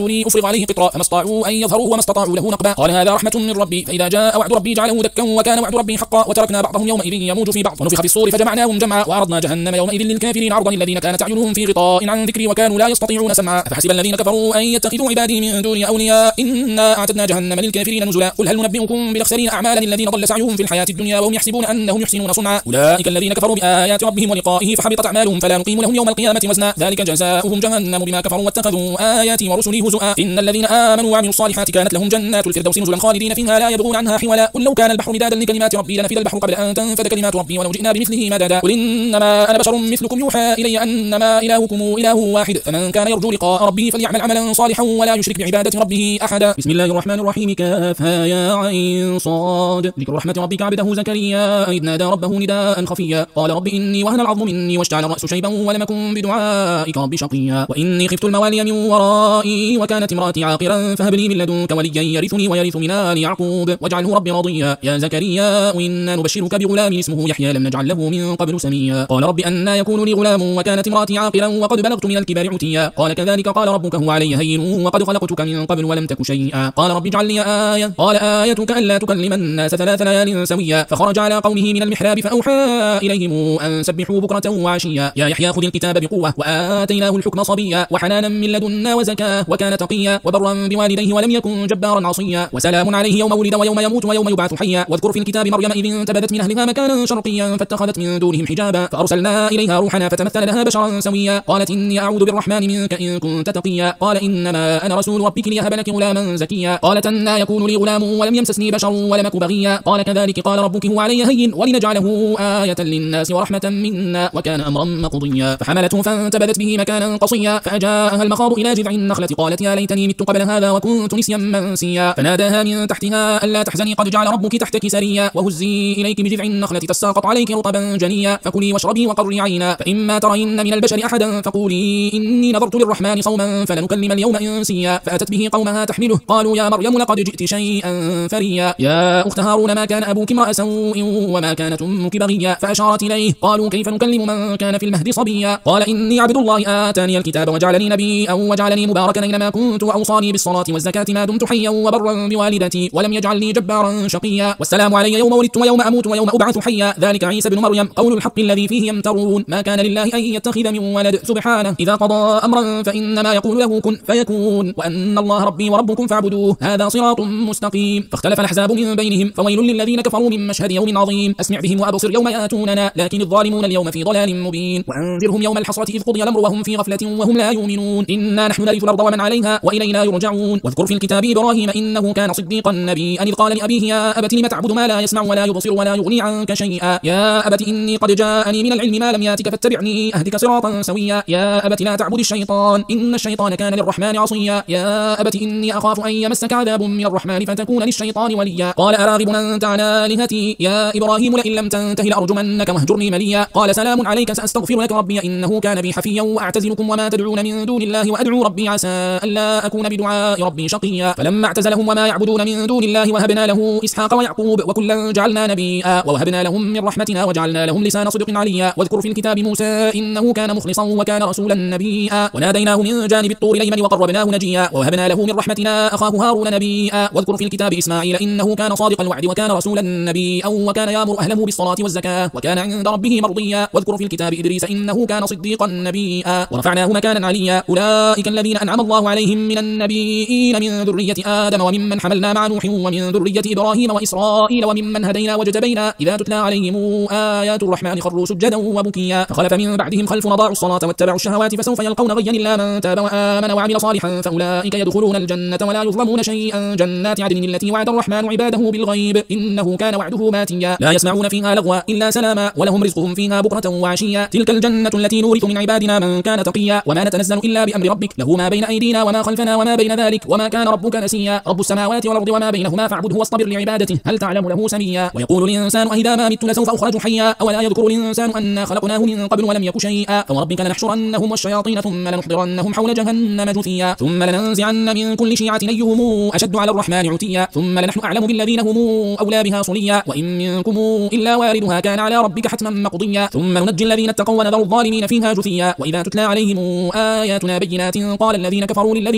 ففرغ عليه قطرا فما استطاعوا أن يظهروه وما استطاعوا له نقبا قال هذا رحمة من ربي فإذا جاء وعد ربي جعله دكا وكان وعد ربي حقا وتركنا بعضهم يومئذ يموج في بعض ونفخ في الصور فجمعناهم جمعا وعرضنا جهنم يومئذ للكافرين عرضا الذين كانت أعينهم في غطاء عن ذكري وكانوا لا يستطيعون سمعا فحسب الذين كفروا أن يتخذوا عبادي من دوني أولياء إنا أعتدنا جهنم للكافرين نزلا قل هل ننبئكم بالأخسرين أعمالا الذين ضل سعيهم في الحياة الدنيا وهم يحسبون أنهم يحسنون صنعا أولئك الذين كفروا بآيات ربهم ولقائه فحبطت أعمالهم فلا نقيم لهم يوم القيامة وزنا ذلك جزاؤهم جهنم بما كفروا واتخذوا آياتي ورسلي هزؤا إن الذين آمنوا وعملوا الصالحات كانت لهم جنات الفردوس نزلا خالدين فيها لا يبغون عنها حولا قل لو كان البحر مدادا لكلمات ربي لنفد البحر قبل أن تنفد كلمات ربي ولو جئنا بمثله مددا قل إنما أنا بشر مثلكم يوحى إلي أنما إلهكم إله واحد فمن كان يرجو لقاء ربه فليعمل عملا صالحا ولا يشرك بعبادة ربه أحدا بسم الله الرحمن الرحيم كافها يا عين صاد ذكر رحمة ربك عبده زكريا إذ نادى ربه نداء خفيا قال رب إني وهن العظم مني واشتعل الرأس شيبا ولم أكن بدعائك رب شقيا وإني خفت الموالي من ورائي وكانت امرأتي عاقرا فهب لي من لدنك وليا يرثني ويرث من آل يعقوب واجعله ربي راضيا يا زكريا إنا نبشرك بغلام اسمه يحيى لم نجعل له من قبل سميا قال رب أنى يكون لي غلام وكانت امرأتي عاقرا وقد بلغت من الكبر عتيا قال كذلك قال ربك هو علي هين وقد خلقتك من قبل ولم تك شيئا قال رب اجعل لي آية قال آيتك ألا تكلم الناس ثلاث ليال سويا فخرج على قومه من المحراب فأوحى إليهم أن سبحوا بكرة وعشيا يا يحيى خذ الكتاب بقوة وآتيناه الحكم صبيا وحنانا من لدنا وزكاة وكان تقيا وبرا بوالديه ولم يكن جبارا عصيا وسلام عليه يوم ولد ويوم يموت ويوم يبعث حيا واذكر في الكتاب مريم إذ انتبذت من أهلها مكانا شرقيا فاتخذت من دونهم حجابا فأرسلنا إليها روحنا فتمثل لها بشرا سويا قالت إني أعوذ بالرحمن منك إن كنت تقيا قال إنما أنا رسول ربك ليهب لك غلاما زكيا قالت أنى يكون لي غلام ولم يمسسني بشر ولم أك بغيا قال كذلك قال ربك هو علي هين ولنجعله آية للناس ورحمة منا وكان أمرا مقضيا فحملته فانتبذت به مكانا قصيا فأجاءها المخاض إلى جذع النخلة قالت يا ليتني مت قبل هذا وكنت نسيا منسيا فناداها من تحتها ألا تحزني قد جعل ربك تحتك سريا وهزي إليك بجذع النخلة تساقط عليك رطبا جنيا فكلي واشربي وقري عينا فإما ترين من البشر أحدا فقولي إني نظرت للرحمن صوما فلنكلم اليوم إنسيا فأتت به قومها تحمله قالوا يا مريم لقد جئت شيئا فريا يا أخت هارون ما كان أبوك امرأ سوء وما كانت أمك بغيا فأشارت إليه قالوا كيف نكلم من كان في المهد صبيا قال إني عبد الله آتاني الكتاب وجعلني نبيا وجعلني مباركا أينما كنت وأوصاني بالصلاة والزكاة ما دمت حيا وبرا بوالدتي ولم يجعلني جبارا شقيا والسلام علي يوم ولدت ويوم أموت ويوم أبعث حيا ذلك عيسى بن مريم قول الحق الذي فيه يمترون ما كان لله أن يتخذ من ولد سبحانه إذا قضى أمرا فإنما يقول له كن فيكون وأن الله ربي وربكم فاعبدوه هذا صراط مستقيم فاختلف الأحزاب من بينهم فويل للذين كفروا من مشهد يوم عظيم أسمع بهم وأبصر يوم يأتوننا لكن الظالمون اليوم في ضلال مبين وأنذرهم يوم الحسرة إذ قضي الأمر وهم في غفلة وهم لا يؤمنون إنا نحن نرث الأرض ومن عليها وإلينا يرجعون واذكر في الكتاب إبراهيم إنه كان صديقا نبيا إذ قال لأبيه يا أبت لم تعبد ما لا يسمع ولا يبصر ولا يغني عنك شيئا يا أبت إني قد جاءني من العلم ما لم ياتك فاتبعني أهدك صراطا سويا يا أبت لا تعبد الشيطان إن الشيطان كان للرحمن عصيا يا أبت إني أخاف أن يمسك عذاب من الرحمن فتكون للشيطان وليا قال أراغب أنت عن آلهتي يا إبراهيم لئن لم تنته لأرجمنك واهجرني مليا قال سلام عليك سأستغفر لك ربي إنه كان بي حفيا وأعتزلكم وما تدعون من دون الله وأدعو ربي عسى ألا أكون بدعاء ربي شقيا فلما اعتزلهم وما يعبدون من دون الله وهبنا له إسحاق ويعقوب وكلا جعلنا نبيا ووهبنا لهم من رحمتنا وجعلنا لهم لسان صدق عليا واذكر في الكتاب موسى إنه كان مخلصا وكان رسولا نبيا وناديناه من جانب الطور الأيمن وقربناه نجيا ووهبنا له من رحمتنا أخاه هارون نبيا واذكر في الكتاب إسماعيل إنه كان صادق الوعد وكان رسولا نبيا وكان يأمر أهله بالصلاة والزكاة وكان عند ربه مرضيا واذكر في الكتاب إدريس إنه كان صديقا نبيا ورفعناه مكانا عليا أولئك الذين أنعم الله عليهم من النبيين من ذرية آدم وممن حملنا مع نوح ومن ذرية إبراهيم وإسرائيل وممن هدينا واجتبينا إذا تتلى عليهم آيات الرحمن خروا سجدا وبكيا فخلف من بعدهم خلف أضاعوا الصلاة واتبعوا الشهوات فسوف يلقون غيا إلا من تاب وآمن وعمل صالحا فأولئك يدخلون الجنة ولا يظلمون شيئا جنات عدن التي وعد الرحمن عباده بالغيب إنه كان وعده ماتيا لا يسمعون فيها لغوا إلا سلاما ولهم رزقهم فيها بكرة وعشيا تلك الجنة التي نورث من عبادنا من كان تقيا وما نتنزل إلا بأمر ربك له ما بين أيدينا وما خلفنا وما بين ذلك وما كان ربك نسيا رب السماوات والأرض وما بينهما فاعبده واصطبر لعبادته هل تعلم له سميا ويقول الإنسان أإذا ما مت لسوف أخرج حيا أولا يذكر الإنسان أنا خلقناه من قبل ولم يك شيئا فوربك لنحشرنهم والشياطين ثم لنحضرنهم حول جهنم جثيا ثم لننزعن من كل شيعة أيهم أشد على الرحمن عتيا ثم لنحن أعلم بالذين هم أولى بها صليا وإن منكم إلا واردها كان على ربك حتما مقضيا ثم ننجي الذين اتقوا ونذر الظالمين فيها جثيا وإذا تتلى عليهم آياتنا بينات قال الذين كفروا للذين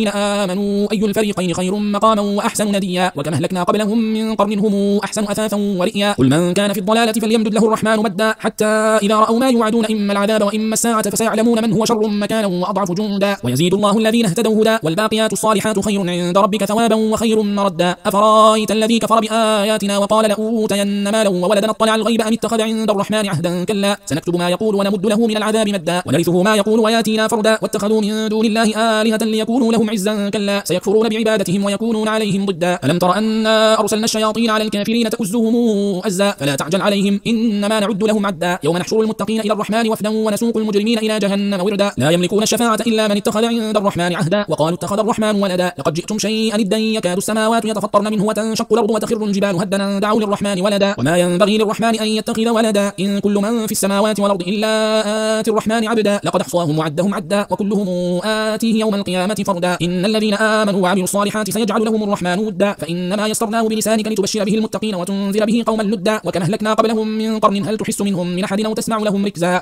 الذين آمنوا أي الفريقين خير مقاما وأحسن نديا وكم أهلكنا قبلهم من قرن هم أحسن أثاثا ورئيا قل من كان في الضلالة فليمدد له الرحمن مدا حتى إذا رأوا ما يوعدون إما العذاب وإما الساعة فسيعلمون من هو شر مكانا وأضعف جندا ويزيد الله الذين اهتدوا هدى والباقيات الصالحات خير عند ربك ثوابا وخير مردا أفرأيت الذي كفر بآياتنا وقال لأوتين مالا وولدا اطلع الغيب أم اتخذ عند الرحمن عهدا كلا سنكتب ما يقول ونمد له من العذاب مدا ونرثه ما يقول وياتينا فردا واتخذوا من دون الله آلهة ليكونوا لهم عزا كلا سيكفرون بعبادتهم ويكونون عليهم ضدا ألم تر أنا أرسلنا الشياطين على الكافرين تؤزهم أزا فلا تعجل عليهم إنما نعد لهم عدا يوم نحشر المتقين إلى الرحمن وفدا ونسوق المجرمين إلى جهنم وردا لا يملكون الشفاعة إلا من اتخذ عند الرحمن عهدا وقالوا اتخذ الرحمن ولدا لقد جئتم شيئا إدا يكاد السماوات يتفطرن منه وتنشق الأرض وتخر الجبال هدا دعوا للرحمن ولدا وما ينبغي للرحمن أن يتخذ ولدا إن كل من في السماوات والأرض إلا آتي الرحمن عبدا لقد أحصاهم وعدهم عدا وكلهم آتيه يوم القيامة فردا إن الذين آمنوا وعملوا الصالحات سيجعل لهم الرحمن ودا فإنما يسرناه بلسانك لتبشر به المتقين وتنذر به قوما لدا وكم أهلكنا قبلهم من قرن هل تحس منهم من أحد أو تسمع لهم ركزا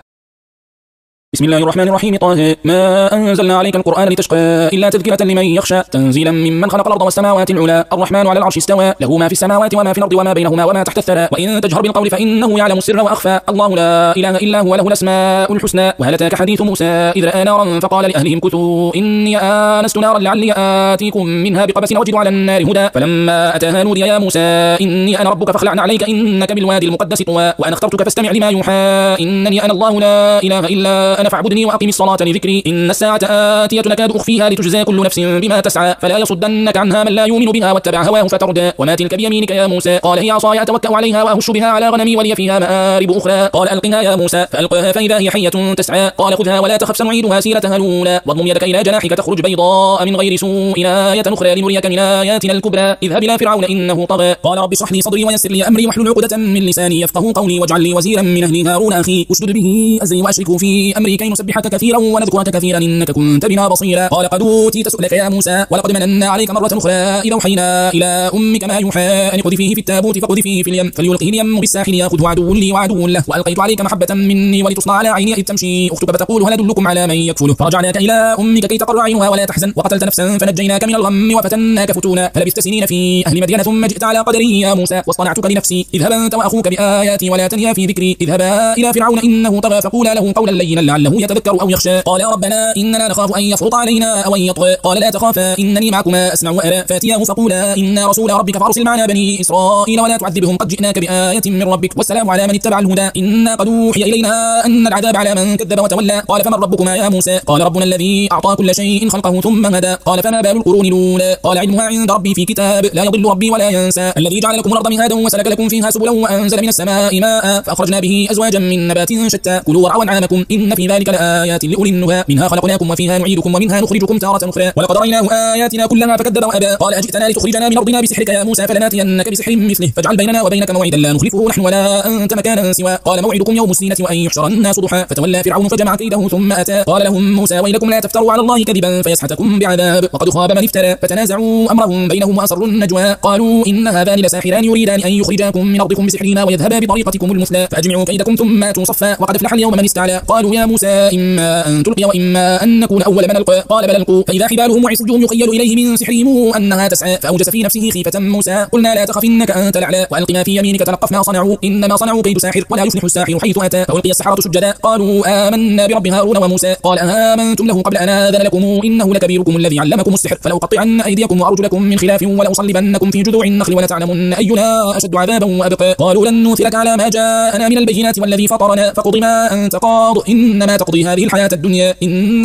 بسم الله الرحمن الرحيم طه ما أنزلنا عليك القرآن لتشقى إلا تذكرة لمن يخشى تنزيلا ممن خلق الأرض والسماوات العلى الرحمن على العرش استوى له ما في السماوات وما في الأرض وما بينهما وما تحت الثرى وإن تجهر بالقول فإنه يعلم السر وأخفى الله لا إله إلا هو له الأسماء الحسنى وهل أتاك حديث موسى إذ رأى نارا فقال لأهلهم كثوا إني آنست نارا لعلي آتيكم منها بقبس وجد على النار هدى فلما أتاها نودي يا موسى إني أنا ربك فاخلع عليك إنك بالوادي المقدس طوى وأنا اخترتك فاستمع لما يوحى إنني أنا الله لا إله إلا أنا فاعبدني وأقم الصلاة لذكري إن الساعة آتية نكاد أخفيها لتجزى كل نفس بما تسعى فلا يصدنك عنها من لا يؤمن بها واتبع هواه فتردى وما تلك بيمينك يا موسى قال هي عصاي أتوكأ عليها وأهش بها على غنمي ولي فيها مآرب أخرى قال ألقها يا موسى فألقاها فإذا هي حية تسعى قال خذها ولا تخف سنعيدها سيرتها الأولى واضمم يدك إلى جناحك تخرج بيضاء من غير سوء آية أخرى لنريك من آياتنا الكبرى اذهب إلى فرعون إنه طغى قال رب اشرح لي صدري ويسر لي أمري واحلل عقدة من لساني يفقهوا قولي واجعل لي وزيرا من أهلي هارون أخي اشدد به أزري وأشركه في أمري كي نسبحك كثيرا ونذكرك كثيرا إنك كنت بنا بصيرا قال قد أوتيت سؤلك يا موسى ولقد مننا عليك مرة أخرى إذا أوحينا إلى أمك ما يوحى أن اقذفيه في التابوت فاقذفيه في اليم فليلقه اليم بالساحل يأخذه عدو لي وعدو له وألقيت عليك محبة مني ولتصنع على عيني إذ تمشي أختك فتقول هل أدلكم على من يكفله فرجعناك إلى أمك كي تقر عينها ولا تحزن وقتلت نفسا فنجيناك من الغم وفتناك فتونا فلبثت سنين في أهل مدين ثم جئت على قدري يا موسى واصطنعتك لنفسي اذهب أنت وأخوك بآياتي ولا تنيا في ذكري اذهبا إلى فرعون إنه طغى فقولا له قولا لينا لعله يتذكر أو يخشى قال يا ربنا إننا نخاف أن يفرط علينا أو أن يطغى قال لا تخافا إنني معكما أسمع وأرى فاتياه فقولا إنا رسول ربك فأرسل معنا بني إسرائيل ولا تعذبهم قد جئناك بآية من ربك والسلام على من اتبع الهدى إنا قد أوحي إلينا أن العذاب على من كذب وتولى قال فمن ربكما يا موسى قال ربنا الذي أعطى كل شيء خلقه ثم هدى قال فما بال القرون الأولى قال علمها عند ربي في كتاب لا يضل ربي ولا ينسى الذي جعل لكم الأرض مهادا وسلك لكم فيها سبلا وأنزل من السماء ماء فأخرجنا به أزواجا من نبات شتى كلوا ورعوا أنعامكم إن في ذلك لآيات لأولي النهى منها خلقناكم وفيها نعيدكم ومنها نخرجكم تارة أخرى ولقد رأيناه آياتنا كلها فكذب وأبى قال أجئتنا لتخرجنا من أرضنا بسحرك يا موسى فلناتينك بسحر مثله فاجعل بيننا وبينك موعدا لا نخلفه نحن ولا أنت مكانا سوى قال موعدكم يوم الزينة وأن يحشر الناس ضحى فتولى فرعون فجمع كيده ثم أتى قال لهم موسى ويلكم لا تفتروا على الله كذبا فيسحتكم بعذاب وقد خاب من افترى فتنازعوا أمرهم بينهم وأسروا النجوى قالوا إن هذان لساحران يريدان أن يخرجاكم من أرضكم بسحرهما ويذهبا بطريقتكم المثلى فأجمعوا كيدكم ثم أتوا صفا وقد أفلح اليوم من استعلى قالوا يا موسى إما أن تلقي وإما أن نكون أول من ألقى قال بل ألقوا فإذا حبالهم وعصيهم يخيل إليه من سحرهم أنها تسعى فأوجس في نفسه خيفة موسى قلنا لا تخف إنك أنت الأعلى وألق ما في يمينك تلقف ما صنعوا إنما صنعوا كيد ساحر ولا يفلح الساحر حيث أتى فألقي السحرة سجدا قالوا آمنا برب هارون وموسى قال آمنتم له قبل أن آذن لكم إنه لكبيركم الذي علمكم السحر فلأقطعن أيديكم وأرجلكم من خلاف ولأصلبنكم في جذوع النخل ولتعلمن أينا أشد عذابا وأبقى قالوا لن نوثرك على ما جاءنا من البينات والذي فطرنا فاقض ما أنت قاض إنما تقضي هذه الحياة الدنيا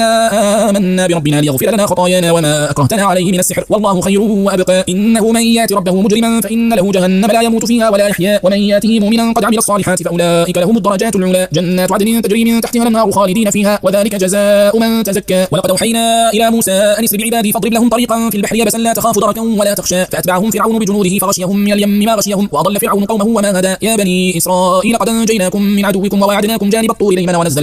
إنا آمنا بربنا ليغفر لنا خطايانا وما أكرهتنا عليه من السحر والله خير وأبقى إنه من يأت ربه مجرما فإن له جهنم لا يموت فيها ولا يحيا ومن يأته مؤمنا قد عمل الصالحات فأولئك لهم الدرجات العلى جنات عدن تجري من تحتها الأنهار خالدين فيها وذلك جزاء من تزكى ولقد أوحينا إلى موسى أن اسر بعبادي فاضرب لهم طريقا في البحر يبسا لا تخاف دركا ولا تخشى فأتبعهم فرعون بجنوده فغشيهم من اليم ما غشيهم وأضل فرعون قومه وما هدى يا بني إسرائيل قد أنجيناكم من عدوكم وواعدناكم جانب الطور الأيمن ونزلنا عليكم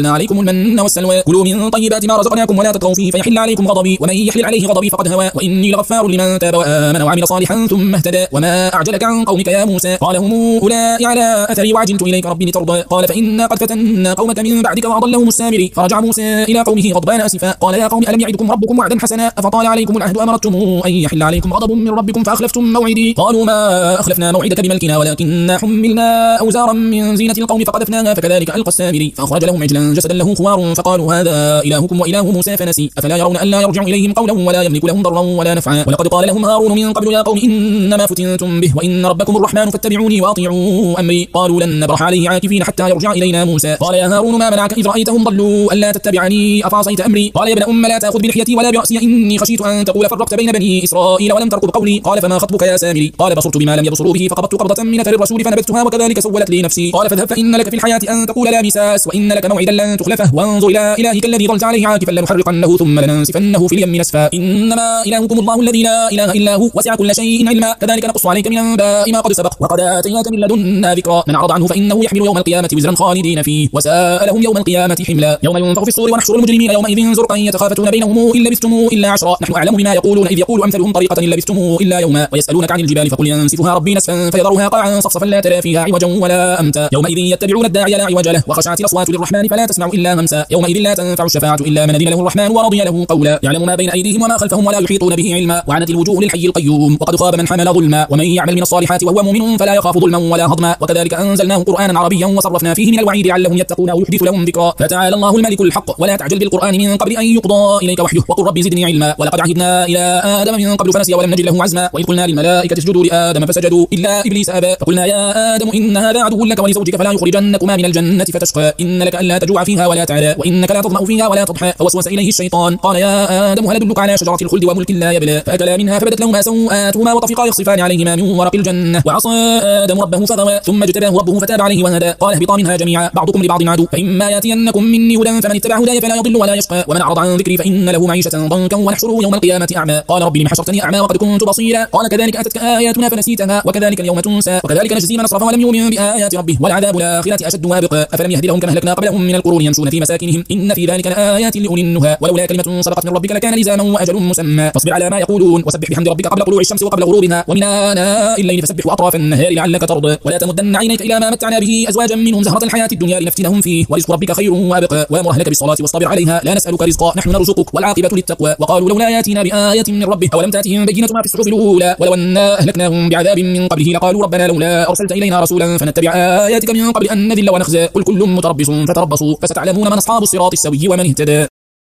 المن والسلوى كلوا من طيبات ما رزقناكم ولا تطغوا فيه فيحل عليكم غضبي ومن يحلل عليه غضبي فقد هوى وإني لغفار لمن تاب وآمن وعمل صالحا ثم اهتدى وما أعجلك عن قومك يا موسى قال هم أولئك على أثري وعجلت إليك ربي لترضى قال فإنا قد فتنا قومك من بعدك وأضلهم السامري فرجع موسى إلى قومه غضبان أسفا قال يا قوم ألم يعدكم ربكم وعدا حسنا أفطال عليكم العهد أمرتم أن يحل عليكم غضب من ربكم فأخلفتم موعدي قالوا ما أخلفنا موعدك بملكنا ولكننا حملنا أوزارا من زينة القوم فقذفناها فكذلك ألقى السامري فأخرج لهم عجلا جسدا له خوار فقالوا هذا إلهكم وإله موسى فنسي أفلا يرون ألا يرجع إليهم قولا ولا يملك لهم ضرا ولا نفعا ولقد قال لهم هارون من قبل يا قوم إنما فتنتم به وإن ربكم الرحمن فاتبعوني وأطيعوا أمري قالوا لن نبرح عليه عاكفين حتى يرجع إلينا موسى قال يا هارون ما منعك إذ رأيتهم ضلوا ألا تتبعني أفعصيت أمري قال يا ابن أم لا تأخذ بلحيتي ولا برأسي إني خشيت أن تقول فرقت بين بني إسرائيل ولم ترقب قولي قال فما خطبك يا سامري قال بصرت بما لم يبصروا به فقبضت قبضة من أثر الرسول فنبذتها وكذلك سولت لي نفسي قال فاذهب فإن لك في الحياة أن تقول لا مساس وإن لك موعدا لن تخلفه وانظر إلى إلهك الذي ظلت عليه عاكفا لنحرقنه ثم لننسفنه في اليم نسفا إنما إلهكم الله الذي لا إله إلا هو وسع كل شيء علما كذلك نقص عليك من أنباء ما قد سبق وقد آتيناك من لدنا ذكرا من أعرض عنه فإنه يحمل يوم القيامة وزرا خالدين فيه وساء لهم يوم القيامة حملا يوم ينفخ في الصور ونحشر المجرمين يومئذ زرقا يتخافتون بينهم إن لبثتم إلا عشرا نحن أعلم بما يقولون إذ يقول أمثلهم طريقة إن لبثتم إلا يوما ويسألونك عن الجبال فقل ينسفها ربي نسفا فيذرها قاعا صفصفا لا ترى فيها عوجا ولا أمتا يومئذ يتبعون الداعي لا عوج له وخشعت الأصوات للرحمن فلا تسمع إلا همسا يومئذ لا تنفع الشفاعة إلا من أذن له الرحمن ورضي له قولا يعلم ما بين أيديهم وما خلفهم ولا يحيطون به علما وعنت الوجوه للحي القيوم وقد خاب من حمل ظلما ومن يعمل من الصالحات وهو مؤمن فلا يخاف ظلما ولا هضما وكذلك أنزلناه قرآنا عربيا وصرفنا فيه من الوعيد لعلهم يتقون أو يحدث لهم ذكرا فتعالى الله الملك الحق ولا تعجل بالقرآن من قبل أن يقضى إليك وحيه وقل ربي زدني علما ولقد عهدنا إلى آدم من قبل فنسي ولم نجد له عزما وإذ قلنا للملائكة اسجدوا لآدم فسجدوا إلا إبليس أبى فقلنا يا آدم إن هذا عدو لك ولزوجك فلا يخرجنكما من الجنة فتشقى إن لك ألا تجوع فيها ولا تعلى وإنك لا تظمأ فيها ولا تضحى فوسوس إليه الشيطان قال يا آدم هل أدلك على شجرة الخلد وملك لا يبلى فأكلا منها فبدت لهما سوآتهما وطفقا يخصفان عليهما من ورق الجنة وعصى آدم ربه فغوى ثم اجتباه ربه فتاب عليه وهدى قال اهبطا منها جميعا بعضكم لبعض عدو فإما يأتينكم مني هدى فمن اتبع هداي فلا يضل ولا يشقى ومن أعرض عن ذكري فإن له معيشة ضنكا ونحشره يوم القيامة أعمى قال رب لم حشرتني أعمى وقد كنت بصيرا قال كذلك أتتك آياتنا فنسيتها وكذلك اليوم تنسى وكذلك نجزي من أسرف ولم يؤمن بآيات ربه والعذاب الآخرة أشد وابقى أفلم يهد لهم كما أهلكنا قبلهم من القرون يمشون في مساكنهم إن في ذلك لآيات لأولي النهى ولولا كلمة سبقت من ربك لكان لزاما وأجل مسمى فاصبر على ما يقولون وسبح بحمد ربك قبل طلوع الشمس وقبل غروبها ومن آناء الليل فسبح وأطراف النهار لعلك ترضى ولا تمدن عينيك إلى ما متعنا به أزواجا منهم زهرة الحياة الدنيا لنفتنهم فيه ورزق ربك خير وأبقى وأمر أهلك بالصلاة واصطبر عليها لا نسألك رزقا نحن نرزقك والعاقبة للتقوى وقالوا لولا يأتينا بآية من ربه أولم تأتهم بينة ما في الصحف الأولى ولو أنا أهلكناهم بعذاب من قبله لقالوا ربنا لولا أرسلت إلينا رسولا فنتبع آياتك من قبل أن نذل ونخزى قل كل متربص فتربصوا فستعلمون من أصحاب الصراط السوي ومن اهتدى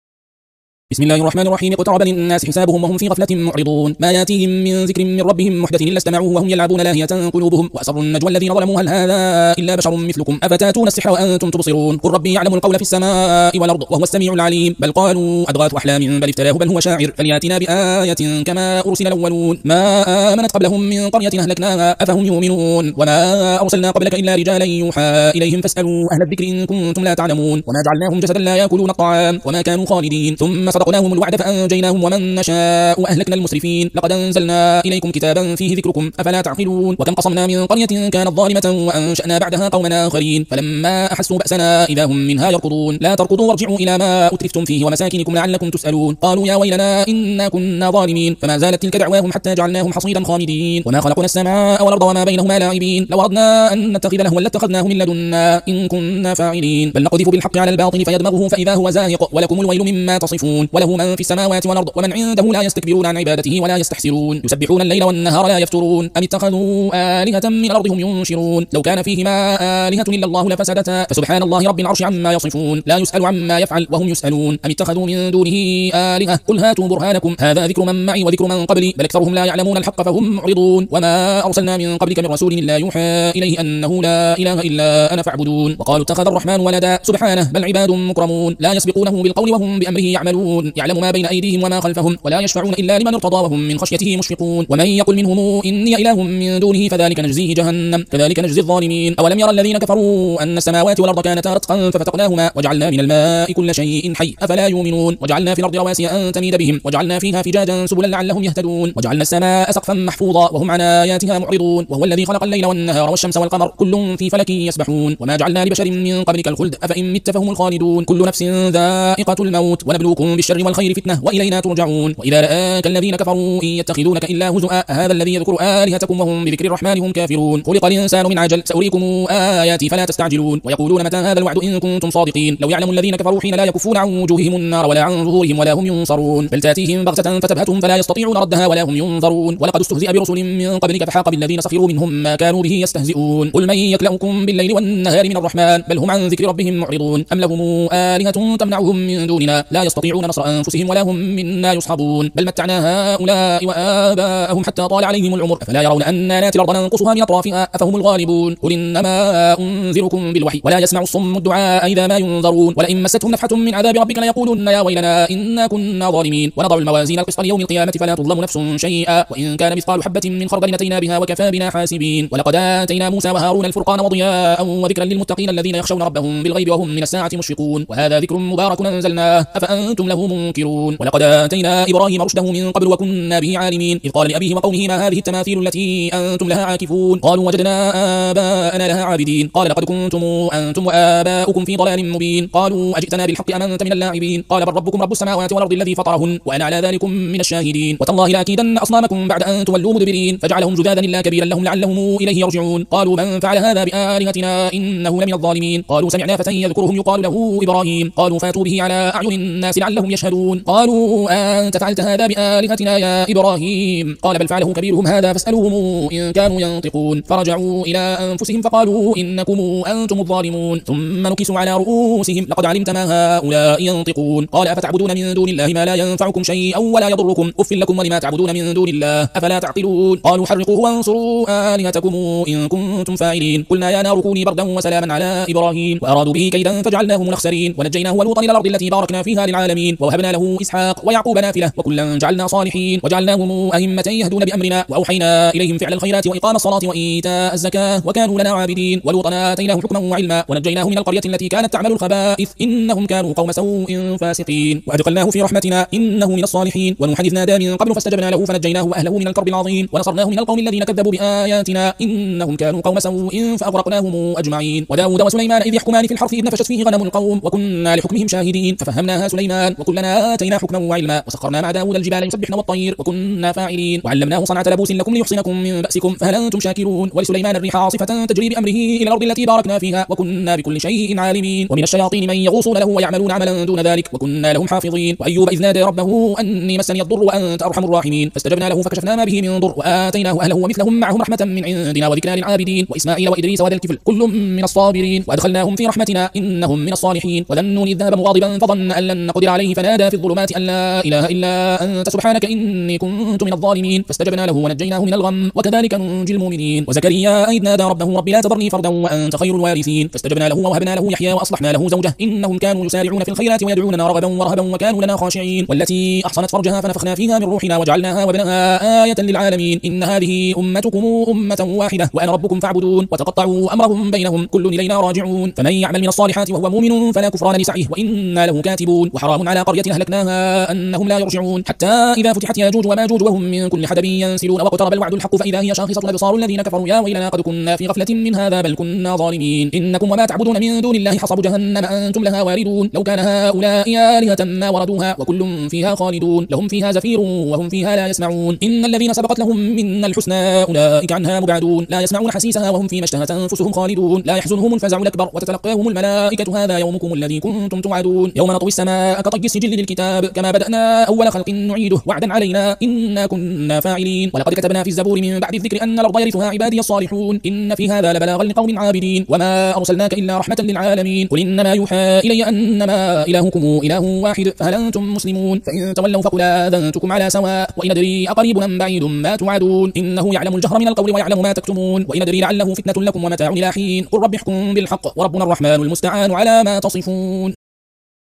بسم الله الرحمن الرحيم اقترب للناس حسابهم وهم في غفلة معرضون ما ياتيهم من ذكر من ربهم محدث إلا استمعوه وهم يلعبون لاهية قلوبهم وأسروا النجوى الذين ظلموا هل هذا إلا بشر مثلكم أفتاتون السحر وأنتم تبصرون قل ربي يعلم القول في السماء والأرض وهو السميع العليم بل قالوا أضغاث أحلام بل افتراه بل هو شاعر فلياتنا بآية كما أرسل الأولون ما آمنت قبلهم من قرية أهلكناها أفهم يؤمنون وما أرسلنا قبلك إلا رجالا يوحى إليهم فاسألوا أهل الذكر إن كنتم لا تعلمون وما جعلناهم جسدا لا يأكلون الطعام وما كانوا خالدين ثم صدقناهم الوعد فأنجيناهم ومن نشاء وأهلكنا المسرفين لقد أنزلنا إليكم كتابا فيه ذكركم أفلا تعقلون وكم قصمنا من قرية كانت ظالمة وأنشأنا بعدها قوما آخرين فلما أحسوا بأسنا إذا هم منها يركضون لا تركضوا وارجعوا إلى ما أترفتم فيه ومساكنكم لعلكم تسألون قالوا يا ويلنا إنا كنا ظالمين فما زالت تلك دعواهم حتى جعلناهم حصيدا خامدين وما خلقنا السماء والأرض وما بينهما لاعبين لو أردنا أن نتخذ لهوا لاتخذناه من لدنا إن كنا فاعلين بل نقذف بالحق على الباطل فيدمغه فإذا هو زاهق ولكم الويل مما تصفون وله من في السماوات والأرض ومن عنده لا يستكبرون عن عبادته ولا يستحسرون يسبحون الليل والنهار لا يفترون أم اتخذوا آلهة من الأرض هم ينشرون لو كان فيهما آلهة إلا الله لفسدتا فسبحان الله رب العرش عما يصفون لا يسأل عما يفعل وهم يسألون أم اتخذوا من دونه آلهة قل هاتوا برهانكم هذا ذكر من معي وذكر من قبلي بل أكثرهم لا يعلمون الحق فهم معرضون وما أرسلنا من قبلك من رسول إلا يوحى إليه أنه لا إله إلا أنا فاعبدون وقالوا اتخذ الرحمن ولدا سبحانه بل عباد مكرمون لا يسبقونه بالقول وهم بأمره يعملون يعلمون يعلم ما بين أيديهم وما خلفهم ولا يشفعون إلا لمن ارتضى وهم من خشيته مشفقون ومن يقل منهم إني إله من دونه فذلك نجزيه جهنم كذلك نجزي الظالمين أولم يرى الذين كفروا أن السماوات والأرض كانتا رتقا ففتقناهما وجعلنا من الماء كل شيء حي أفلا يؤمنون وجعلنا في الأرض رواسي أن تميد بهم وجعلنا فيها فجاجا سبلا لعلهم يهتدون وجعلنا السماء سقفا محفوظا وهم عن آياتها معرضون وهو الذي خلق الليل والنهار والشمس والقمر كل في فلك يسبحون وما جعلنا لبشر من قبلك الخلد أفإن مت فهم الخالدون كل نفس ذائقة الموت ونبلوكم بالشر والخير فتنة وإلينا ترجعون وإذا رآك الذين كفروا إن يتخذونك إلا هزؤا هذا الذي يذكر آلهتكم وهم بذكر الرحمن هم كافرون خلق الإنسان من عجل سأريكم آياتي فلا تستعجلون ويقولون متى هذا الوعد إن كنتم صادقين لو يعلم الذين كفروا حين لا يكفون عن وجوههم النار ولا عن ظهورهم ولا هم ينصرون بل تأتيهم بغتة فتبهتهم فلا يستطيعون ردها ولا هم ينظرون ولقد استهزئ برسل من قبلك فحاق بالذين سخروا منهم ما كانوا به يستهزئون قل من يكلؤكم بالليل والنهار من الرحمن بل هم عن ذكر ربهم معرضون أم لهم آلهة تمنعهم من دوننا لا يستطيعون نصر أنفسهم ولا هم منا يصحبون بل متعنا هؤلاء وآباءهم حتى طال عليهم العمر أفلا يرون أننا ناتي الأرض ننقصها من أطرافها أفهم الغالبون قل إنما أنذركم بالوحي ولا يسمع الصم الدعاء إذا ما ينذرون ولئن مستهم نفحة من عذاب ربك ليقولن يا ويلنا إنا كنا ظالمين ونضع الموازين القسط ليوم القيامة فلا تظلم نفس شيئا وإن كان مثقال حبة من خردل أتينا بها وكفى بنا حاسبين ولقد آتينا موسى وهارون الفرقان وضياء وذكرا للمتقين الذين يخشون ربهم بالغيب وهم من الساعة مشفقون وهذا ذكر مبارك أنزلناه أفأنتم له منكرون ولقد آتينا إبراهيم رشده من قبل وكنا به عالمين إذ قال لأبيه وقومه ما هذه التماثيل التي أنتم لها عاكفون قالوا وجدنا آباءنا لها عابدين قال لقد كنتم أنتم وآباؤكم في ضلال مبين قالوا أجئتنا بالحق أم أنت من اللاعبين قال بل ربكم رب السماوات والأرض الذي فطرهن وأنا على ذلكم من الشاهدين وتالله لأكيدن أصنامكم بعد أن تولوا مدبرين فجعلهم جذاذا إلا كبيرا لهم لعلهم إليه يرجعون قالوا من فعل هذا بآلهتنا إنه لمن الظالمين قالوا سمعنا فتى يذكرهم يقال له إبراهيم قالوا فاتوا به على أعين الناس لعلهم يشهدون قالوا أنت فعلت هذا بآلهتنا يا إبراهيم قال بل فعله كبيرهم هذا فاسألوهم إن كانوا ينطقون فرجعوا إلى أنفسهم فقالوا إنكم أنتم الظالمون ثم نكسوا على رؤوسهم لقد علمت ما هؤلاء ينطقون قال أفتعبدون من دون الله ما لا ينفعكم شيئا ولا يضركم أف لكم ولما تعبدون من دون الله أفلا تعقلون قالوا حرقوه وانصروا آلهتكم إن كنتم فاعلين قلنا يا نار كوني بردا وسلاما على إبراهيم وأرادوا به كيدا فجعلناهم الأخسرين ونجيناه ولوطا إلى الأرض التي باركنا فيها للعالمين ووهبنا له إسحاق ويعقوب نافلة وكلا جعلنا صالحين وجعلناهم أئمة يهدون بأمرنا وأوحينا إليهم فعل الخيرات وإقام الصلاة وإيتاء الزكاة وكانوا لنا عابدين ولوطا آتيناه حكما وعلما ونجيناه من القرية التي كانت تعمل الخبائث إنهم كانوا قوم سوء فاسقين وأدخلناه في رحمتنا إنه من الصالحين ونوحا إذ نادى من قبل فاستجبنا له فنجيناه وأهله من الكرب العظيم ونصرناه من القوم الذين كذبوا بآياتنا إنهم كانوا قوم سوء فأغرقناهم أجمعين وداود وسليمان إذ يحكمان في الحرث إذ نفشت فيه غنم القوم وكنا لحكمهم شاهدين ففهمناها سليمان وكلنا آتينا حكما وعلما وسخرنا مع داود الجبال يسبحن والطير وكنا فاعلين وعلمناه صنعة لبوس لكم ليحصنكم من بأسكم فهل أنتم شاكرون ولسليمان الريح عاصفة تجري بأمره إلى الأرض التي باركنا فيها وكنا بكل شيء عالمين ومن الشياطين من يغوصون له ويعملون عملا دون ذلك وكنا لهم حافظين وأيوب إذ نادى ربه أني مسني الضر وأنت أرحم الراحمين فاستجبنا له فكشفنا ما به من ضر وآتيناه أهله ومثلهم معهم رحمة من عندنا وذكرى للعابدين وإسماعيل وإدريس وذا الكفل كل من الصابرين وأدخلناهم في رحمتنا إنهم من الصالحين وذا النون إذ ذهب مغاضبا فظن أن لن نقدر عليه فنادى في الظلمات أن لا إله إلا أنت سبحانك إني كنت من الظالمين فاستجبنا له ونجيناه من الغم وكذلك ننجي المؤمنين وزكريا إذ نادى ربه رب لا تذرني فردا وأنت خير الوارثين فاستجبنا له ووهبنا له يحيى وأصلحنا له زوجه إنهم كانوا يسارعون في الخيرات ويدعوننا رغبا ورهبا وكانوا لنا خاشعين والتي أحصنت فرجها فنفخنا فيها من روحنا وجعلناها وابنها آية للعالمين إن هذه أمتكم أمة واحدة وأنا ربكم فاعبدون وتقطعوا أمرهم بينهم كل إلينا راجعون فمن يعمل من الصالحات وهو مؤمن فلا كفران لسعيه وإنا له كاتبون وحرام على قرية أهلكناها أنهم لا يرجعون حتى إذا فتحت ياجوج وماجوج وهم من كل حدب ينسلون وقترب الوعد الحق فإذا هي شاخصة الأبصار الذين كفروا يا ويلنا قد كنا في غفلة من هذا بل كنا ظالمين إنكم وما تعبدون من دون الله حصب جهنم أنتم لها واردون لو كان هؤلاء آلهة ما وردوها وكل فيها خالدون لهم فيها زفير وهم فيها لا يسمعون إن الذين سبقت لهم من الحسنى أولئك عنها مبعدون لا يسمعون حسيسها وهم فيما اشتهت أنفسهم خالدون لا يحزنهم الفزع الأكبر وتتلقاهم الملائكة هذا يومكم الذي كنتم توعدون يوم نطوي السماء كطي السجل للكتاب كما بدأنا أول خلق نعيده وعدا علينا إنا كنا فاعلين ولقد كتبنا في الزبور من بعد الذكر أن الأرض يرثها عبادي الصالحون إن في هذا لبلاغا لقوم عابدين وما أرسلناك إلا رحمة للعالمين قل إنما يوحى إلي أنما إلهكم إله واحد فهل أنتم مسلمون فإن تولوا فقل آذنتكم على سواء وإن أدري أقريب أم بعيد ما توعدون إنه يعلم الجهر من القول ويعلم ما تكتمون وإن أدري لعله فتنة لكم ومتاع إلى حين قل رب احكم بالحق وربنا الرحمن المستعان على ما تصفون.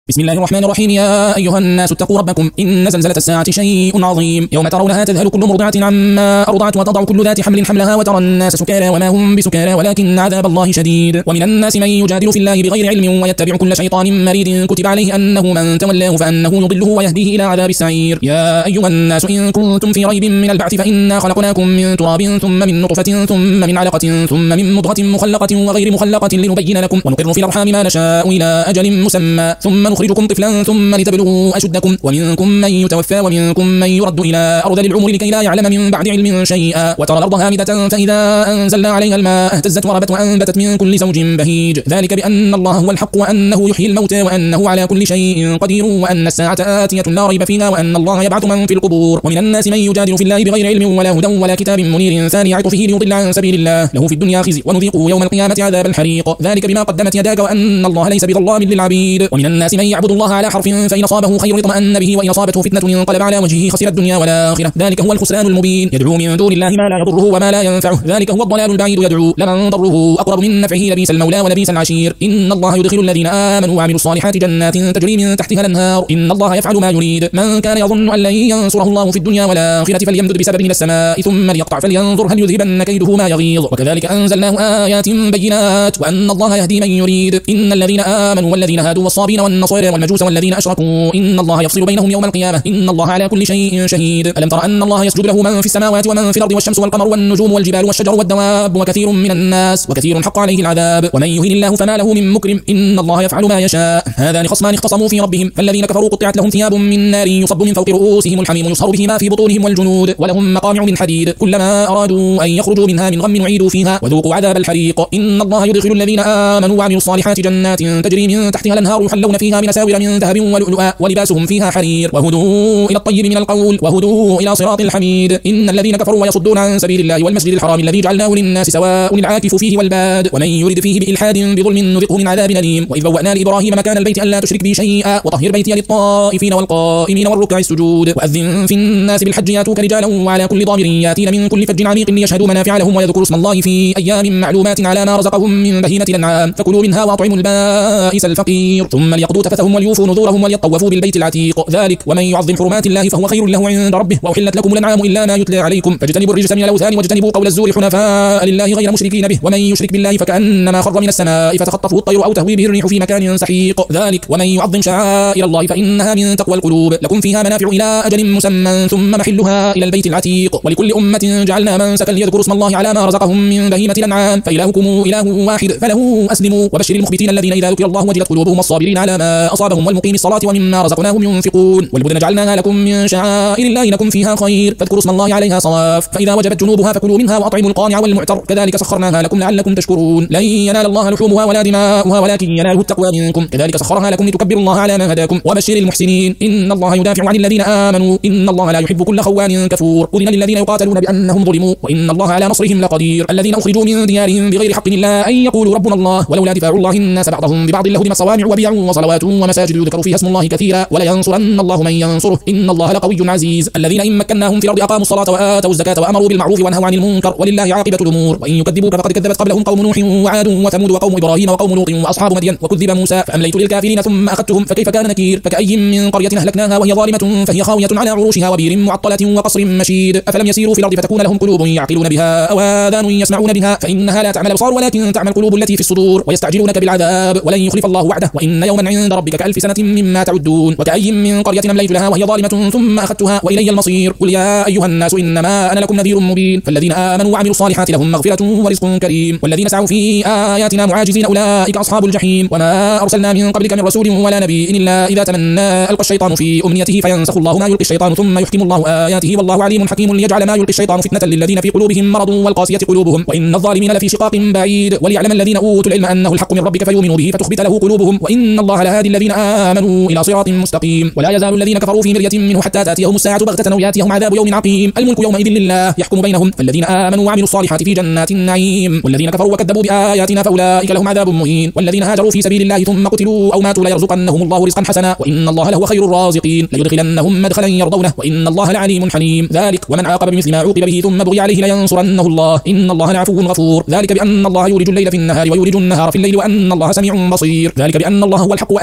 بسم الله الرحمن الرحيم. يا أيها الناس اتقوا ربكم إن زلزلة الساعة شيء عظيم يوم ترونها تذهل كل مرضعة عما أرضعت وتضع كل ذات حمل حملها وترى الناس سكارى وما هم بسكارى ولكن عذاب الله شديد. ومن الناس من يجادل في الله بغير علم ويتبع كل شيطان مريد كتب عليه أنه من تولاه فأنه يضله ويهديه إلى عذاب السعير. يا أيها الناس إن كنتم في ريب من البعث فإنا خلقناكم من تراب ثم من نطفة ثم من علقة ثم من مضغة مخلقة وغير مخلقة لنبين لكم ونقر في الأرحام ما نشاء إلى أجل مسمى ثم نخرجكم طفلا ثم لتبلغوا أشدكم ومنكم من يتوفى ومنكم من يرد إلى أرذل العمر لكي لا يعلم من بعد علم شيئا وترى الأرض هامدة فإذا أنزلنا عليها الماء اهتزت وربت وأنبتت من كل زوج بهيج ذلك بأن الله هو الحق وأنه يحيي الموتى وأنه على كل شيء قدير وأن الساعة آتية لا ريب فيها وأن الله يبعث من في القبور. ومن الناس من يجادل في الله بغير علم ولا هدى ولا كتاب منير ثاني عطفه ليضل عن سبيل الله له في الدنيا خزي ونذيقه يوم القيامة عذاب الحريق ذلك بما قدمت يداك وأن الله ليس بظلام للعبيد. ومن الناس من يعبد الله على حرف فإن أصابه خير اطمأن به وإن أصابته فتنة انقلب على وجهه خسر الدنيا والآخرة ذلك هو الخسران المبين. يدعو من دون الله ما لا يضره وما لا ينفعه ذلك هو الضلال البعيد. يدعو لمن ضره أقرب من نفعه لبئس المولى ولبئس العشير. إن الله يدخل الذين آمنوا وعملوا الصالحات جنات تجري من تحتها الأنهار إن الله يفعل ما يريد. من كان يظن أن لن ينصره الله في الدنيا والآخرة فليمدد بسبب إلى السماء ثم ليقطع فلينظر هل يذهبن كيده ما يغيظ وكذلك أنزلناه آيات بينات وأن الله يهدي من يريد. إن الذين آمنوا والذين هادوا والصابين والنصارى والمجوس والذين أشركوا إن الله يفصل بينهم يوم القيامة إن الله على كل شيء شهيد. ألم تر أن الله يسجد له من في السماوات ومن في الأرض والشمس والقمر والنجوم والجبال والشجر والدواب وكثير من الناس وكثير حق عليه العذاب ومن يهن الله فما له من مكرم إن الله يفعل ما يشاء. هذان خصمان اختصموا في ربهم فالذين كفروا قطعت لهم ثياب من نار يصب من فوق رؤوسهم الحميم يصهر به ما في بطونهم والجنود ولهم مقامع من حديد كلما أرادوا أن يخرجوا منها من غم أعيدوا فيها وذوقوا عذاب الحريق. إن الله يدخل الذين آمنوا وعملوا الصالحات جنات تجري من تحتها الأنهار يحلون فيها من أساور من ذهب ولؤلؤا ولباسهم فيها حرير وهدوا إلى الطيب من القول وهدوا إلى صراط الحميد. إن الذين كفروا ويصدون عن سبيل الله والمسجد الحرام الذي جعلناه للناس سواء العاكف فيه والباد ومن يرد فيه بإلحاد بظلم نذقه من عذاب أليم. وإذ بوأنا لإبراهيم مكان البيت ألا تشرك بي شيئا وطهر بيتي للطائفين والقائمين والركع السجود وأذن في الناس بالحج ياتوك رجالا وعلى كل ضامر ياتين من كل فج عميق ليشهدوا منافع لهم ويذكروا اسم الله في أيام معلومات على ما رزقهم من بهيمة الأنعام فكلوا منها وأطعموا البائس الفقير ثم ليقضوا تفثهم وليوفوا نذورهم وليطوفوا بالبيت العتيق ذلك ومن يعظم حرمات الله فهو خير له عند ربه وأحلت لكم الأنعام إلا ما يتلى عليكم فاجتنبوا الرجس من الأوثان واجتنبوا قول الزور حنفاء لله غير مشركين به ومن يشرك بالله فكأنما خر من السماء فتخطفه الطير أو تهوي به الريح في مكان سحيق ذلك ومن يعظم شعائر الله فإنها من تقوى القلوب لكم فيها منافع إلى أجل مسمى ثم محلها إلى البيت العتيق ولكل أمة جعلنا منسكا ليذكروا اسم الله على ما رزقهم من بهيمة الأنعام فإلهكم إله واحد فله أسلموا وبشر المخبتين الذين إذا ذكر الله وجلت قلوبهم الصابرين على ما أصابهم والمقيم الصلاة ومما رزقناهم ينفقون والبدن جعلناها لكم من شعائر الله لكم فيها خير فاذكروا اسم الله عليها صواف فإذا وجبت جنوبها فكلوا منها وأطعموا القانع والمعتر كذلك سخرناها لكم لعلكم تشكرون لن ينال الله لحومها ولا دماؤها ولكن يناله التقوى منكم كذلك سخرها لكم لتكبروا الله على ما هداكم وبشر المحسنين إن الله يدافع عن الذين آمنوا إن الله لا يحب كل خوان كفور أذن للذين يقاتلون بأنهم ظلموا وإن الله على نصرهم لقدير الذين أخرجوا من ديارهم بغير حق إلا أن يقولوا ربنا الله ولولا دفاع الله الناس بعضهم ببعض لهدمت صوامع وبيع وصلوات ومساجد يذكر فيها اسم الله كثيرا ولينصرن الله من ينصره إن الله لقوي عزيز الذين إن مكناهم في الأرض أقاموا الصلاة وآتوا الزكاة وأمروا بالمعروف ونهوا عن المنكر ولله عاقبة الأمور وإن يكذبوك فقد كذبت قبلهم قوم نوح وعاد وثمود وقوم إبراهيم وقوم لوط وأصحاب مدين وكذب موسى فأمليت للكافرين ثم أخذتهم فكيف كان نكير فكأي من قرية أهلكناها وهي ظالمة فهي خاوية على عروشها وبير معطلة وقصر مشيد أفلم يسيروا في الأرض فتكون لهم قلوب يعقلون بها أو آذان يسمعون بها فإنها لا تعمل الأبصار ولكن تعمل القلوب التي في الصدور ويستعجلونك بالعذاب ولن يخلف الله وعده وإن يوما عند ربك كألف سنة مما تعدون وكأي من قرية أمليت لها وهي ظالمة ثم أخذتها وإلي المصير قل يا أيها الناس إنما أنا لكم نذير مبين فالذين آمنوا وعملوا الصالحات لهم مغفرة ورزق كريم والذين سعوا في آياتنا معاجزين أولئك أصحاب الجحيم وما أرسلنا من قبلك من رسول ولا نبي إلا إذا تمنى ألقى الشيطان في أمنيته فينسخ الله ما يلقي الشيطان ثم يحكم الله آياته والله عليم حكيم ليجعل ما يلقي الشيطان فتنة للذين في قلوبهم مرض والقاسية قلوبهم وإن الظالمين لفي شقاق بعيد وليعلم الذين أوتوا العلم أنه الحق من ربك فيؤمنوا به فتخبت له قلوبهم وإن الله لهادي الذين آمنوا إلى صراط مستقيم ولا يزال الذين كفروا في مرية منه حتى تأتيهم الساعة بغتة أو يأتيهم عذاب يوم عقيم الملك يومئذ لله يحكم بينهم فالذين آمنوا وعملوا الصالحات في جنات النعيم والذين كفروا وكذبوا بآياتنا فأولئك لهم عذاب مهين والذين هاجروا في سبيل الله ثم قتلوا أو ماتوا ليرزقنهم الله رزقا حسنا وإن الله لهو خير الرازقين ليدخلنهم مدخلا يرضونه وإن الله لعليم حليم ذلك ومن عاقب بمثل ما عوقب به ثم بغي عليه لينصرنه الله إن الله لعفو غفور ذلك بأن الله يولج الليل في النهار ويولج النهار في الليل وأن الله سميع بصير ذلك بأن الله هو الحق وأن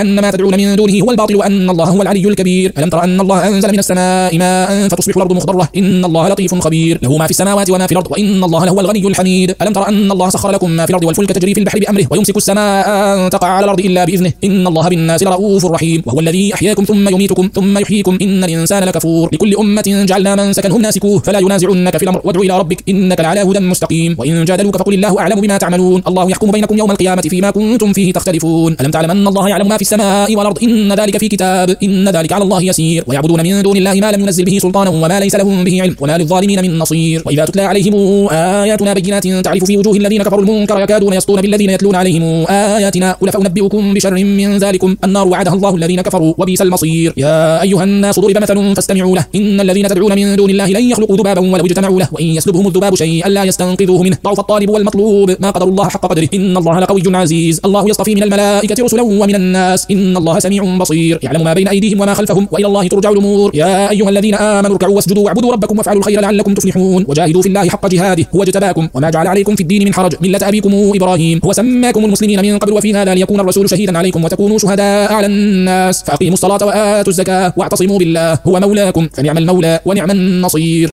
أن ما تدعون من دونه هو الباطل وأن الله هو العلي الكبير. ألم تر أن الله أنزل من السماء ماء فتصبح الأرض مخضرة إن الله لطيف خبير له ما في السماوات وما في الأرض وإن الله لهو الغني الحميد. ألم تر أن الله سخر لكم ما في الأرض والفلك تجري في البحر بأمره ويمسك السماء أن تقع على الأرض إلا بإذنه إن الله بالناس لرؤوف رحيم. وهو الذي أحياكم ثم يميتكم ثم يحييكم إن الإنسان لكفور. لكل أمة جعلنا منسكا هم ناسكوه فلا ينازعنك في الأمر وادع إلى ربك إنك لعلى هدى مستقيم. وإن جادلوك فقل الله أعلم بما تعملون الله يحكم بينكم يوم القيامة فيما كنتم فيه تختلفون. ألم تعلم أن الله يعلم ما في السماء والأرض إن ذلك في كتاب إن ذلك على الله يسير. ويعبدون من دون الله ما لم ينزل به سلطانا وما ليس لهم به علم وما للظالمين من نصير. وإذا تتلى عليهم آياتنا بينات تعرف في وجوه الذين كفروا المنكر يكادون يسطون بالذين يتلون عليهم آياتنا قل فأنبئكم بشر من ذلكم النار وعدها الله الذين كفروا وبئس المصير. يا أيها الناس ضرب مثل فاستمعوا له إن الذين تدعون من دون الله لن يخلقوا ذبابا ولو اجتمعوا له وإن يسلبهم الذباب شيئا لا يستنقذوه منه ضعف الطالب والمطلوب ما قدر الله حق قدره إن الله لقوي عزيز. الله يصطفي من الملائكة رسلا ومن الناس إن الله سميع بصير يعلم ما بين أيديهم وما خلفهم وإلى الله ترجع الأمور. يا أيها الذين آمنوا اركعوا واسجدوا واعبدوا ربكم وافعلوا الخير لعلكم تفلحون وجاهدوا في الله حق جهاده هو اجتباكم وما جعل عليكم في الدين من حرج ملة أبيكم إبراهيم هو سماكم المسلمين من قبل وفي هذا ليكون الرسول شهيدا عليكم وتكونوا شهداء على الناس فأقيموا الصلاة وآتوا الزكاة واعتصموا بالله هو مولاكم فنعم المولى ونعم النصير.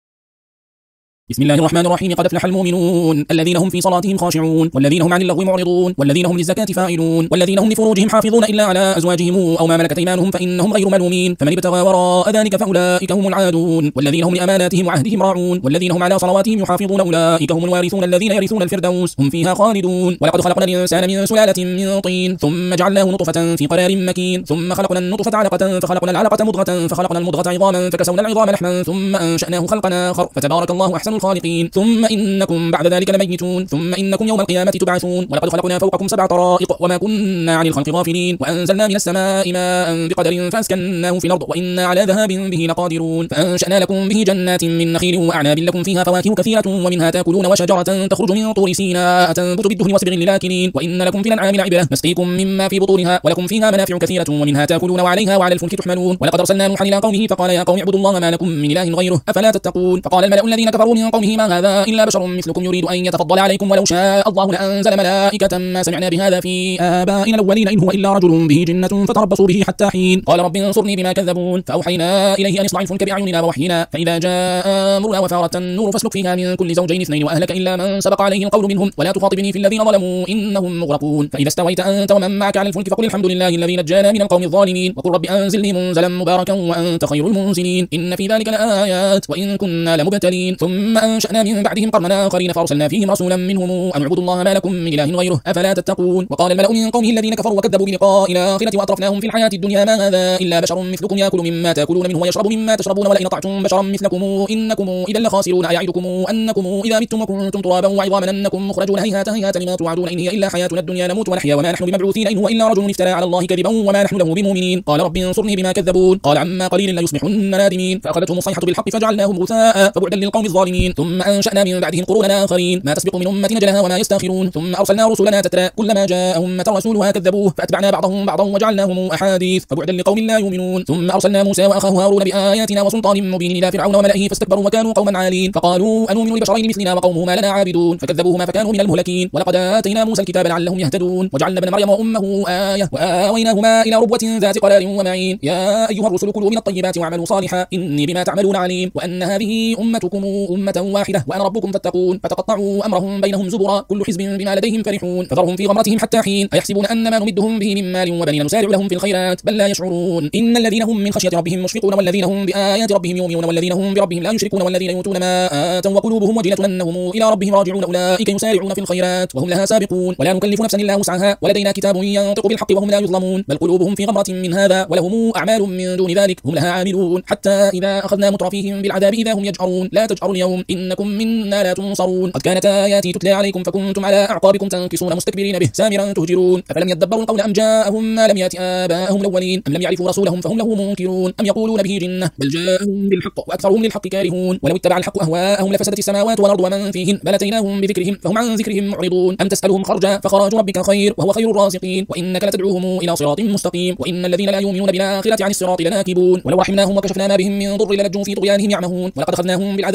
بسم الله الرحمن الرحيم قد أفلح المؤمنون الذين هم في صلاتهم خاشعون والذين هم عن اللغو معرضون والذين هم للزكاة فاعلون والذين هم لفروجهم حافظون إلا على أزواجهم أو ما ملكت أيمانهم فإنهم غير ملومين فمن ابتغى وراء ذلك فأولئك هم العادون والذين هم لأماناتهم وعهدهم راعون والذين هم على صلواتهم يحافظون أولئك هم الوارثون الذين يرثون الفردوس هم فيها خالدون. ولقد خلقنا الإنسان من سلالة من طين ثم جعلناه نطفة في قرار مكين ثم خلقنا النطفة علقة فخلقنا العلقة مضغة فخلقنا المضغة عظاما فكسونا العظام لحما ثم أنشأناه خلقا آخر فتبارك الله أحسن الخالقين. ثم إنكم بعد ذلك لميتون ثم إنكم يوم القيامة تبعثون. ولقد خلقنا فوقكم سبع طرائق وما كنا عن الخلق غافلين وأنزلنا من السماء ماء بقدر فأسكناه في الأرض وإنا على ذهاب به لقادرون فأنشأنا لكم به جنات من نخيل وأعناب لكم فيها فواكه كثيرة ومنها تأكلون وشجرة تخرج من طور سيناء تنبت بالدهن وصبغ للآكلين وإن لكم في الأنعام لعبرة نسقيكم مما في بطونها ولكم فيها منافع كثيرة ومنها تأكلون وعليها وعلى الفلك تحملون. ولقد أرسلنا نوحا إلى قومه فقال يا قوم اعبدوا الله ما لكم من إله غيره أفلا تتقون. فقال الملأ الذين كفروا من قومه ما هذا إلا بشر مثلكم يريد أن يتفضل عليكم ولو شاء الله لأنزل ملائكة ما سمعنا بهذا في آبائنا الأولين إن هو إلا رجل به جنة فتربصوا به حتى حين. قال رب انصرني بما كذبون فأوحينا إليه أن اصنع الفلك بأعيننا ووحينا فإذا جاء أمرنا وفارت النور فاسلك فيها من كل زوجين اثنين وأهلك إلا من سبق عليه القول منهم ولا تخاطبني في الذين ظلموا إنهم مغرقون. فإذا استويت أنت ومن معك على الفلك فقل الحمد لله الذي نجانا من القوم الظالمين وقل رب أنزلني منزلا مباركا وأنت خير المنزلين إن في ذلك لآيات وإن كنا لمبتلين. ثم أنشأنا من بعدهم قرنا آخرين فأرسلنا فيهم رسولا منهم أن اعبدوا الله ما لكم من إله غيره أفلا تتقون. وقال الملأ من قومه الذين كفروا وكذبوا بلقاء الآخرة وأترفناهم في الحياة الدنيا ما هذا إلا بشر مثلكم يأكل مما تأكلون منه ويشرب مما تشربون ولئن أطعتم بشرا مثلكم إنكم إذا لخاسرون أيعدكم أنكم إذا متم وكنتم ترابا وعظاما أنكم مخرجون هيهات هيهات لما توعدون إن هي إلا حياتنا الدنيا نموت ونحيا وما نحن بمبعوثين إن هو إلا رجل افترى على الله كذبا وما نحن له بمؤمنين. قال رب انصرني بما كذبون قال عما قليل لا يصبحن نادمين فأخذتهم الصيحة بالحق فجعلناهم غثاء فبعدا للقوم الظالمين. ثم أنشأنا من بعدهم قرونا آخرين ما تسبق من أمة نجلها وما يستأخرون ثم أرسلنا رسلنا تترى كلما جاء أمة رسولها كذبوه فأتبعنا بعضهم بعضا وجعلناهم أحاديث فبعدا لقوم لا يؤمنون. ثم أرسلنا موسى وأخاه هارون بآياتنا وسلطان مبين إلى فرعون وملئه فاستكبروا وكانوا قوما عالين فقالوا أنؤمن لبشرين مثلنا وقومهما لنا عابدون فكذبوهما فكانوا من المهلكين. ولقد آتينا موسى الكتاب لعلهم يهتدون وجعلنا ابن مريم وأمه آية وآويناهما إلى ربوة ذات قرار ومعين. يا أيها الرسل كلوا من الطيبات واعملوا صالحا إني بما تعملون عليم وأن هذه أمتكم أمة واحدة وأنا ربكم فاتقون فتقطعوا أمرهم بينهم زبرا كل حزب بما لديهم فرحون فذرهم في غمرتهم حتى حين أيحسبون أن ما نمدهم به من مال وبنين نسارع لهم في الخيرات بل لا يشعرون. إن الذين هم من خشية ربهم مشفقون والذين هم بآيات ربهم يؤمنون والذين هم بربهم لا يشركون والذين يؤتون ما آتوا وقلوبهم وجلة أنهم إلى ربهم راجعون أولئك يسارعون في الخيرات وهم لها سابقون. ولا نكلف نفسا إلا وسعها ولدينا كتاب ينطق بالحق وهم لا يظلمون بل قلوبهم في غمرة من هذا ولهم أعمال من دون ذلك هم لها عاملون حتى إذا أخذنا مترفيهم بالعذاب إذا هم يجأرون لا تجأروا اليوم إنكم منا لا تنصرون قد كانت آياتي تتلى عليكم فكنتم على أعقابكم تنكصون مستكبرين به سامرا تهجرون أفلم يدبروا القول أم جاءهم ما لم يأت آباءهم الأولين أم لم يعرفوا رسولهم فهم له منكرون أم يقولون به جنة بل جاءهم بالحق وأكثرهم للحق كارهون ولو اتبع الحق أهواءهم لفسدت السماوات والأرض ومن فيهن بل أتيناهم بذكرهم فهم عن ذكرهم معرضون أم تسألهم خرجا فخراج ربك خير وهو خير الرازقين وإنك لتدعوهم إلى صراط مستقيم وإن الذين لا يؤمنون بالآخرة عن الصراط لناكبون ولو رحمناهم وكشفنا ما بهم من ضر للجوا في طغيانهم يعمهون ولقد أخذناهم بالعذاب فما استكانوا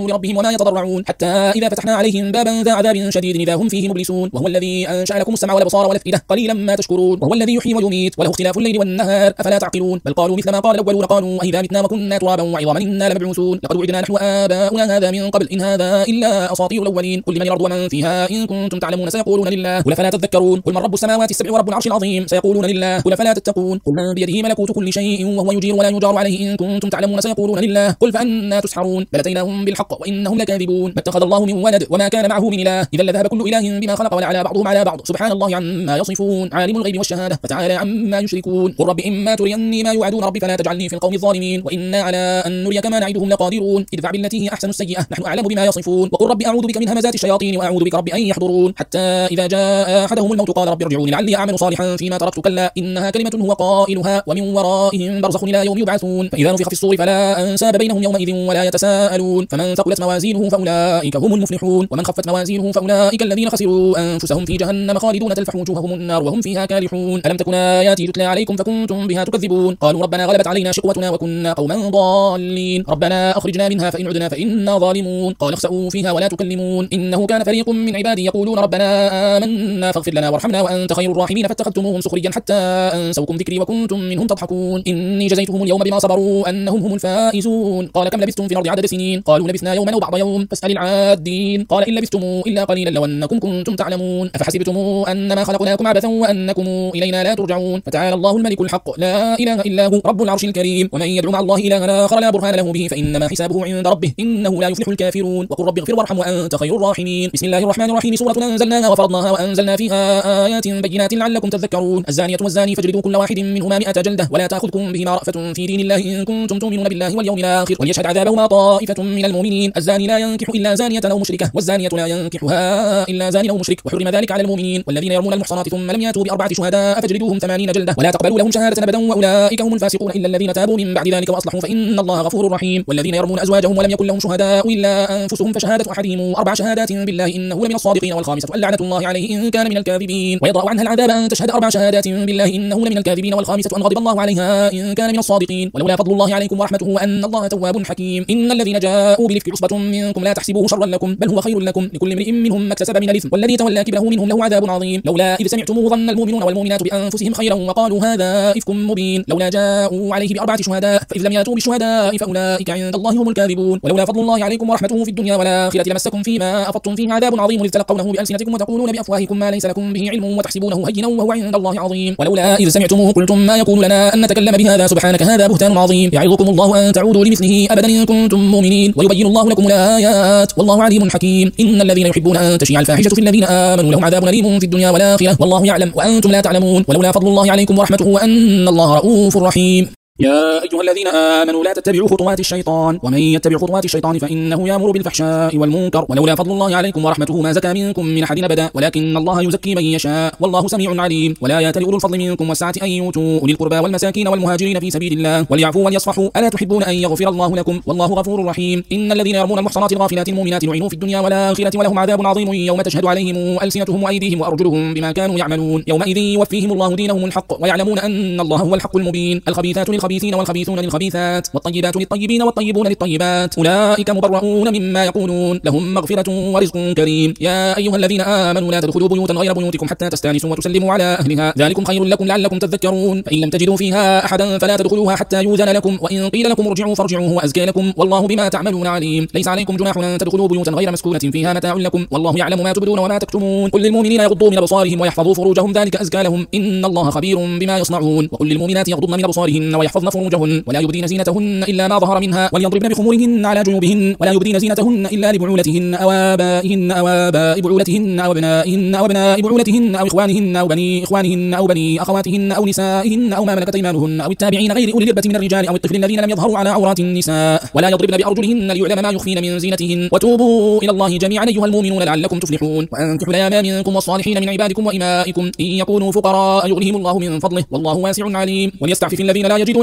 استجابوا لربهم وما يتضرعون حتى إذا فتحنا عليهم بابا ذا عذاب شديد إذا هم فيه مبلسون وهو الذي أنشأ لكم السمع والأبصار والأفئدة قليلا ما تشكرون وهو الذي يحيي ويميت وله اختلاف الليل والنهار أفلا تعقلون بل قالوا مثل ما قال الأولون قالوا أإذا متنا وكنا ترابا وعظاما إنا لمبعوثون لقد وعدنا نحن وآباؤنا هذا من قبل إن هذا إلا أساطير الأولين قل لمن الأرض ومن فيها إن كنتم تعلمون سيقولون لله قل فلا تذكرون قل من رب السماوات السبع ورب العرش العظيم سيقولون لله قل فلا تتقون قل من بيده ملكوت كل شيء وهو يجير ولا يجار عليه إن كنتم تعلمون سيقولون لله قل فأنا تسحرون بل أتيناهم بالحق وإنهم لكاذبون ما اتخذ الله من ولد وما كان معه من إله إذا لذهب كل إله بما خلق ولعلى بعضهم على بعض سبحان الله عما يصفون عالم الغيب والشهادة فتعالى عما يشركون قل رب إما تريني ما يوعدون ربي فلا تجعلني في القوم الظالمين وإنا على أن نريك ما نعدهم لقادرون ادفع بالتي هي أحسن السيئة نحن أعلم بما يصفون وقل رب أعوذ بك من همزات الشياطين وأعوذ بك رب أن يحضرون حتى إذا جاء أحدهم الموت قال رب ارجعوني لعلي أعمل صالحا فيما تركت كلا إنها كلمة هو قائلها ومن ورائهم برزخ إلى يوم يبعثون فإذا نفخ في الصور فلا أنساب بينهم يومئذ ولا يتساءلون فمن ثقلت موازينه فأولئك هم المفلحون ومن خفت موازينه فأولئك الذين خسروا أنفسهم في جهنم خالدون تلفح وجوههم النار وهم فيها كالحون ألم تكن آياتي تتلى عليكم فكنتم بها تكذبون قالوا ربنا غلبت علينا شقوتنا وكنا قوما ضالين ربنا أخرجنا منها فإن عدنا فإنا ظالمون قال اخسئوا فيها ولا تكلمون إنه كان فريق من عبادي يقولون ربنا آمنا فاغفر لنا وارحمنا وأنت خير الراحمين فاتخذتموهم سخريا حتى أنسوكم ذكري وكنتم منهم تضحكون إني جزيتهم اليوم بما صبروا أنهم هم الفائزون قال كم لبثتم في الأرض عدد سنين قالوا لبثنا يوما أو بعض يوم فاسأل العادين قال إن لبثتم إلا قليلا لو أنكم كنتم تعلمون أفحسبتم أنما خلقناكم عبثا وأنكم إلينا لا ترجعون فتعالى الله الملك الحق لا إله إلا هو رب العرش الكريم ومن يدعو مع الله إلها آخر لا برهان له به فإنما حسابه عند ربه إنه لا يفلح الكافرون وقل رب اغفر وارحم وأنت خير الراحمين بسم الله الرحمن الرحيم سورة أنزلناها وفرضناها وأنزلنا فيها آيات بينات لعلكم تذكرون الزانية والزاني فاجلدوا كل واحد منهما مئة جلدة ولا تأخذكم بهما رأفة في دين الله إن كنتم تؤمنون بالله واليوم الآخر وليشهد عذابهما طائفة من المؤمنين الزاني لا ينكح إلا زانية أو مشركة والزانية لا ينكحها إلا زان أو مشرك وحرم ذلك على المؤمنين والذين يرمون المحصنات ثم لم يأتوا بأربعة شهداء فاجلدوهم ثمانين جلدة ولا تقبلوا لهم شهادة أبدا وأولئك هم الفاسقون إلا الذين تابوا من بعد ذلك وأصلحوا فإن الله غفور رحيم والذين يرمون أزواجهم ولم يكن لهم شهداء إلا أنفسهم فشهادة أحدهم أربع شهادات بالله إنه لمن الصادقين والخامسة أن لعنة الله عليه إن كان من الكاذبين ويضرأ عنها العذاب أن تشهد أربع شهادات بالله إنه لمن الكاذبين والخامسة أن غضب الله عليها إن كان من الصادقين ولولا فضل الله عليكم ورحمته وأن الله تواب حكيم إن الذين جاءوا بالإفك عصبة منكم لا تحسبوه شرا لكم بل هو خير لكم لكل امرئ منهم ما اكتسب من الإثم والذي تولى كبره منهم له عذاب عظيم لولا إذ سمعتموه ظن المؤمنون والمؤمنات بأنفسهم خيرا وقالوا هذا إفك مبين لولا جاءوا عليه بأربعة شهداء فإذ لم يأتوا بالشهداء فأولئك عند الله هم الكاذبون ولولا فضل الله عليكم ورحمته في الدنيا والآخرة لمسكم فيما أفضتم فيه عذاب عظيم إذ تلقونه بألسنتكم وتقولون بأفواهكم ما ليس لكم به علم وتحسبونه هينا وهو عند الله عظيم ولولا إذ سمعتموه قلتم ما يكون لنا أن نتكلم بهذا سبحانك هذا بهتان عظيم يعظكم الله أن تعودوا لمثله أبدا إن كنتم مؤمنين ويبين الله لكم الآيات والله عليم حكيم إن الذين يحبون أن تشيع الفاحشة في الذين آمنوا لهم عذاب أليم في الدنيا والآخرة والله يعلم وأنتم لا تعلمون ولولا فضل الله عليكم ورحمته وأن الله رؤوف رحيم يا أيها الذين آمنوا لا تتبعوا خطوات الشيطان ومن يتبع خطوات الشيطان فإنه يأمر بالفحشاء والمنكر ولولا فضل الله عليكم ورحمته ما زكى منكم من أحد أبدا ولكن الله يزكي من يشاء والله سميع عليم ولا يأتل أولو الفضل منكم والسعة أن يؤتوا أولي القربى والمساكين والمهاجرين في سبيل الله وليعفوا وليصفحوا ألا تحبون أن يغفر الله لكم والله غفور رحيم إن الذين يرمون المحصنات الغافلات المؤمنات لعنوا في الدنيا والآخرة ولهم عذاب عظيم يوم تشهد عليهم ألسنتهم وأيديهم وأرجلهم بما كانوا يعملون يومئذ يوفيهم الله دينهم الحق ويعلمون أن الله هو الحق المبين الخبيثات للخبيثين والخبيثون للخبيثات والطيبات للطيبين والطيبون للطيبات أولئك مبرؤون مما يقولون لهم مغفرة ورزق كريم يا أيها الذين آمنوا لا تدخلوا بيوتا غير بيوتكم حتى تستأنسوا وتسلموا على أهلها ذلكم خير لكم لعلكم تذكرون فإن لم تجدوا فيها أحدا فلا تدخلوها حتى يؤذن لكم وإن قيل لكم ارجعوا فارجعوا هو أزكى لكم والله بما تعملون عليم ليس عليكم جناح أن تدخلوا بيوتا غير مسكونة فيها متاع لكم والله يعلم ما تبدون وما تكتمون قل للمؤمنين يغضوا من أبصارهم ويحفظوا فروجهم ذلك أزكى لهم إن الله خبير بما يصنعون وقل للمؤمنات يغضضن من أبصارهن ويحفظن فروجهن ولا يبدين زينتهن إلا ما ظهر منها وليضربن بخمورهن على جيوبهن ولا يبدين زينتهن إلا لبعولتهن أو آبائهن أو آباء بعولتهن أو أبنائهن أو أبناء بعولتهن أو إخوانهن أو بني إخوانهن أو بني أخواتهن أو نسائهن أو ما ملكت أيمانهن أو التابعين غير أولي الإربة من الرجال أو الطفل الذين لم يظهروا على عورات النساء ولا يضربن بأرجلهن ليعلم ما يخفين من زينتهن وتوبوا إلى الله جميعا أيها المؤمنون لعلكم تفلحون وأنكحوا الأيام منكم والصالحين من عبادكم وإمائكم إن يكونوا فقراء يغنيهم الله من فضله والله واسع عليم وليستعفف الذين لا يجدون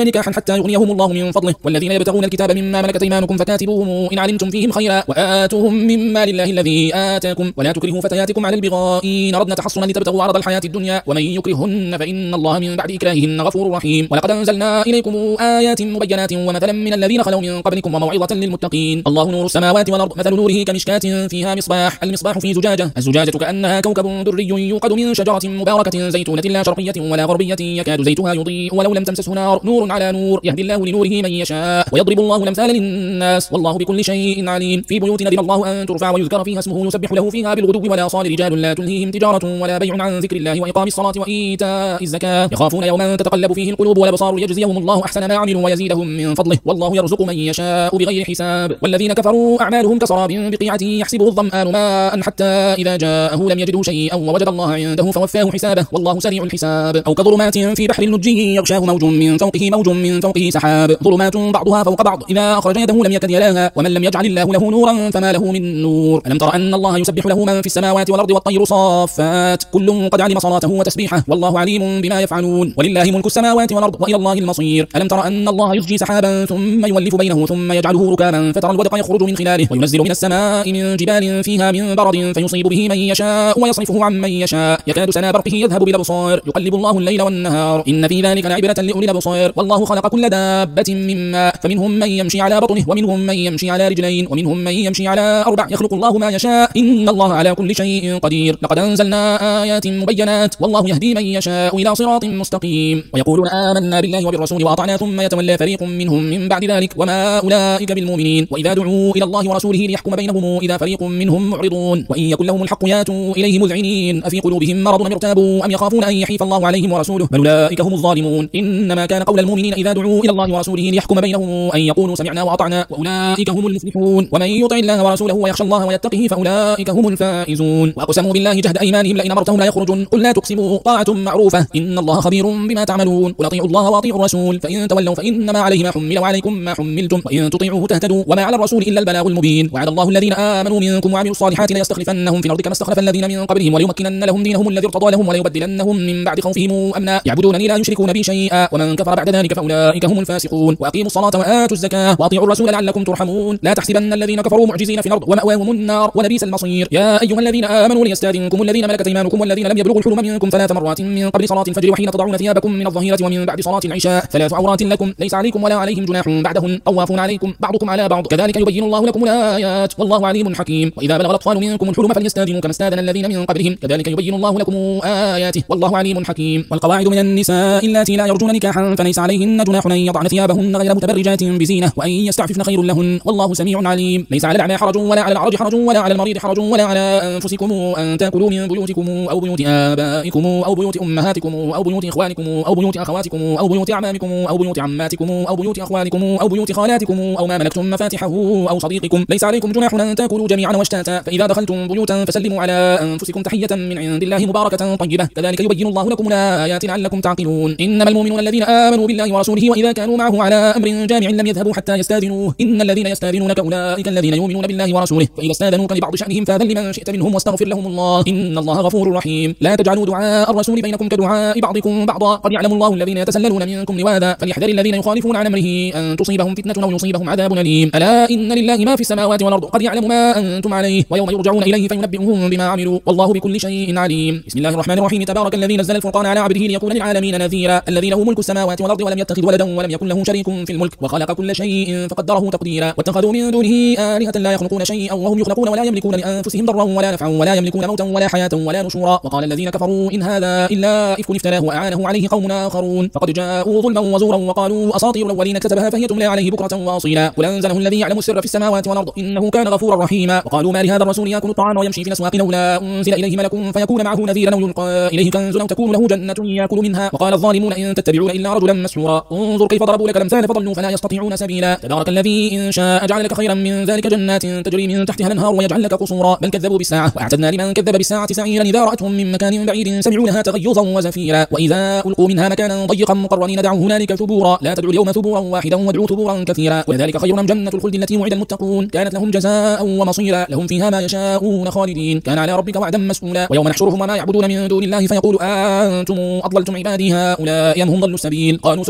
ينكحون نكاحا حتى يغنيهم الله من فضله، والذين يبتغون الكتاب مما ملكت أيمانكم فكاتبوهم إن علمتم فيهم خيرا وآتوهم مما لله الذي آتاكم، ولا تكرهوا فتياتكم على البغاء إن أردنا تحصنا لتبتغوا عرض الحياة الدنيا، ومن يكرهن فإن الله من بعد إكراههن غفور رحيم. ولقد أنزلنا إليكم آيات مبينات ومثلا من الذين خلوا من قبلكم وموعظة للمتقين. الله نور السماوات والأرض، مثل نوره كمشكاة فيها مصباح، المصباح في زجاجة، الزجاجة كأنها كوكب دري يوقد من شجرة مباركة زيتونة لا شرقية ولا غربية يكاد زيتها يضيء ولو لم تمسسه نار، نور على نور، يهدي الله لنوره من يشاء ويضرب الله الأمثال للناس والله بكل شيء عليم. في بيوت أذن الله أن ترفع ويذكر فيها اسمه يسبح له فيها بالغدو والآصال رجال لا تلهيهم تجارة ولا بيع عن ذكر الله وإقام الصلاة وإيتاء الزكاة، يخافون يوما تتقلب فيه القلوب والأبصار ليجزيهم الله أحسن ما عملوا ويزيدهم من فضله والله يرزق من يشاء بغير حساب. والذين كفروا أعمالهم كسراب بقيعة يحسبه الظمآن ماء حتى إذا جاءه لم يجده شيئا ووجد الله عنده فوفاه حسابه والله سريع الحساب. أو كظلمات في بحر لجي يغشاه موج من فوقه موج من فوقه سحاب، ظلمات بعضها فوق بعض إذا أخرج يده لم يكد يراها ومن لم يجعل الله له نورا فما له من نور. ألم تر أن الله يسبح له من في السماوات والأرض والطير صافات كل قد علم صلاته وتسبيحه والله عليم بما يفعلون، ولله ملك السماوات والأرض وإلى الله المصير. ألم تر أن الله يزجي سحابا ثم يولف بينه ثم يجعله ركاما فترى الودق يخرج من خلاله وينزل من السماء من جبال فيها من برد فيصيب به من يشاء ويصرفه عن من يشاء يكاد سنا برقه يذهب بالأبصار يقلب الله الليل والنهار إن في ذلك لعبرة لأولي الأبصار. والله خلق كل دابة من ماء فمنهم من يمشي على بطنه ومنهم من يمشي على رجلين ومنهم من يمشي على أربع يخلق الله ما يشاء إن الله على كل شيء قدير. لقد أنزلنا آيات مبينات والله يهدي من يشاء إلى صراط مستقيم. ويقولون آمنا بالله وبالرسول وأطعنا ثم يتولى فريق منهم من بعد ذلك وما أولئك بالمؤمنين وإذا دعوا إلى الله ورسوله ليحكم بينهم إذا فريق منهم معرضون وإن يكن لهم الحق ياتوا إليه مذعنين أفي قلوبهم مرض أم ارتابوا أم يخافون أن يحيف الله عليهم ورسوله بل أولئك هم الظالمون. إنما كان قول المؤمنين إذا دعوا إلى الله ورسوله ليحكم بينهم أن يقولوا سمعنا وأطعنا وأولئك هم المفلحون. ومن يطع الله ورسوله ويخشى الله ويتقه فأولئك هم الفائزون. وأقسموا بالله جهد أيمانهم لئن أمرتهم لا يخرجون قل لا تقسموا طاعة معروفة إن الله خبير بما تعملون. قل أطيعوا الله وأطيعوا الرسول فإن تولوا فإنما عليه ما حمل وعليكم ما حملتم وإن تطيعوه تهتدوا وما على الرسول إلا البلاغ المبين. وعد الله الذين آمنوا منكم وعملوا الصالحات ليستخلفنهم في الأرض كما استخلف الذين من قبلهم وليمكنن لهم دينهم الذي ارتضى لهم وليبدلنهم من بعد خوفهم أمنا يعبدونني لا يشركون بي شيئا ومن كفر بعد ذلك فأولئك هم الفاسقون. وأقيموا الصلاة وآتوا الزكاة وأطيعوا الرسول لعلكم ترحمون. لا تحسبن الذين كفروا معجزين في الأرض ومأواهم النار ولبئس المصير. يا أيها الذين آمنوا ليستأذنكم الذين ملكت أيمانكم والذين لم يبلغوا الحلم منكم ثلاث مرات من قبل صلاة الفجر وحين تضعون ثيابكم من الظهيرة ومن بعد صلاة العشاء ثلاث عورات لكم ليس عليكم ولا عليهم جناح بعدهن طوافون عليكم بعضكم على بعض كذلك يبين الله لكم الآيات والله عليم حكيم. وإذا بلغ الأطفال منكم الحلم فليستأذنوا كما استأذن الذين من قبلهم كذلك يبين الله لكم آياته والله عليم حكيم. والقواعد من النساء اللاتي لا يرجون نكاحا فليس عليهن جناح أن يضعن ثيابهن غير متبرجات بزينة وأن يستعففن خير لهن والله سميع عليم. ليس على الأعمى حرج ولا على الأعرج حرج ولا على المريض حرج ولا على أنفسكم أن تأكلوا من بيوتكم أو بيوت آبائكم أو بيوت أمهاتكم أو بيوت إخوانكم أو بيوت أخواتكم أو بيوت أعمامكم أو بيوت عماتكم أو بيوت أخوانكم أو بيوت خالاتكم أو ما ملكتم مفاتحه أو صديقكم. ليس عليكم جناح أن تأكلوا جميعا واشتاتا فإذا دخلتم بيوتا فسلموا على أنفسكم تحية من عند الله مباركة طيبة كذلك يبين الله لكم الآيات لعلكم تعقلون. إنما المؤمنون الذين آمنوا بالله ورسوله وإذا كانوا معه على أمر جامع لم يذهبوا حتى يستأذنوه إن الذين يستأذنونك أولئك الذين يؤمنون بالله ورسوله فإذا استأذنوك لبعض شأنهم فأذن لمن شئت منهم واستغفر لهم الله إن الله غفور رحيم. لا تجعلوا دعاء الرسول بينكم كدعاء بعضكم بعضا قد يعلم الله الذين يتسللون منكم لواذا فليحذر الذين يخالفون عن أمره أن تصيبهم فتنة أو يصيبهم عذاب أليم. ألا إن لله ما في السماوات والأرض قد يعلم ما أنتم عليه ويوم يرجعون إليه فينبئهم بما عملوا والله بكل شيء عليم. بسم الله الرحمن الرحيم. تبارك الذي نزل الفرقان على عبده ليكون للعالمين نذيرا الذي له ملك السماوات والأرض ولم يتخذ ولدا ولم يكن له شريك في الملك وخلق كل شيء فقدره تقديرا واتخذوا من دونه آلهة لا يخلقون شيئا وهم يخلقون ولا يملكون لأنفسهم ضرا ولا نفعا ولا يملكون موتا ولا حياة ولا نشورا. وقال الذين كفروا إن هذا إلا إفك افتراه وأعانه عليه قوم آخرون فقد جاءوا ظلما وزورا وقالوا أساطير الأولين كتبها فهي تملى عليه بكرة واصيلا قل أنزله الذي يعلم السر في السماوات والأرض إنه كان غفورا رحيما. وقالوا ما لهذا الرسول يأكل الطعام ويمشي في الأسواق لولا أنزل إليه ملك فيكون معه نذيرا أو يلقى إليه كنز أو تكون له جنة يأكل منها. وقال الظالمون إن تتبعون إلا رجلا مسحورا انظر كيف ضربوا لك الأمثال فضلوا فلا يستطيعون سبيلا. تبارك الذي إن شاء جعل لك خيرا من ذلك جنات تجري من تحتها الأنهار ويجعل لك قصورا بل كذبوا بالساعة وأعتدنا لمن كذب بالساعة سعيرا إذا رأتهم من مكان بعيد سمعوا لها تغيظا وزفيرا وإذا ألقوا منها مكانا ضيقا مقرنين دعوا هنالك ثبورا لا تدعوا اليوم ثبورا واحدا وادعوا ثبورا كثيرا ولذلك خير أم جنة الخلد التي وعد المتقون كانت لهم جزاء ومصيرا لهم فيها ما يشاءون خالدين كان على ربك وعدا مسؤولا. ويوم نحشرهم وما يعبدون من دون الله فيقول أنتم أضللتم عبادي هؤلاء أم هم ضلوا السبيل قالوا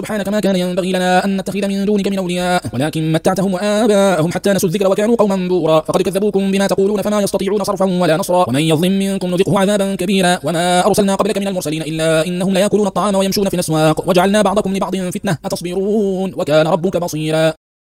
سبحانك ما كان ينبغي لنا أن نتخذ من دونك من أولياء ولكن متعتهم وآباءهم حتى نسوا الذكر وكانوا قوما بورا فقد كذبوكم بما تقولون فما يستطيعون صرفا ولا نصرا ومن يظلم منكم نذقه عذابا كبيرا وما أرسلنا قبلك من المرسلين إلا إنهم ليأكلون الطعام ويمشون في الأسواق وجعلنا بعضكم لبعض فتنة أتصبرون وكان ربك بصيرا.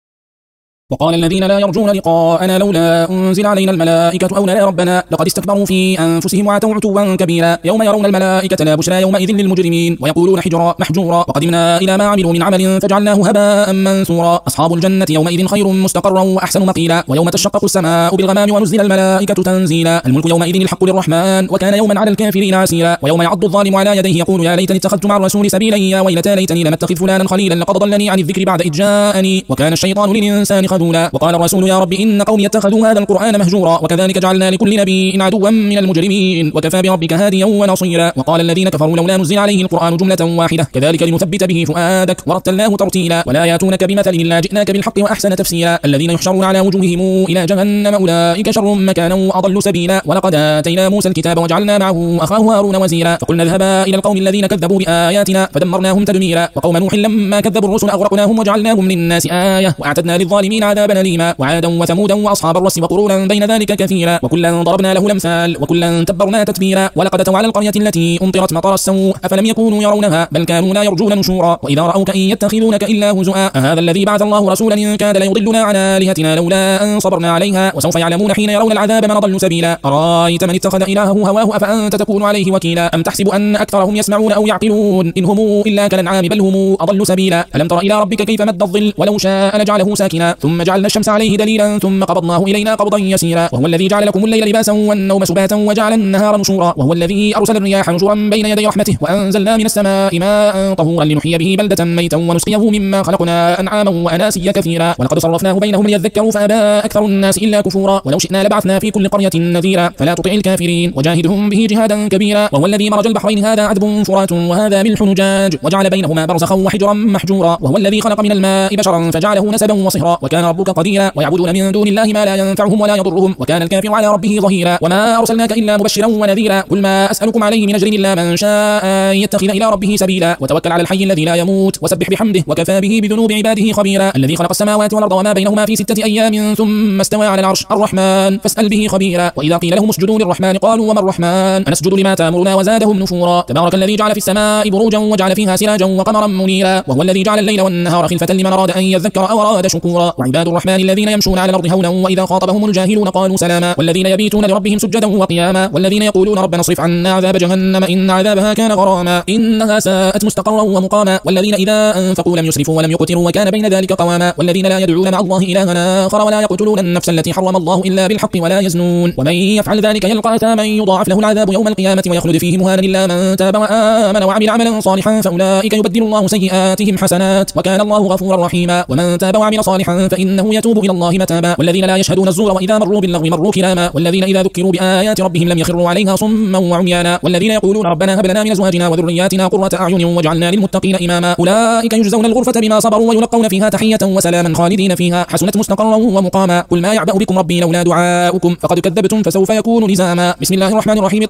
وقال الذين لا يرجون لقاءنا لولا أنزل علينا الملائكة أو نرى ربنا لقد استكبروا في أنفسهم وعتوا عتوا كبيرا يوم يرون الملائكة لا بشرى يومئذ للمجرمين ويقولون حجرا محجورا وقدمنا إلى ما عملوا من عمل فجعلناه هباء منثورا أصحاب الجنة يومئذ خير مستقرا وأحسن مقيلا ويوم تشقق السماء بالغمام ونزل الملائكة تنزيلا الملك يومئذ الحق للرحمن وكان يوما على الكافرين عسيرا ويوم يعض الظالم على يديه يقول يا ليتني اتخذت مع الرسول سبيلا يا ويلتى ليتني لم اتخذ فلانا خليلا لقد ضلني عن الذكر بعد إذ جاءني وكان الشيطان للإنسان خذولا وقال الرسول يا رب إن قومي اتخذوا هذا القرآن مهجورا وكذلك جعلنا لكل نبي عدوا من المجرمين وكفى بربك هاديا ونصيرا وقال الذين كفروا لولا نزل عليه القرآن جملة واحدة كذلك لنثبت به فؤادك ورتلناه ترتيلا ولا ياتونك بمثل إلا جئناك بالحق وأحسن تفسيرا الذين يحشرون على وجوههم إلى جهنم أولئك شر مكانا وأضل سبيلا ولقد آتينا موسى الكتاب وجعلنا معه أخاه هارون وزيرا فقلنا اذهبا إلى القوم الذين كذبوا بآياتنا فدمرناهم تدميرا وقوم نوح لما كذبوا الرسل أغرقناهم وجعلناهم للناس آية وأعتدنا للظالمين عذابا أليما وعادا وثمودا وأصحاب الرس وقرونا بين ذلك كثيرا وكلا ضربنا له الأمثال وكلا تبرنا تتبيرا ولقد أتوا على القرية التي أمطرت مطر السوء أفلم يكونوا يرونها بل كانوا لا يرجون نشورا وإذا رأوك إن يتخذونك إلا هزؤا أهذا الذي بعث الله رسولا إن كاد ليضلنا عن آلهتنا لولا أن صبرنا عليها وسوف يعلمون حين يرون العذاب من ضل سبيلا أرأيت من اتخذ إلهه هواه أفأنت تكون عليه وكيلا أم تحسب أن أكثرهم يسمعون أو يعقلون إن هم إلا كالأنعام بل هم أضل سبيلا ألم تر إلى ربك كيف مد الظل ولو شاء لجعله ساكنا ثم جعلنا الشمس عليه دليلا ثم قبضناه إلينا قبضا يسيرا وهو الذي جعل لكم الليل لباسا والنوم سباتا وجعل النهار نشورا وهو الذي أرسل الرياح نشورا بين يدي رحمته وأنزلنا من السماء ماء طهورا لنحيي به بلدة ميتا ونسقيه مما خلقنا أنعاما وأناسيا كثيرا ولقد صرفناه بينهم ليذكروا فأبى أكثر الناس إلا كفورا ولو شئنا لبعثنا في كل قرية نذيرا فلا تطع الكافرين وجاهدهم به جهادا كبيرا وهو الذي مرج البحرين هذا عذب فرات وهذا ملح نجاج وجعل بينهما برزخا وحجرا محجورا وهو الذي خلق من الماء بشرا فجعله نسبا وصهرا وكان ربك قديرا ويعبدون من دون الله ما لا ينفعهم ولا يضرهم وكان الكافر على ربه ظهيرا وما أرسلناك إلا مبشرا ونذيرا قل ما أسألكم عليه من أجر إلا من شاء أن يتخذ إلى ربه سبيلا وتوكل على الحي الذي لا يموت وسبح بحمده وكفى به بذنوب عباده خبيرا الذي خلق السماوات والأرض وما بينهما في ستة أيام ثم استوى على العرش الرحمن فاسأل به خبيرا وإذا قيل لهم اسجدوا للرحمن قالوا وما الرحمن أنسجد لما تأمرنا وزادهم نفورا تبارك الذي جعل في السماء بروجا وجعل فيها سراجا وقمرا منيرا وهو الذي جعل الليل والنهار خلفة لمن أراد أن يذكر أو أراد شكورا وعباد الرحمن الذين يمشون على الأرض هونا وإذا خاطبهم الجاهلون قالوا سلاما والذين يبيتون لربهم سجدا وقياما والذين يقولون ربنا اصرف عنا عذاب جهنم إن عذابها كان غراما إنها ساءت مستقرا ومقاما والذين إذا أنفقوا لم يسرفوا ولم يقتروا وكان بين ذلك قواما والذين لا يدعون مع الله إلها آخر ولا يقتلون النفس التي حرم الله إلا بالحق ولا يزنون ومن يفعل ذلك يلقى أثاما يضاعف له العذاب يوم القيامة ويخلد فيه مهانا إلا من تاب وآمن وعمل عملا صالحا فأولئك يبدل الله سيئاتهم حسنات وكان الله غفورا رحيما ومن تاب وعمل صالحا فإنه يتوب إلى الله متابا والذين لا يشهدون الزور وإذا مروا باللغو مروا كراما والذين إذا ذكروا بآيات ربهم لم يخروا عليها صما وعميانا والذين يقولون ربنا هب لنا من أزواجنا وذرياتنا قرة أعين واجعلنا للمتقين إماما أولئك يجزون الغرفة بما صبروا ويلقون فيها تحية وسلاما خالدين فيها حسنت مستقرا ومقاما قل ما يعبأ بكم ربي لولا دعاؤكم فقد كذبتم فسوف يكون لزاما بسم الله الرحمن الرحيم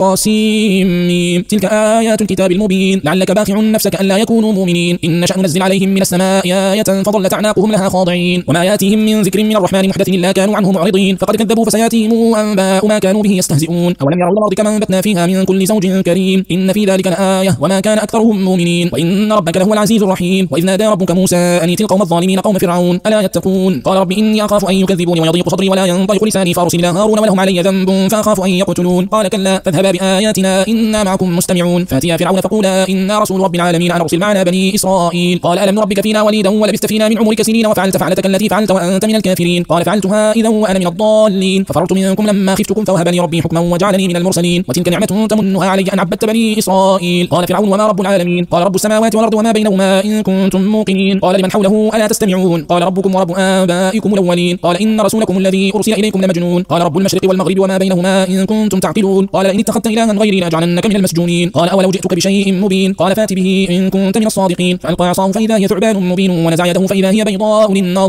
طاسيم تلك آيات الكتاب المبين لعلك باخع نفسك ألا يكونوا مؤمنين إن نشأ ننزل عليهم من السماء آية فظلت أعناقهم لها خاضعين وما ياتيهم من ذكر من الرحمن محدث إلا كانوا عنه معرضين فقد كذبوا فسياتيهم أنباء ما كانوا به يستهزئون أولم يروا الأرض كما أنبتنا فيها من كل زوج كريم إن في ذلك لآية وما كان أكثرهم مؤمنين وإن ربك لهو العزيز الرحيم وإذ نادى ربك موسى أن ائت القوم الظالمين قوم فرعون ألا يتقون قال رب إني أخاف أن يكذبوني ويضيق صدري ولا ينطلق لساني فأرسل إلى هارون ولهم علي ذنب فأخاف أن يقتلون قال كلا فاذهبا بآياتنا إنا معكم مستمعون فأتيا فرعون فقولا إنا رسول رب العالمين أن أرسل معنا بني إسرائيل قال ألم نربك فينا وليدا ولبثت فينا من عمرك سنين وفعلت فعلتك التي فعلت وأنت من الكافرين قال فعلتها إذا وأنا من الضالين ففررت منكم لما خفتكم فوهب لي ربي حكما وجعلني من المرسلين وتلك نعمة تمنها علي أن عبدت بني إسرائيل قال فرعون وما رب العالمين قال رب السماوات والأرض وما بينهما إن كنتم موقنين قال لمن حوله ألا تستمعون قال ربكم ورب آبائكم الأولين قال إن رسولكم الذي أرسل إليكم لمجنون قال رب المشرق والمغرب وما بينهما إن كنتم تعقلون قال لئن اتخذت إلها غيري لأجعلنك من المسجونين قال أولو جئتك بشيء مبين قال فات به إن كنت من الصادقين فألقى عصاه فإذا هي ثعبان مبين ونزع يده فإذا هي بيضاء للناظرين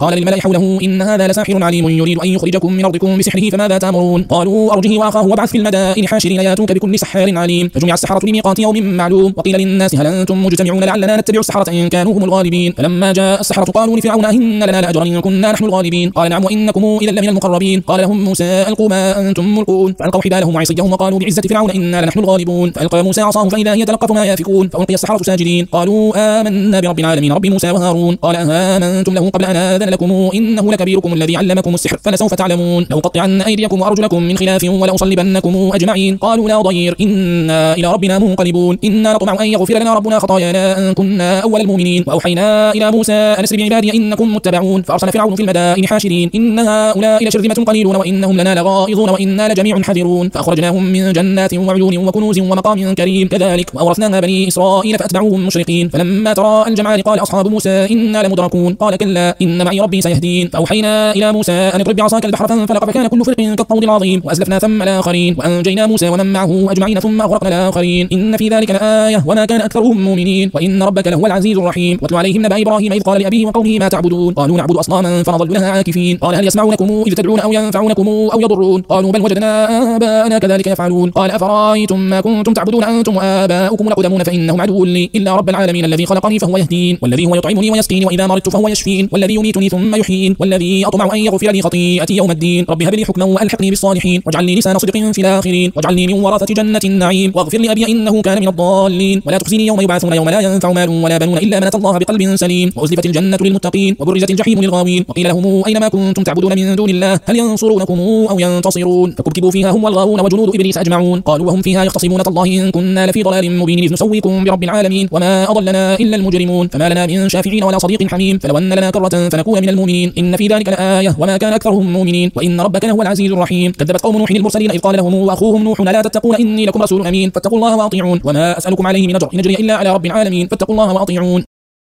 قال للملأ حوله إن هذا لساحر عليم يريد أن يخرجكم من أرضكم بسحره فماذا تأمرون؟ قالوا أرجه وأخاه وابعث في المدائن حاشرين ياتوك بكل سحار عليم. فجمع السحرة لميقات يوم معلوم وقيل للناس هل أنتم مجتمعون لعلنا نتبع السحرة إن كانوا هم الغالبين. فلما جاء السحرة قالوا لفرعون إن لنا لأجرا إن كنا نحن الغالبين. قال نعم وإنكم إذا لمن المقربين. قال لهم موسى ألقوا ما أنتم ملقون فألقوا حبالهم وعصيهم وقالوا بعزة فرعون إنا لنحن الغالبون. فألقى موسى عصاه فإذا هي تلقف ما يافكون فألقي السحرة ساجدين قالوا آمنا برب العالمين رب موسى وهارون. قال آمنتم له قبل أن آذن لكم إنه لكبيركم الذي علمكم السحر فلسوف تعلمون لأقطعن أيديكم وأرجلكم من خلاف ولأصلبنكم أجمعين. قالوا لا ضير إنا إلى ربنا منقلبون إنا نطمع أن يغفر لنا ربنا خطايانا أن كنا أول المؤمنين. وأوحينا إلى موسى أن اسر بعبادي إنكم متبعون. فأرسل فرعون في المدائن حاشرين إن هؤلاء لشرذمة قليلون وإنهم لنا لغائظون وإنا لجميع حذرون. فأخرجناهم من جنات وعيون وكنوز ومقام كريم كذلك وأورثناها بني إسرائيل فأتبعوهم مشرقين. فلما ترى الجمعان قال أصحاب موسى إنا لمدركون قال كلا إن معي ربي سيهدين. فأوحينا إلى موسى أن اضرب بعصاك البحر فانفلق فكان كل فرق كالطود العظيم وأزلفنا ثم الآخرين وأنجينا موسى ومن معه أجمعين ثم أغرقنا الآخرين إن في ذلك لآية وما كان أكثرهم مؤمنين وإن ربك لهو العزيز الرحيم. واتل عليهم نبأ إبراهيم إذ قال لأبيه وقومه ما تعبدون قالوا نعبد أصناما فنظل لها عاكفين. قال هل يسمعونكم إذ تدعون أو ينفعونكم أو يضرون؟ قالوا بل وجدنا آباءنا كذلك يفعلون. قال أفرأيتم ما كنتم تعبدون أنتم وآباؤكم الأقدمون فإنهم عدو لي إلا رب العالمين الذي خلقني فهو يهدين والذي هو يطعمني ويسقيني وإذا مرضت فهو يشفين والذي يميتني ثم يحيين والذي أطمع أن يغفر لي خطيئتي يوم الدين. رب هب لي حكما وألحقني بالصالحين واجعل لي لسان صدق في الآخرين واجعلني من ورثة جنة النعيم واغفر لي أبي إنه كان من الضالين ولا تخزني يوم يبعثون يوم لا ينفع مال ولا بنون إلا من أتى الله بقلب سليم. وأزلفت الجنة للمتقين وبرزت الجحيم للغاوين وقيل لهم أينما كنتم تعبدون من دون الله هل ينصرونكم أو ينتصرون؟ فكبكبوا فيها هم والغاوون وجنود إبليس أجمعون قالوا وهم فيها يختصمون تالله إن كنا لفي ضلال مبين إذ نسويكم برب العالمين وما أضلنا إلا المجرمون فما لنا من شافعين ولا صديق حميم فلو أن لنا كرة فنكون من المؤمنين إن في ذلك لآية وما كان أكثرهم مؤمنين وإن ربك لهو العزيز الرحيم. كذبت قوم نوح المرسلين إذ قال لهم وأخوهم نوح لا تتقون إني لكم رسول أمين فاتقوا الله وأطيعون وما أسألكم عليه من أجر إن أجري إلا على رب العالمين فاتقوا الله وأطيعون.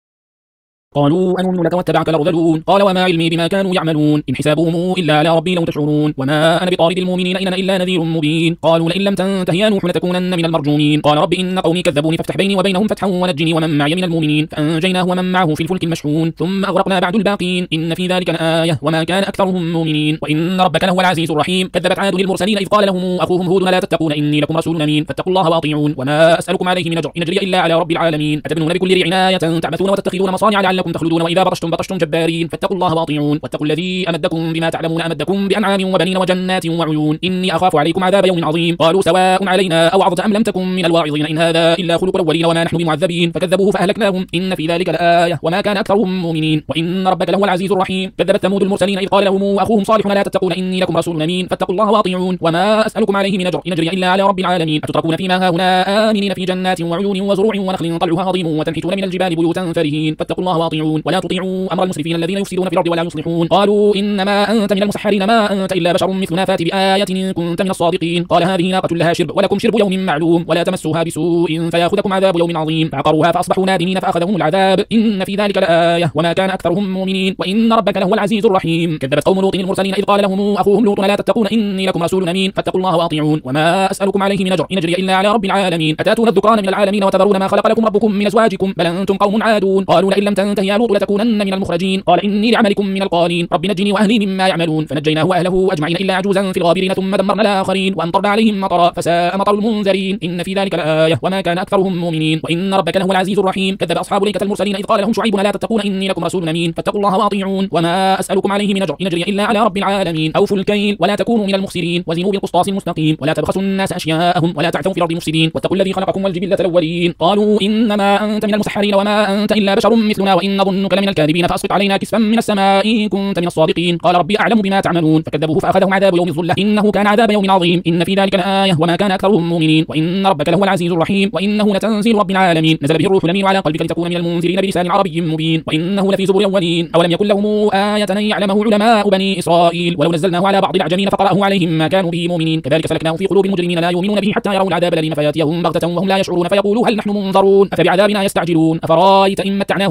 قالوا أنؤمن لك واتبعك الأرذلون قال وما علمي بما كانوا يعملون إن حسابهم إلا على ربي لو تشعرون وما أنا بطارد المؤمنين إن أنا إلا نذير مبين. قالوا لئن لم تنته يا نوح لتكونن من المرجومين. قال رب إن قومي كذبوني فافتح بيني وبينهم فتحا ونجني ومن معي من المؤمنين فأنجيناه ومن معه في الفلك المشحون ثم أغرقنا بعد الباقين إن في ذلك لآية وما كان أكثرهم مؤمنين وإن ربك لهو العزيز الرحيم. كذبت عاد للمرسلين إذ قال لهم أخوهم هود لا تتقون إني لكم رسول أمين فاتقوا الله وأطيعون وما أسألكم عليه من أجر إن أجري إلا على رب العالمين. أتبنون بكل ريع عناية تعبثون وتتخذون مصانع لعلكم تخلدون وإذا بطشتم بطشتم جبارين فاتقوا الله واطيعون واتقوا الذي أمدكم بما تعلمون أمدكم بأنعام وبنين وجنات وعيون إني أخاف عليكم عذاب يوم عظيم. قالوا سواء علينا أوعظت أم لم تكن من الواعظين إن هذا إلا خلق الأولين وما نحن بمعذبين فكذبوه فأهلكناهم إن في ذلك لآية وما كان أكثرهم مؤمنين وإن ربك لهو العزيز الرحيم. كذبت ثمود المرسلين إذ قال لهم أخوهم صالح لا تتقون إني لكم رسول أمين فاتقوا الله واطيعون وما أسألكم عليه من أجر إن أجري إلا على رب العالمين. أتتركون فيما هاهنا آمنين في جنات وعيون وزروع ونخل طلعها هضيم وتنحتون من الجبال بيوتا فرهين فاتقوا الله واطيعون ولا تطيعوا أمر المسرفين الذين يفسدون في الأرض ولا يصلحون. قالوا إنما أنت من المسحرين ما أنت إلا بشر مثلنا فات بآية إن كنت من الصادقين. قال هذه ناقة لها شرب ولكم شرب يوم معلوم ولا تمسوها بسوء فيأخذكم عذاب يوم عظيم فعقروها فأصبحوا نادمين فأخذهم العذاب إن في ذلك لآية وما كان أكثرهم مؤمنين وإن ربك لهو العزيز الرحيم. كذبت قوم لوط المرسلين إذ قال لهم أخوهم لوط لا تتقون إني لكم رسول أمين فاتقوا الله وأطيعون وما أسألكم عليه من أجر إن أجري إلا على رب العالمين. أتاتون الذكران من العالمين وتذرون ما خلق لكم ربكم من أزواجكم بل أنتم قوم عادون. قالوا لئن لم تنته يا لوط لتكونن من المخرجين. قال إني لعملكم من القالين رب نجني وأهلي مما يعملون فنجيناه وأهله أجمعين إلا عجوزا في الغابرين ثم دمرنا الآخرين وأمطرنا عليهم مطرا فساء مطر المنذرين إن في ذلك لآية وما كان أكثرهم مؤمنين وإن ربك لهو العزيز الرحيم. كذب أصحاب الأيكة المرسلين إذ قال لهم شعيب لا تتقون إني لكم رسول أمين فاتقوا الله وأطيعون وما أسألكم عليه من أجر إن أجري إلا على رب العالمين. أوفوا الكيل ولا تكونوا من المخسرين وزنوا بالقسطاس المستقيم ولا تبخسوا الناس أشياءهم ولا تعثوا في الأرض مفسدين واتقوا الذي خلقكم والجبلة الأولين. قالوا إنما أنت من المسحرين وما أنت إلا بشر مثلنا وإن نظنك لمن الكاذبين فأسقط علينا كسفا من السماء إن كنت من الصادقين. قال ربي أعلم بما تعملون فكذبوه فأخذهم عذاب يوم الظلة إنه كان عذاب يوم عظيم إن في ذلك لآية وما كان أكثرهم مؤمنين وإن ربك لهو العزيز الرحيم وإنه لتنزيل رب العالمين نزل به الروح الأمين على قلبك لتكون من المنذرين بلسان عربي مبين وإنه لفي زبر الأولين. أولم يكن لهم آية أن يعلمه علماء بني إسرائيل ولو نزلناه على بعض الأعجمين فقرأه عليهم ما كانوا به مؤمنين كذلك سلكناه في قلوب المجرمين لا يؤمنون به حتى يروا العذاب الأليم فيأتيهم بغتة وهم لا يشعرون فيقولوا هل نحن منظرون أفبعذابنا يستعجلون أفرأيت إن متعناهم سنين ثم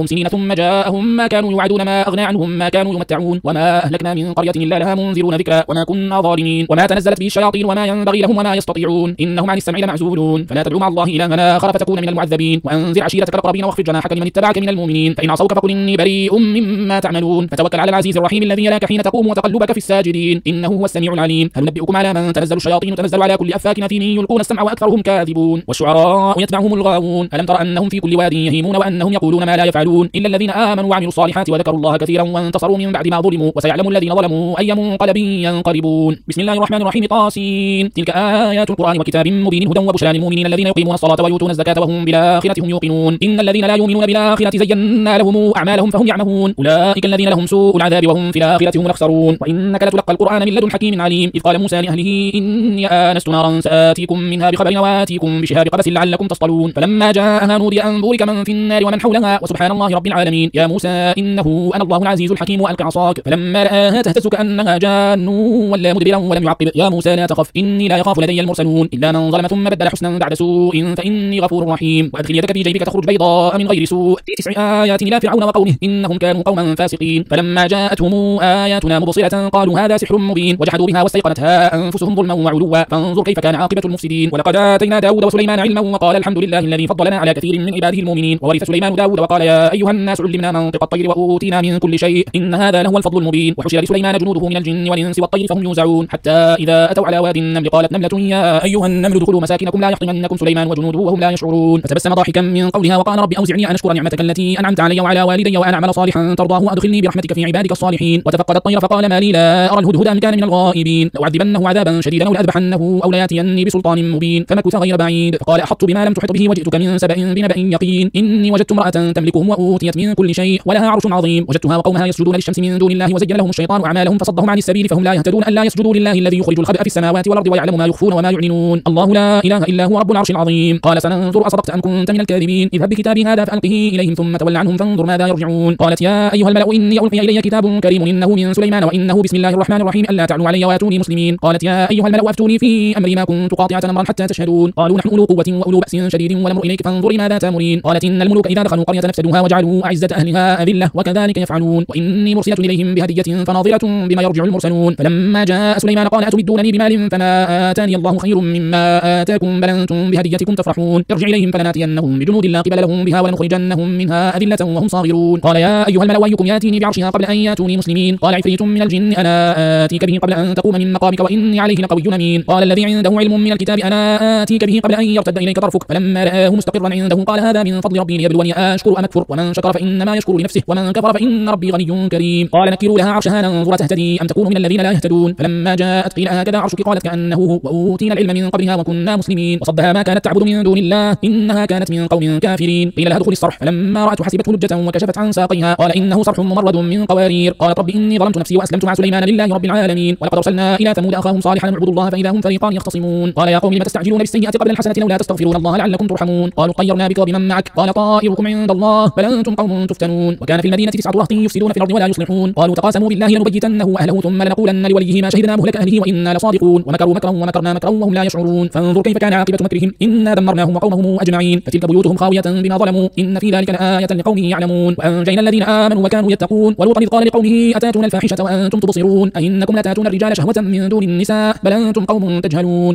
ثم جاءهم ما كانوا يوعدون ما أغنى عنهم ما كانوا يمتعون وما أهلكنا من قرية إلا لها منذرون ذكرا وما كنا ظالمين وما تنزلت به الشياطين وما ينبغي لهم وما يستطيعون إنهم عن السمع لمعزولون فلا تدعوا مع الله إلها آخر فتكون من المعذبين وأنذر عشيرتك الأقربين واخفض جناحك لمن اتبعك من المؤمنين فإن عصوك فقل إني بريء مما تعملون فتوكل على العزيز الرحيم الذي يراك حين تقوم وتقلبك في الساجدين إنه هو السميع العليم. هل نبئكم على من تنزل الشياطين تنزل على كل أفاك أثيم يلقون السمع وأكثرهم كاذبون والشعراء يتبعهم الغاوون ألم تر أنهم في كل واد يهيمون وأنهم يقولون ما لا يفعلون إلا الذين آمنوا وعملوا الصالحات وذكروا الله كثيرا وانتصروا من بعد ما ظلموا وسيعلم الذين ظلموا أي منقلب ينقلبون. بسم الله الرحمن الرحيم طاسين تلك آيات القرآن وكتاب مبين هدى وبشرى للمؤمنين الذين يقيمون الصلاة ويؤتون الزكاة وهم بالآخرة هم يوقنون إن الذين لا يؤمنون بالآخرة زينا لهم أعمالهم فهم يعمهون أولئك الذين لهم سوء العذاب وهم في الآخرة هم الأخسرون. وإنك لتلقى القرآن من لدن حكيم عليم إذ قال موسى لأهله إني آنست نارا سآتيكم منها بخبر وآتيكم بشهاب قبس لعلكم تصطلون فلما جاءها نودي أن بورك من في النار ومن حولها وسبحان الله رب العالمين يا موسى إنه أنا الله العزيز الحكيم وألق عصاك فلما رآها تهتز كأنها جان ولا مدبرا ولم يعقب يا موسى لا تخف إني لا يخاف لدي المرسلون إلا من ظلم ثم بدل حسنا بعد سوء فإني غفور رحيم. وأدخل يدك في جيبك تخرج بيضاء من غير سوء تسع آيات إلى فرعون وقومه إنهم كانوا قوما فاسقين فلما جاءتهم آياتنا مبصرة قالوا هذا سحر مبين وجحدوا بها واستيقنتها أنفسهم ظلما وعلوا فانظر كيف كان عاقبة المفسدين. ولقد آتينا داود وسليمان علما وقال الحمد لله الذي فضلنا على كثير من عباده المؤمنين وورث سليمان داود وقال يا أيها الناس علمنا منطق الطير وأوتينا من كل شيء إن هذا لهو الفضل المبين. وحشر لسليمان جنوده من الجن والإنس والطير فهم يوزعون حتى إذا أتوا على واد النمل قالت نملة يا أيها النمل ادخلوا مساكنكم لا يحطمنكم سليمان وجنوده وهم لا يشعرون فتبسم ضاحكا من قولها وقال رب أوزعني أن أشكر نعمتك التي أنعمت علي وعلى والدي وأن أعمل صالحا ترضاه وأدخلني برحمتك في عبادك الصالحين. وتفقد الطير فقال ما لي لا أرى الهدهد أم كان من الغائبين لأعذبنه عذابا شديدا أو لأذبحنه أو ليأتيني بسلطان مبين فمكث غير بعيد فقال أحطت بما لم تحط به وجئتك من سبأ بنبأ يقين إني وجدت امرأة تملكهم وأوتيت من كل شيء ولها عرش عظيم وجدتها وقومها يسجدون للشمس من دون الله وزين لهم الشيطان أعمالهم فصدهم عن السبيل فهم لا يهتدون ألا يسجدوا لله الذي يخرج الخبأ في السماوات والأرض ويعلم ما يخفون وما يعلنون الله لا إله إلا هو رب العرش العظيم. قال سننظر أصدقت أم كنت من الكاذبين اذهب بكتابي هذا فألقه إليهم ثم تول عنهم فانظر ماذا يرجعون. قالت يا أيها الملأ إني ألقي إلي كتاب كريم إنه من سليمان وإنه بسم الله الرحمن الرحيم ألا تعلوا علي واتوني مسلمين. قالت يا أيها الملأ أفتوني في أمري ما كنت قاطعة أمرا حتى تشهدون. قالوا نحن أولو قوة وأولو بأس شديد ونمر إليك فانظري ماذا تأمرين. قالت إن الملوك إذا دخلوا قرية نفسدوها وجعلوا أعزة أهلها أذلة وكذلك يفعلون وإني مرسلة إليهم بهدية فناظرة بما يرجع المرسلون. فلما جاء سليمان قال أتمدونني بمال فما آتاني الله خير مما آتاكم بل أنتم بهديتكم تفرحون. ارجع إليهم فلناتينهم بجنود لا قبل لهم بها ولنخرجنهم منها أذلة وهم صاغرون. قال يا أيها الملأ أيكم ياتيني بعرشها قبل أن ياتوني مسلمين. قال عفريت من الجن أنا آتيك به قبل أن تقوم من مقامك وإني عليه لقوي أمين. قال الذي عنده علم من الكتاب أنا آتيك به قبل أن يرتد إليك طرفك فلما رآه مستقرا عنده قال هذا من فضل ربي ليبلوني أشكر أم أكفر ومن شكر فإنما يشكر لنفسه ومن كفر فإن ربي غني كريم. قال نكروا لها عرشها ننظر تهتدي أم تكون من الذين لا يهتدون. فلما جاءت قيل هكذا عرشك قالت كأنه هو وأوتينا العلم من قبلها وكنا مسلمين. وصدها ما كانت تعبد من دون الله إنها كانت من قوم كافرين. قيل لها ادخلي الصرح فلما رأته حسبته لجة وكشفت عن ساقيها قال إنه صرح ممرد من قوارير. قالت رب إني ظلمت نفسي وأسلمت مع سليمان لله رب العالمين. ولقد أرسلنا إلى ثمود أخاهم صالحا اعبدوا الله فإذا هم فريقان يختصمون. قال يا قوم لم تستعجلون بالسيئة قبل الحسنة لولا تستغفرون الله لعلكم ترحمون. قالوا طيرنا بك وبمن معك قال طائركم عند الله بل أنتم قوم تفتنون. وكان في المدينة تسعة رهط يفسدون في الأرض ولا يصلحون. قالوا تقاسموا بالله لنبيتنه أهله ثم لنقولن لوليه ما شهدنا مهلك أهله وإنا لصادقون. ومكروا مكرا ومكرنا مكرا وهم لا يشعرون. فانظر كيف كان عاقبة مكرهم إنا دمرناهم وقومهم أجمعين فتلك بيوتهم خاوية بما ظلموا إن في ذلك لآية لقوم يعلمون. وأنجينا الذين آمنوا وكانوا يتقون. ولوطا إذ قال لقومه أتاتون الفاحشة وأنتم تبصرون أئنكم لتاتون الرجال شهوة من دون النساء بل أنتم قوم تجهلون.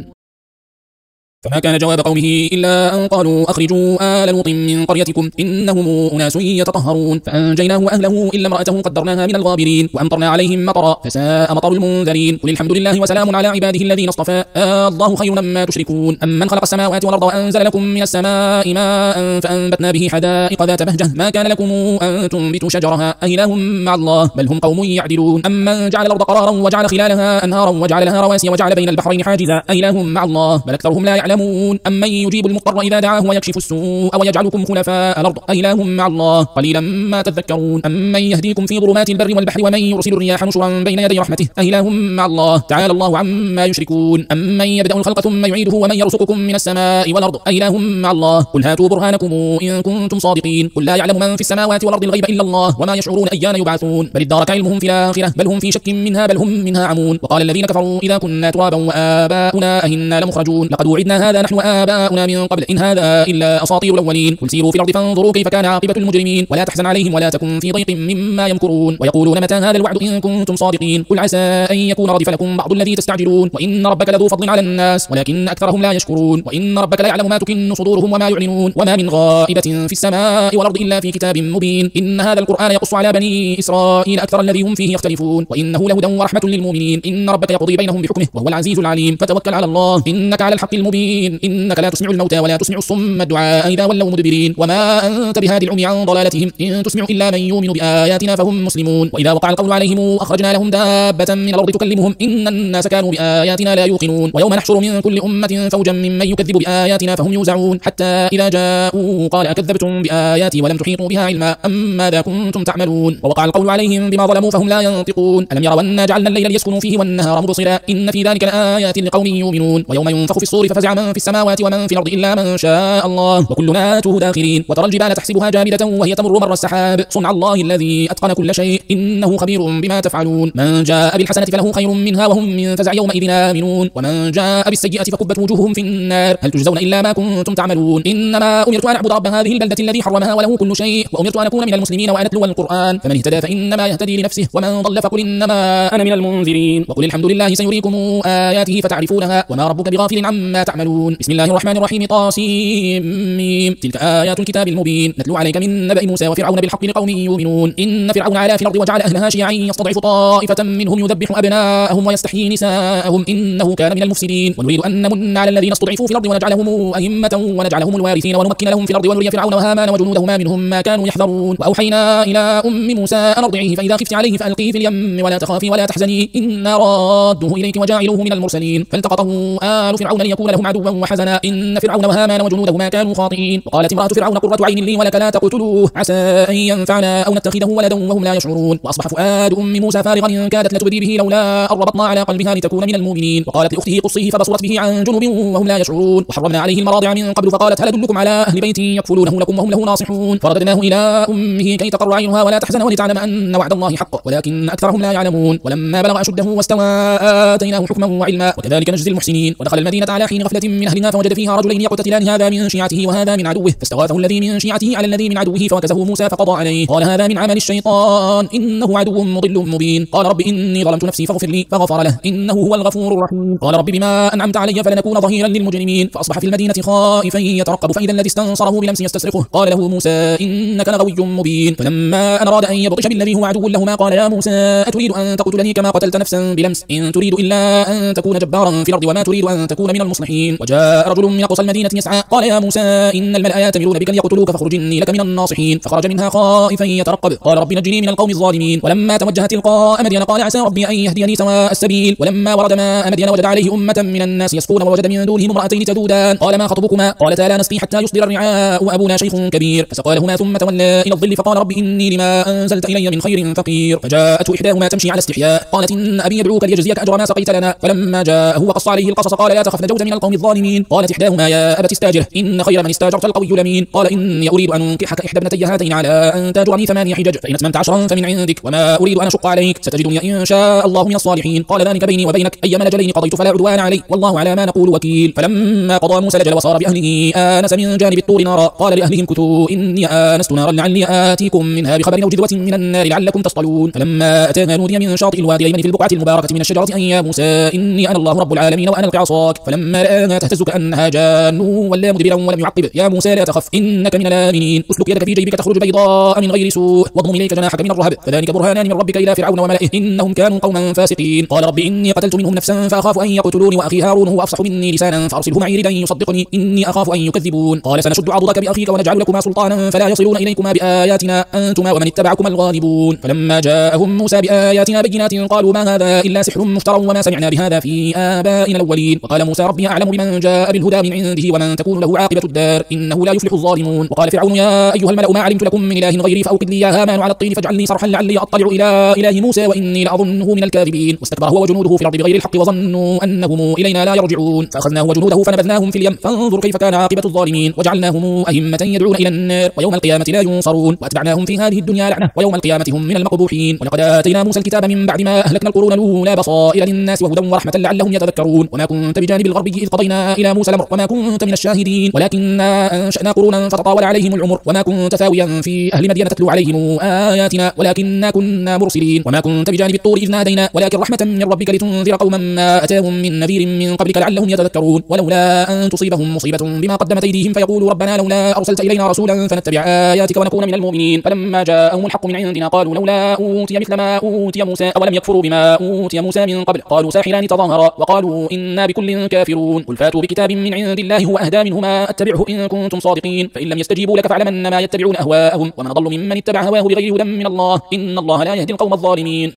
فما كان جواب قومه إلا أن قالوا أخرجوا آل لوط من قريتكم إنهم أناس يتطهرون. فأنجيناه وأهله إلا امرأته قدرناها من الغابرين وأمطرنا عليهم مطرا فساء مطر المنذرين. قل الحمد لله وسلام على عباده الذين اصطفى آه الله خير مما تشركون. أمن خلق السماوات والأرض وأنزل لكم من السماء ماء فأنبتنا به حدائق ذات بهجة ما كان لكم أن تنبتوا شجرها أإله مع الله بل هم قوم يعدلون. أمن جعل الأرض قرارا وجعل خلالها أنهارا وجعل لها رواسي وجعل بين البحرين حاجزا أإله مع الله بل أكثرهم لا يعلمون. أمن يجيب المضطر إذا دعاه ويكشف السوء ويجعلكم خلفاء الأرض أإله مع الله قليلا ما تذكرون. أمن يهديكم في ظلمات البر والبحر ومن يرسل الرياح نشرا بين يدي رحمته أإله مع الله تعالى الله عما يشركون. أمن يبدأ الخلق ثم يعيده ومن يرزقكم من السماء والأرض أإله مع الله قل هاتوا برهانكم إن كنتم صادقين. قل لا يعلم من في السماوات والأرض الغيب إلا الله وما يشعرون أيان يبعثون بل ادارك علمهم في الآخرة بل هم في شك منها بل هم منها عمون. وقال الذين كفروا إذا كنا ترابا وآباؤنا أهنا لمخرجون لقد وعدنا أتبعنا هذا نحن وآباؤنا من قبل إن هذا إلا أساطير الأولين قل سيروا في الأرض فانظروا كيف كان عاقبة المجرمين ولا تحزن عليهم ولا تكن في ضيق مما يمكرون ويقولون متى هذا الوعد إن كنتم صادقين قل عسى أن يكون ردف لكم بعض الذي تستعجلون وإن ربك لذو فضل على الناس ولكن أكثرهم لا يشكرون وإن ربك لا يعلم ما تكن صدورهم وما يعلنون وما من غائبة في السماء والأرض إلا في كتاب مبين إن هذا القرآن يقص على بني إسرائيل أكثر الذي هم فيه يختلفون وإنه لهدى ورحمة للمؤمنين إن ربك يقضي بينهم بحكمه وهو العزيز العليم فتوكل على الله إنك على الحق المبين إنك لا تسمع الموتى ولا تسمع الصم الدعاء إذا ولوا مدبرين وما أنت بهادي العمي عن ضلالتهم إن تسمع إلا من يؤمن بآياتنا فهم مسلمون وإذا وقع القول عليهم أخرجنا لهم دابة من الأرض تكلمهم إن الناس كانوا بآياتنا لا يوقنون ويوم نحشر من كل أمة فوجا ممن يكذب بآياتنا فهم يوزعون حتى إذا جاءوا قال أكذبتم بآياتي ولم تحيطوا بها علما أم ماذا كنتم تعملون ووقع القول عليهم بما ظلموا فهم لا ينطقون ألم يروا أنا جعلنا الليل ليسكنوا فيه والنهار مبصرا إن في ذلك لآيات لقوم يؤمنون ويوم ينفخ في الصور ففزع من في السماوات ومن في الأرض إلا من شاء الله وكلنا آتوه داخرين وترى الجبال تحسبها جامدة وهي تمر مر السحاب صنع الله الذي أتقن كل شيء إنه خبير بما تفعلون من جاء بالحسنة فله خير منها وهم من فزع يومئذ آمنون ومن جاء بالسيئة فكبت وجوههم في النار هل تجزون إلا ما كنتم تعملون إنما أمرت أن أعبد رب هذه البلدة الذي حرمها وله كل شيء وأمرت أن أكون من المسلمين وأن أتلو القرآن فمن اهتدى فإنما يهتدي لنفسه ومن ضل فقل إنما أنا من المنذرين وقل الحمد لله سيريكم آياته فتعرفونها وما ربك بغافل عما تعملون بسم الله الرحمن الرحيم طاسيم تلك آيات الكتاب المبين نتلو عليك من نبأ موسى وفرعون بالحق لقوم يؤمنون إن فرعون علا في الأرض وجعل أهلها شيعا يستضعف طائفة منهم يذبح أبناءهم ويستحيي نساءهم إنه كان من المفسدين ونريد أن نمن على الذين استضعفوا في الأرض ونجعلهم أئمة ونجعلهم الوارثين ونمكن لهم في الأرض ونري فرعون وهامان وجنودهما منهم ما كانوا يحذرون وأوحينا إلى أم موسى أن أرضعيه فإذا خفت عليه فألقيه في اليم ولا تخافي ولا تحزني إنا رادوه إليك وجاعلوه من المرسلين فالتقطه آل فرعون ليكون لهم عدوا وحزنا إن فرعون وهامان وجنودهما كانوا خاطئين وقالت امرأة فرعون قرة عين لي ولك لا تقتلوه عسى أن ينفعنا أو نتخذه ولدا وهم لا يشعرون وأصبح فؤاد أم موسى فارغا إن كادت لتبدي به لولا أن ربطنا على قلبها لتكون من المؤمنين وقالت لأخته قصيه فبصرت به عن جنب وهم لا يشعرون وحرمنا عليه المراضع من قبل فقالت هل أدلكم على أهل بيت يكفلونه لكم وهم له ناصحون فرددناه إلى أمه كي تقر عينها ولا تحزن ولتعلم أن وعد الله حق ولكن أكثرهم لا يعلمون ولما بلغ أشده واستوى آتيناه حكما وعلما وكذلك نجزي المحسنين ودخل المدينة على حين غفلة من أهلها فوجد فيها رجلين يقتتلان هذا من شيعته وهذا من عدوه فاستغاثه الذي من شيعته على الذي من عدوه فوكزه موسى فقضى عليه قال هذا من عمل الشيطان إنه عدو مضل مبين قال رب إني ظلمت نفسي فاغفر لي فغفر له إنه هو الغفور الرحيم قال رب بما أنعمت علي فلنكون ظهيرا للمجرمين فأصبح في المدينة خائفا يترقب فإذا الذي استنصره بلمس يستصرخه قال له موسى إنك لغوي مبين فلما أن أراد أن يبطش بالذي هو عدو لهما قال يا موسى أتريد أن تقتلني كما قتلت نفسا بلمس إن تريد إلا أن تكون جبارا في الأرض وما تريد أن تكون من المصلحين وجاء رجل من أقصى المدينة يسعى قال يا موسى إن الملأ يأتمرون بك ليقتلوك فاخرج إني لك من الناصحين فخرج منها خائفا يترقب قال رب نجني من القوم الظالمين ولما توجه تلقاء مدين قال عسى ربي أن يهديني سواء السبيل ولما ورد ماء مدين وجد عليه أمة من الناس يسقون ووجد من دونهم امرأتين تذودان قال ما خطبكما قالتا لا نسقي حتى يصدر الرعاء وأبونا شيخ كبير فسقى لهما ثم تولى إلى الظل فقال رب إني لما أنزلت إلي من خير فقير فجاءته إحداهما تمشي على استحياء قالت إن أبي يدعوك ليجزيك أجر ما سقيت لنا فلما جاءه وقص عليه القصص قال لا تخف نجوت من القوم الظالمين قالت إحداهما يا أبت استاجره إن خير من استاجرت القوي الأمين قال إني أريد أن أنكحك إحدى ابنتي هاتين على أن تأجرني ثمانية حجج فإن أتممت عشرا فمن عندك وما أريد أن أشق عليك ستجدني إن شاء الله من الصالحين قال ذلك بيني وبينك أيما الأجلين قضيت فلا عدوان علي والله على ما نقول وكيل فلما قضى موسى الأجل وصار بأهله آنس من جانب الطور نارا قال لأهلهم كثوا إني آنست نارا لعلي آتيكم منها بخبر أو جذوة من النار لعلكم تصطلون فلما أتاها نودي من شاطئ الوادي الأيمن في البقعة المباركة من الشجرة أن يا موسى إني أنا الله رب العالمين وأنا ألقي عصاك فلما رآها تهتز كأنها جان ولا مدبرا ولم يعقب يا موسى لا تخف إنك من الآمنين اسلك يدك في جيبك تخرج بيضاء من غير سوء واضم إليك جناحك من الرهب فذلك برهانان من ربك إلى فرعون وملئه إنهم كانوا قوما فاسقين قال رب إني قتلت منهم نفسا فأخاف أن يقتلوني وأخي هارون هو أفصح مني لسانا فأرسله معي ردا يصدقني إني أخاف أن يكذبون قال سنشد عضدك بأخيك ونجعل لكما سلطانا فلا يصلون إليكما بآياتنا أنتما ومن اتبعكما الغالبون فلما جاءهم موسى بآياتنا بينات قالوا ما هذا إلا سحر مفترى وما سمعنا بهذا في آبائنا الأولين وقال موسى ربي أعلم بمن جاء بالهدى من عنده ومن تكون له عاقبة الدار إنه لا يفلح الظالمون وقال فرعون يا أيها الملأ ما علمت لكم من إله غيري فأوقد لي يا هامان على الطين فاجعل لي صرحا لعلي أطلع إلى إله موسى وإني لأظنه من الكاذبين واستكبر هو وجنوده في الأرض بغير الحق وظنوا أنهم إلينا لا يرجعون فأخذناه وجنوده فنبذناهم في اليم فانظر كيف كان عاقبة الظالمين وجعلناهم أئمة يدعون إلى النار ويوم القيامة لا ينصرون وأتبعناهم في هذه الدنيا لعنة ويوم القيامة هم من المقبوحين ولقد آتينا موسى الكتاب من بعد ما أهلكنا القرون الأولى بصائر للناس وهدى ورحمة لعلهم يتذكرون وما كنت بجانب الغربي إذ قضينا وأوحينا إلى موسى الأمر وما كنت من الشاهدين ولكننا أنشأنا قرونا فتطاول عليهم العمر وما كنت ثاويا في أهل مدين تتلو عليهم آياتنا ولكننا كنا مرسلين وما كنت بجانب الطور إذ نادينا ولكن رحمة من ربك لتنذر قوما ما أتاهم من نذير من قبلك لعلهم يتذكرون ولولا أن تصيبهم مصيبة بما قدمت أيديهم فيقولوا ربنا لولا أرسلت إلينا رسولا فنتبع آياتك ونكون من المؤمنين فلما جاءهم الحق من عندنا قالوا لولا أوتي مثل ما أوتي موسى أولم يكفروا بما أوتي موسى من قبل قالوا ساحران تظاهرا وقالوا إنا بكل كافرون قل فاتوا بكتاب من عند الله هو أهدى منهما أتبعه إن كنتم صادقين فإن لم يستجيبوا لك فاعلم ما يتبعون أهواءهم ومن أضل ممن اتبع هواه بغير هدى من الله إن الله لا يهدي القوم الظالمين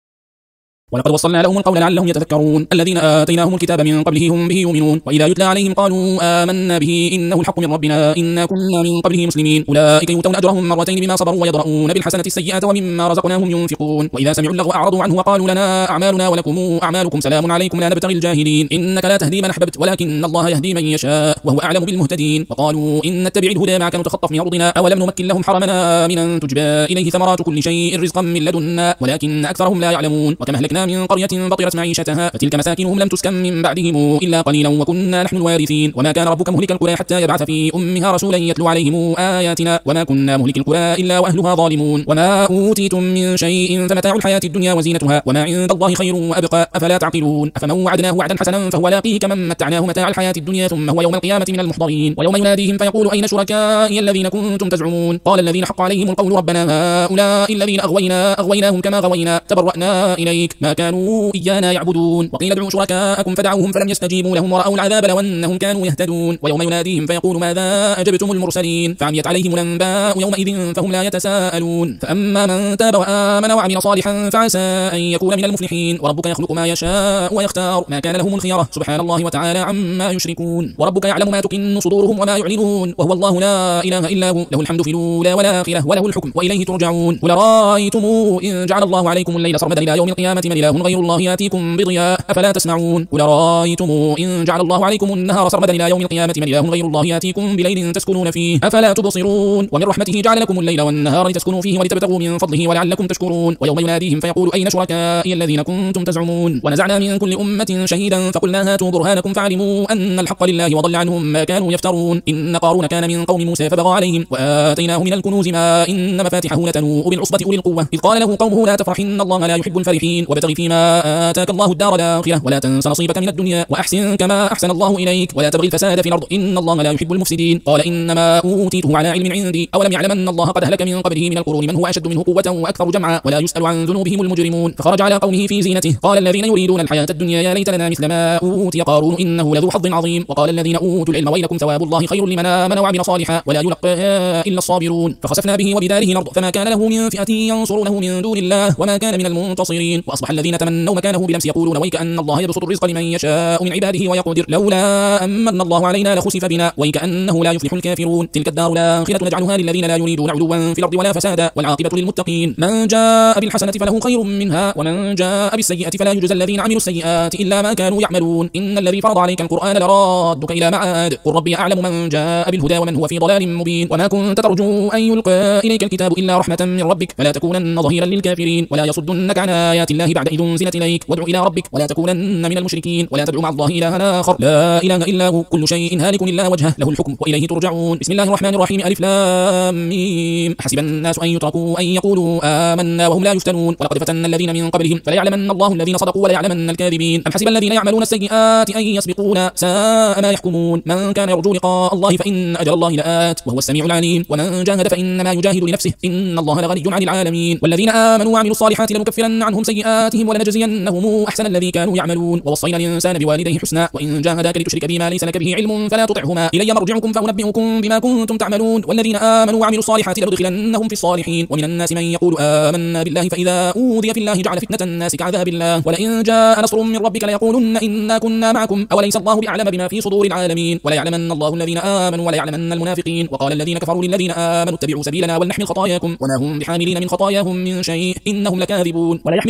ولقد وصلنا لهم القول لعلهم يتذكرون الذين آتيناهم الكتاب من قبله هم به يؤمنون وإذا يتلى عليهم قالوا آمنا به إنه الحق من ربنا إنا كنا من قبله مسلمين أولئك يؤتون أجرهم مرتين بما صبروا ويدرؤون بالحسنة السيئة ومما رزقناهم ينفقون وإذا سمعوا اللغو أعرضوا عنه وقالوا لنا أعمالنا ولكم أعمالكم سلام عليكم لا نبتغي الجاهلين إنك لا تهدي من أحببت ولكن الله يهدي من يشاء وهو أعلم بالمهتدين وقالوا إن نتبع الهدى معك نتخطف من أرضنا أولم نمكن لهم حرمنا آمنا تجبى إليه ثمرات كل شيء رزقا من لدنا ولكن أكثرهم لا يعلمون وكما أهلكنا من قرية بطرت معيشتها فتلك مساكنهم لم تسكن من بعدهم إلا قليلا وكنا نحن الوارثين وما كان ربك مهلك القرى حتى يبعث في أمها رسولا يتلو عليهم آياتنا وما كنا مهلك القرى إلا وأهلها ظالمون وما أوتيتم من شيء فمتاع الحياة الدنيا وزينتها وما عند الله خير وأبقى أفلا تعقلون أفمن وعدناه وعدا حسنا فهو لاقيه كمن متعناه متاع الحياة الدنيا ثم هو يوم القيامة من المحضرين ويوم يناديهم فيقول أين شركائي الذين كنتم تزعمون قال الذين حق عليهم القول ربنا هؤلاء الذين أغوينا أغويناهم كما غوينا تبرأنا إليك ما كانوا إيانا يعبدون وقيل ادعوا شركاءكم فدعوهم فلم يستجيبوا لهم ورأوا العذاب لو أنهم كانوا يهتدون ويوم يناديهم فيقول ماذا أجبتم المرسلين فعميت عليهم الأنباء يومئذ فهم لا يتساءلون فأما من تاب وآمن وعمل صالحا فعسى أن يكون من المفلحين وربك يخلق ما يشاء ويختار ما كان لهم الخيرة سبحان الله وتعالى عما يشركون وربك يعلم ما تكن صدورهم وما يعلنون وهو الله لا إله إلا هو له الحمد في الأولى والآخرة وله الحكم وإليه ترجعون قل رأيتم إن جعل الله عليكم الليل سرمدا إلى يوم القيامة من إله غير الله يأتيكم بضياء أفلا تسمعون قل رأيتم إن جعل الله عليكم النهار سرمدا إلى يوم القيامة من إله غير الله يأتيكم بليل تسكنون فيه أفلا تبصرون ومن رحمته جعل لكم الليل والنهار لتسكنوا فيه ولتبتغوا من فضله ولعلكم تشكرون ويوم يناديهم فيقول أين شركائي الذين كنتم تزعمون ونزعنا من كل أمة شهيدا فقلنا هاتوا برهانكم فعلموا أن الحق لله وضل عنهم ما كانوا يفترون إن قارون كان من قوم موسى فبغى عليهم وآتيناه من الكنوز ما إن مفاتحه لتنوء بالعصبة أولي القوة إذ قال له قومه لا تفرح إن الله لا يحب الفرحين وابتغ فيما آتاك الله الدار الآخرة ولا تنس نصيبك من الدنيا وأحسن كما أحسن الله إليك ولا تبغي الفساد في الأرض إن الله لا يحب المفسدين قال إنما أوتيته على علم عندي أولم يعلم أن الله قد أهلك من قبله من القرون من هو أشد منه قوة وأكثر جمعا ولا يسأل عن ذنوبهم المجرمون فخرج على قومه في زينته قال الذين يريدون الحياة الدنيا يا ليت لنا مثل ما أوتي قارون إنه لذو حظ عظيم وقال الذين أوتوا العلم ويلكم ثواب الله خير لمن آمن وعمل صالحا ولا يلقاها إلا الصابرون فخسفنا به وبداره الأرض فما كان له من فئة ينصرونه من دون الله وما كان من المنتصرين وأصبح الذين تمنوا مكانه بلمس يقولون ويك أن الله يبسط الرزق لمن يشاء من عباده ويقدر لولا أمن الله علينا لخسف بنا ويك أنه لا يفلح الكافرون تلك الدار الآخرة نجعلها للذين لا يريدون علوا في الأرض ولا فسادا والعاقبة للمتقين من جاء بالحسنة فله خير منها ومن جاء بالسيئة فلا يجزى الذين عملوا السيئات إلا ما كانوا يعملون إن الذي فرض عليك القرآن لرادك إلى معاد قل ربي أعلم من جاء بالهدى ومن هو في ضلال مبين وما كنت ترجو أن يلقى إليك الكتاب إلا رحمة من ربك فلا تكونن ظهيرا للكافرين ولا يصدنك عن آيات الله بعد إذ أنزلت إليك وادع إلى ربك ولا تكونن من المشركين ولا تدعو مع الله إلها آخر لا إله إلا هو كل شيء هالك إلا وجهه له الحكم وإليه ترجعون بسم الله الرحمن الرحيم ألف لام ميم حسب الناس أن يتركوا أن يقولوا آمنا وهم لا يفتنون ولقد فتنا الذين من قبلهم فليعلمن الله الذين صدقوا وليعلمن الكاذبين أم حسب الذين يعملون السيئات أن يسبقونا ساء ما يحكمون من كان يرجو لقاء الله فإن أجل الله لآت وهو السميع العليم ومن جاهد فإنما يجاهد لنفسه إن الله لغني عن العالمين والذين آمنوا وعملوا الصالحات لنكفرن عنهم سيئاتهم ولنجزينهم أحسن الذي كانوا يعملون ووصينا الإنسان بوالديه حسنا وإن جاهداك لتشرك بما ليس لك به علم فلا تطعهما إلي مرجعكم فأنبئكم بما كنتم تعملون والذين آمنوا وعملوا الصالحات لندخلنهم في الصالحين ومن الناس من يقول آمنا بالله فإذا أوذي في الله جعل فتنة الناس كعذاب الله ولئن جاء نصر من ربك ليقولن إنا كنا معكم أوليس الله بأعلم بما في صدور العالمين وليعلمن الله الذين آمنوا وليعلمن المنافقين وقال الذين كفروا للذين آمنوا اتبعوا سبيلنا ولنحمل خطاياكم وما هم بحاملين من خطاياهم من شيء إنهم لكاذبون وليحملن أثقالهم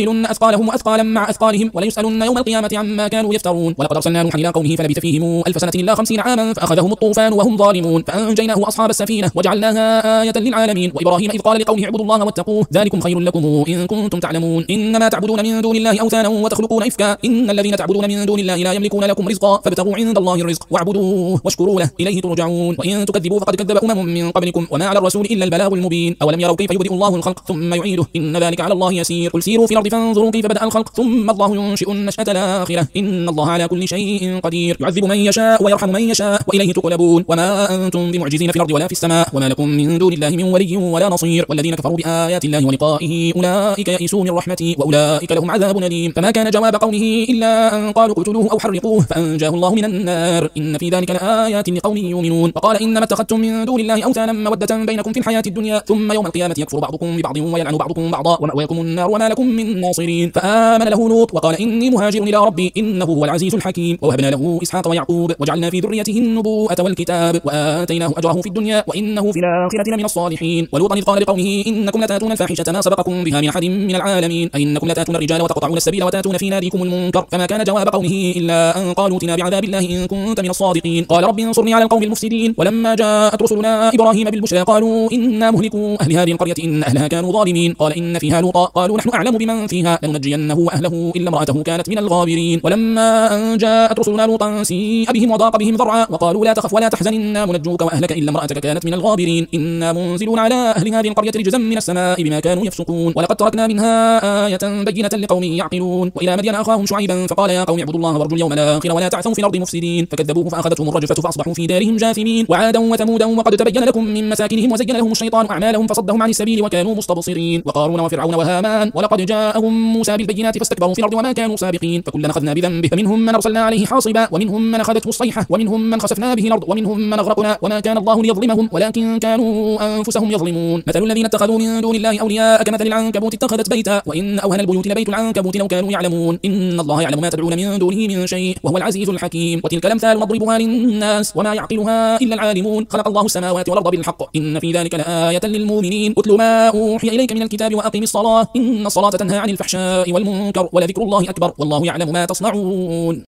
أثقالهم وأثقالا مع أثقالهم وليسألن يوم القيامة عما كانوا يفترون. ولقد أرسلنا نوحا إلى قومه فلبث فيهم ألف سنة إلا خمسين عاما فأخذهم الطوفان وهم ظالمون فأنجيناه وأصحاب السفينة وجعلناها آية للعالمين. وإبراهيم إذ قال لقومه اعبدوا الله واتقوه ذلكم خير لكم إن كنتم تعلمون. إنما تعبدون من دون الله أوثانا وتخلقون إفكا إن الذين تعبدون من دون الله لا يملكون لكم رزقا فابتغوا عند الله الرزق واعبدوه واشكروا له إليه ترجعون. وإن تكذبوا فقد كذب أمم من قبلكم وما على الرسول إلا البلاغ المبين. أولم يروا كيف يبدئ الله الخلق ثم يعيده إن ذلك على الله يسير. قل سيروا في الأرض فانظروا كيف بدأ الخلق ثم الله ينشئ النشأة الآخرة إن الله على كل شيء قدير. يعذب من يشاء ويرحم من يشاء وإليه تقلبون. وما أنتم بمعجزين في الأرض ولا في السماء وما لكم من دون الله من ولي ولا نصير. والذين كفروا بآيات الله ولقائه أولئك يئسوا من رحمتي وأولئك لهم عذاب أليم. فما كان جواب قومه إلا أن قالوا اقتلوه أو حرقوه فأنجاه الله من النار إن في ذلك لآيات لقوم يؤمنون. وقال إنما اتخذتم من دون الله أوثانا مودة بينكم في الحياة الدنيا ثم يوم القيامة يكفر بعضكم ببعض ويلعن بعضكم بعضا ومأواكم النار وما لكم من ناصرين. فآمن له لوط وقال إني مهاجر إلى ربي إنه هو العزيز الحكيم. ووهبنا له إسحاق ويعقوب وجعلنا في ذريته النبوءة والكتاب وآتيناه أجره في الدنيا وإنه في الآخرة لمن الصالحين. ولوطا إذ قال لقومه إنكم لتأتون الفاحشة ما سبقكم بها من أحد من العالمين أئنكم لتأتون الرجال وتقطعون السبيل وتأتون في ناديكم المنكر. فما كان جواب قومه إلا أن قالوا ائتنا بعذاب الله إن كنت من الصادقين. قال رب انصرني على القوم المفسدين. ولما جاءت رسلنا إبراهيم بالبشرى قالوا إنا مهلكو أهل هذه القرية إن أهلها كانوا ظالمين. قال إن فيها لوطا قالوا نحن أعلم بمن فيها لننجينه وأهله إلا امرأته كانت من الغابرين. ولما أن جاءت رسلنا لوطا سيء بهم وضاق بهم ذرعا وقالوا لا تخف ولا تحزن إنا منجوك وأهلك إلا امرأتك كانت من الغابرين إنا منزلون على أهل هذه القرية رجزا من السماء بما كانوا يفسقون. ولقد تركنا منها آية بينة لقوم يعقلون. وإلى مدين أخاهم شعيبا فقال يا قوم اعبدوا الله وارجوا اليوم الآخر ولا تعثوا في الأرض مفسدين فكذبوه فأخذتهم الرجفة فأصبحوا في دارهم جاثمين. وعادا وثمودا وقد تبين لكم من مساكنهم وزين لهم الشيطان أعمالهم فصدهم عن السبيل وكانوا مستبصرين. وقارون وفرعون وهامان ولقد جاءهم موسى بالبينات فاستكبروا في الأرض وما كانوا سابقين فكلا أخذنا بذنبه فمنهم من أرسلنا عليه حاصبا ومنهم من أخذته الصيحة ومنهم من خسفنا به الأرض ومنهم من أغرقنا وما كان الله ليظلمهم ولكن كانوا أنفسهم يظلمون. مثل الذين اتخذوا من دون الله أولياء كمثل العنكبوت اتخذت بيتا وإن أوهن البيوت لبيت العنكبوت لو كانوا يعلمون إن الله يعلم ما تدعون من دونه من شيء وهو العزيز الحكيم. وتلك الأمثال نضربها للناس وما يعقلها إلا العالمون. خلق الله السماوات والأرض بالحق إن في ذلك لآية للمؤمنين. اتل ما أوحي إليك من الكتاب وأقم الصلاة إن الصلاة تنهى عن الفحشاء والمنكر ولذكر الله أكبر والله يعلم ما تصنعون.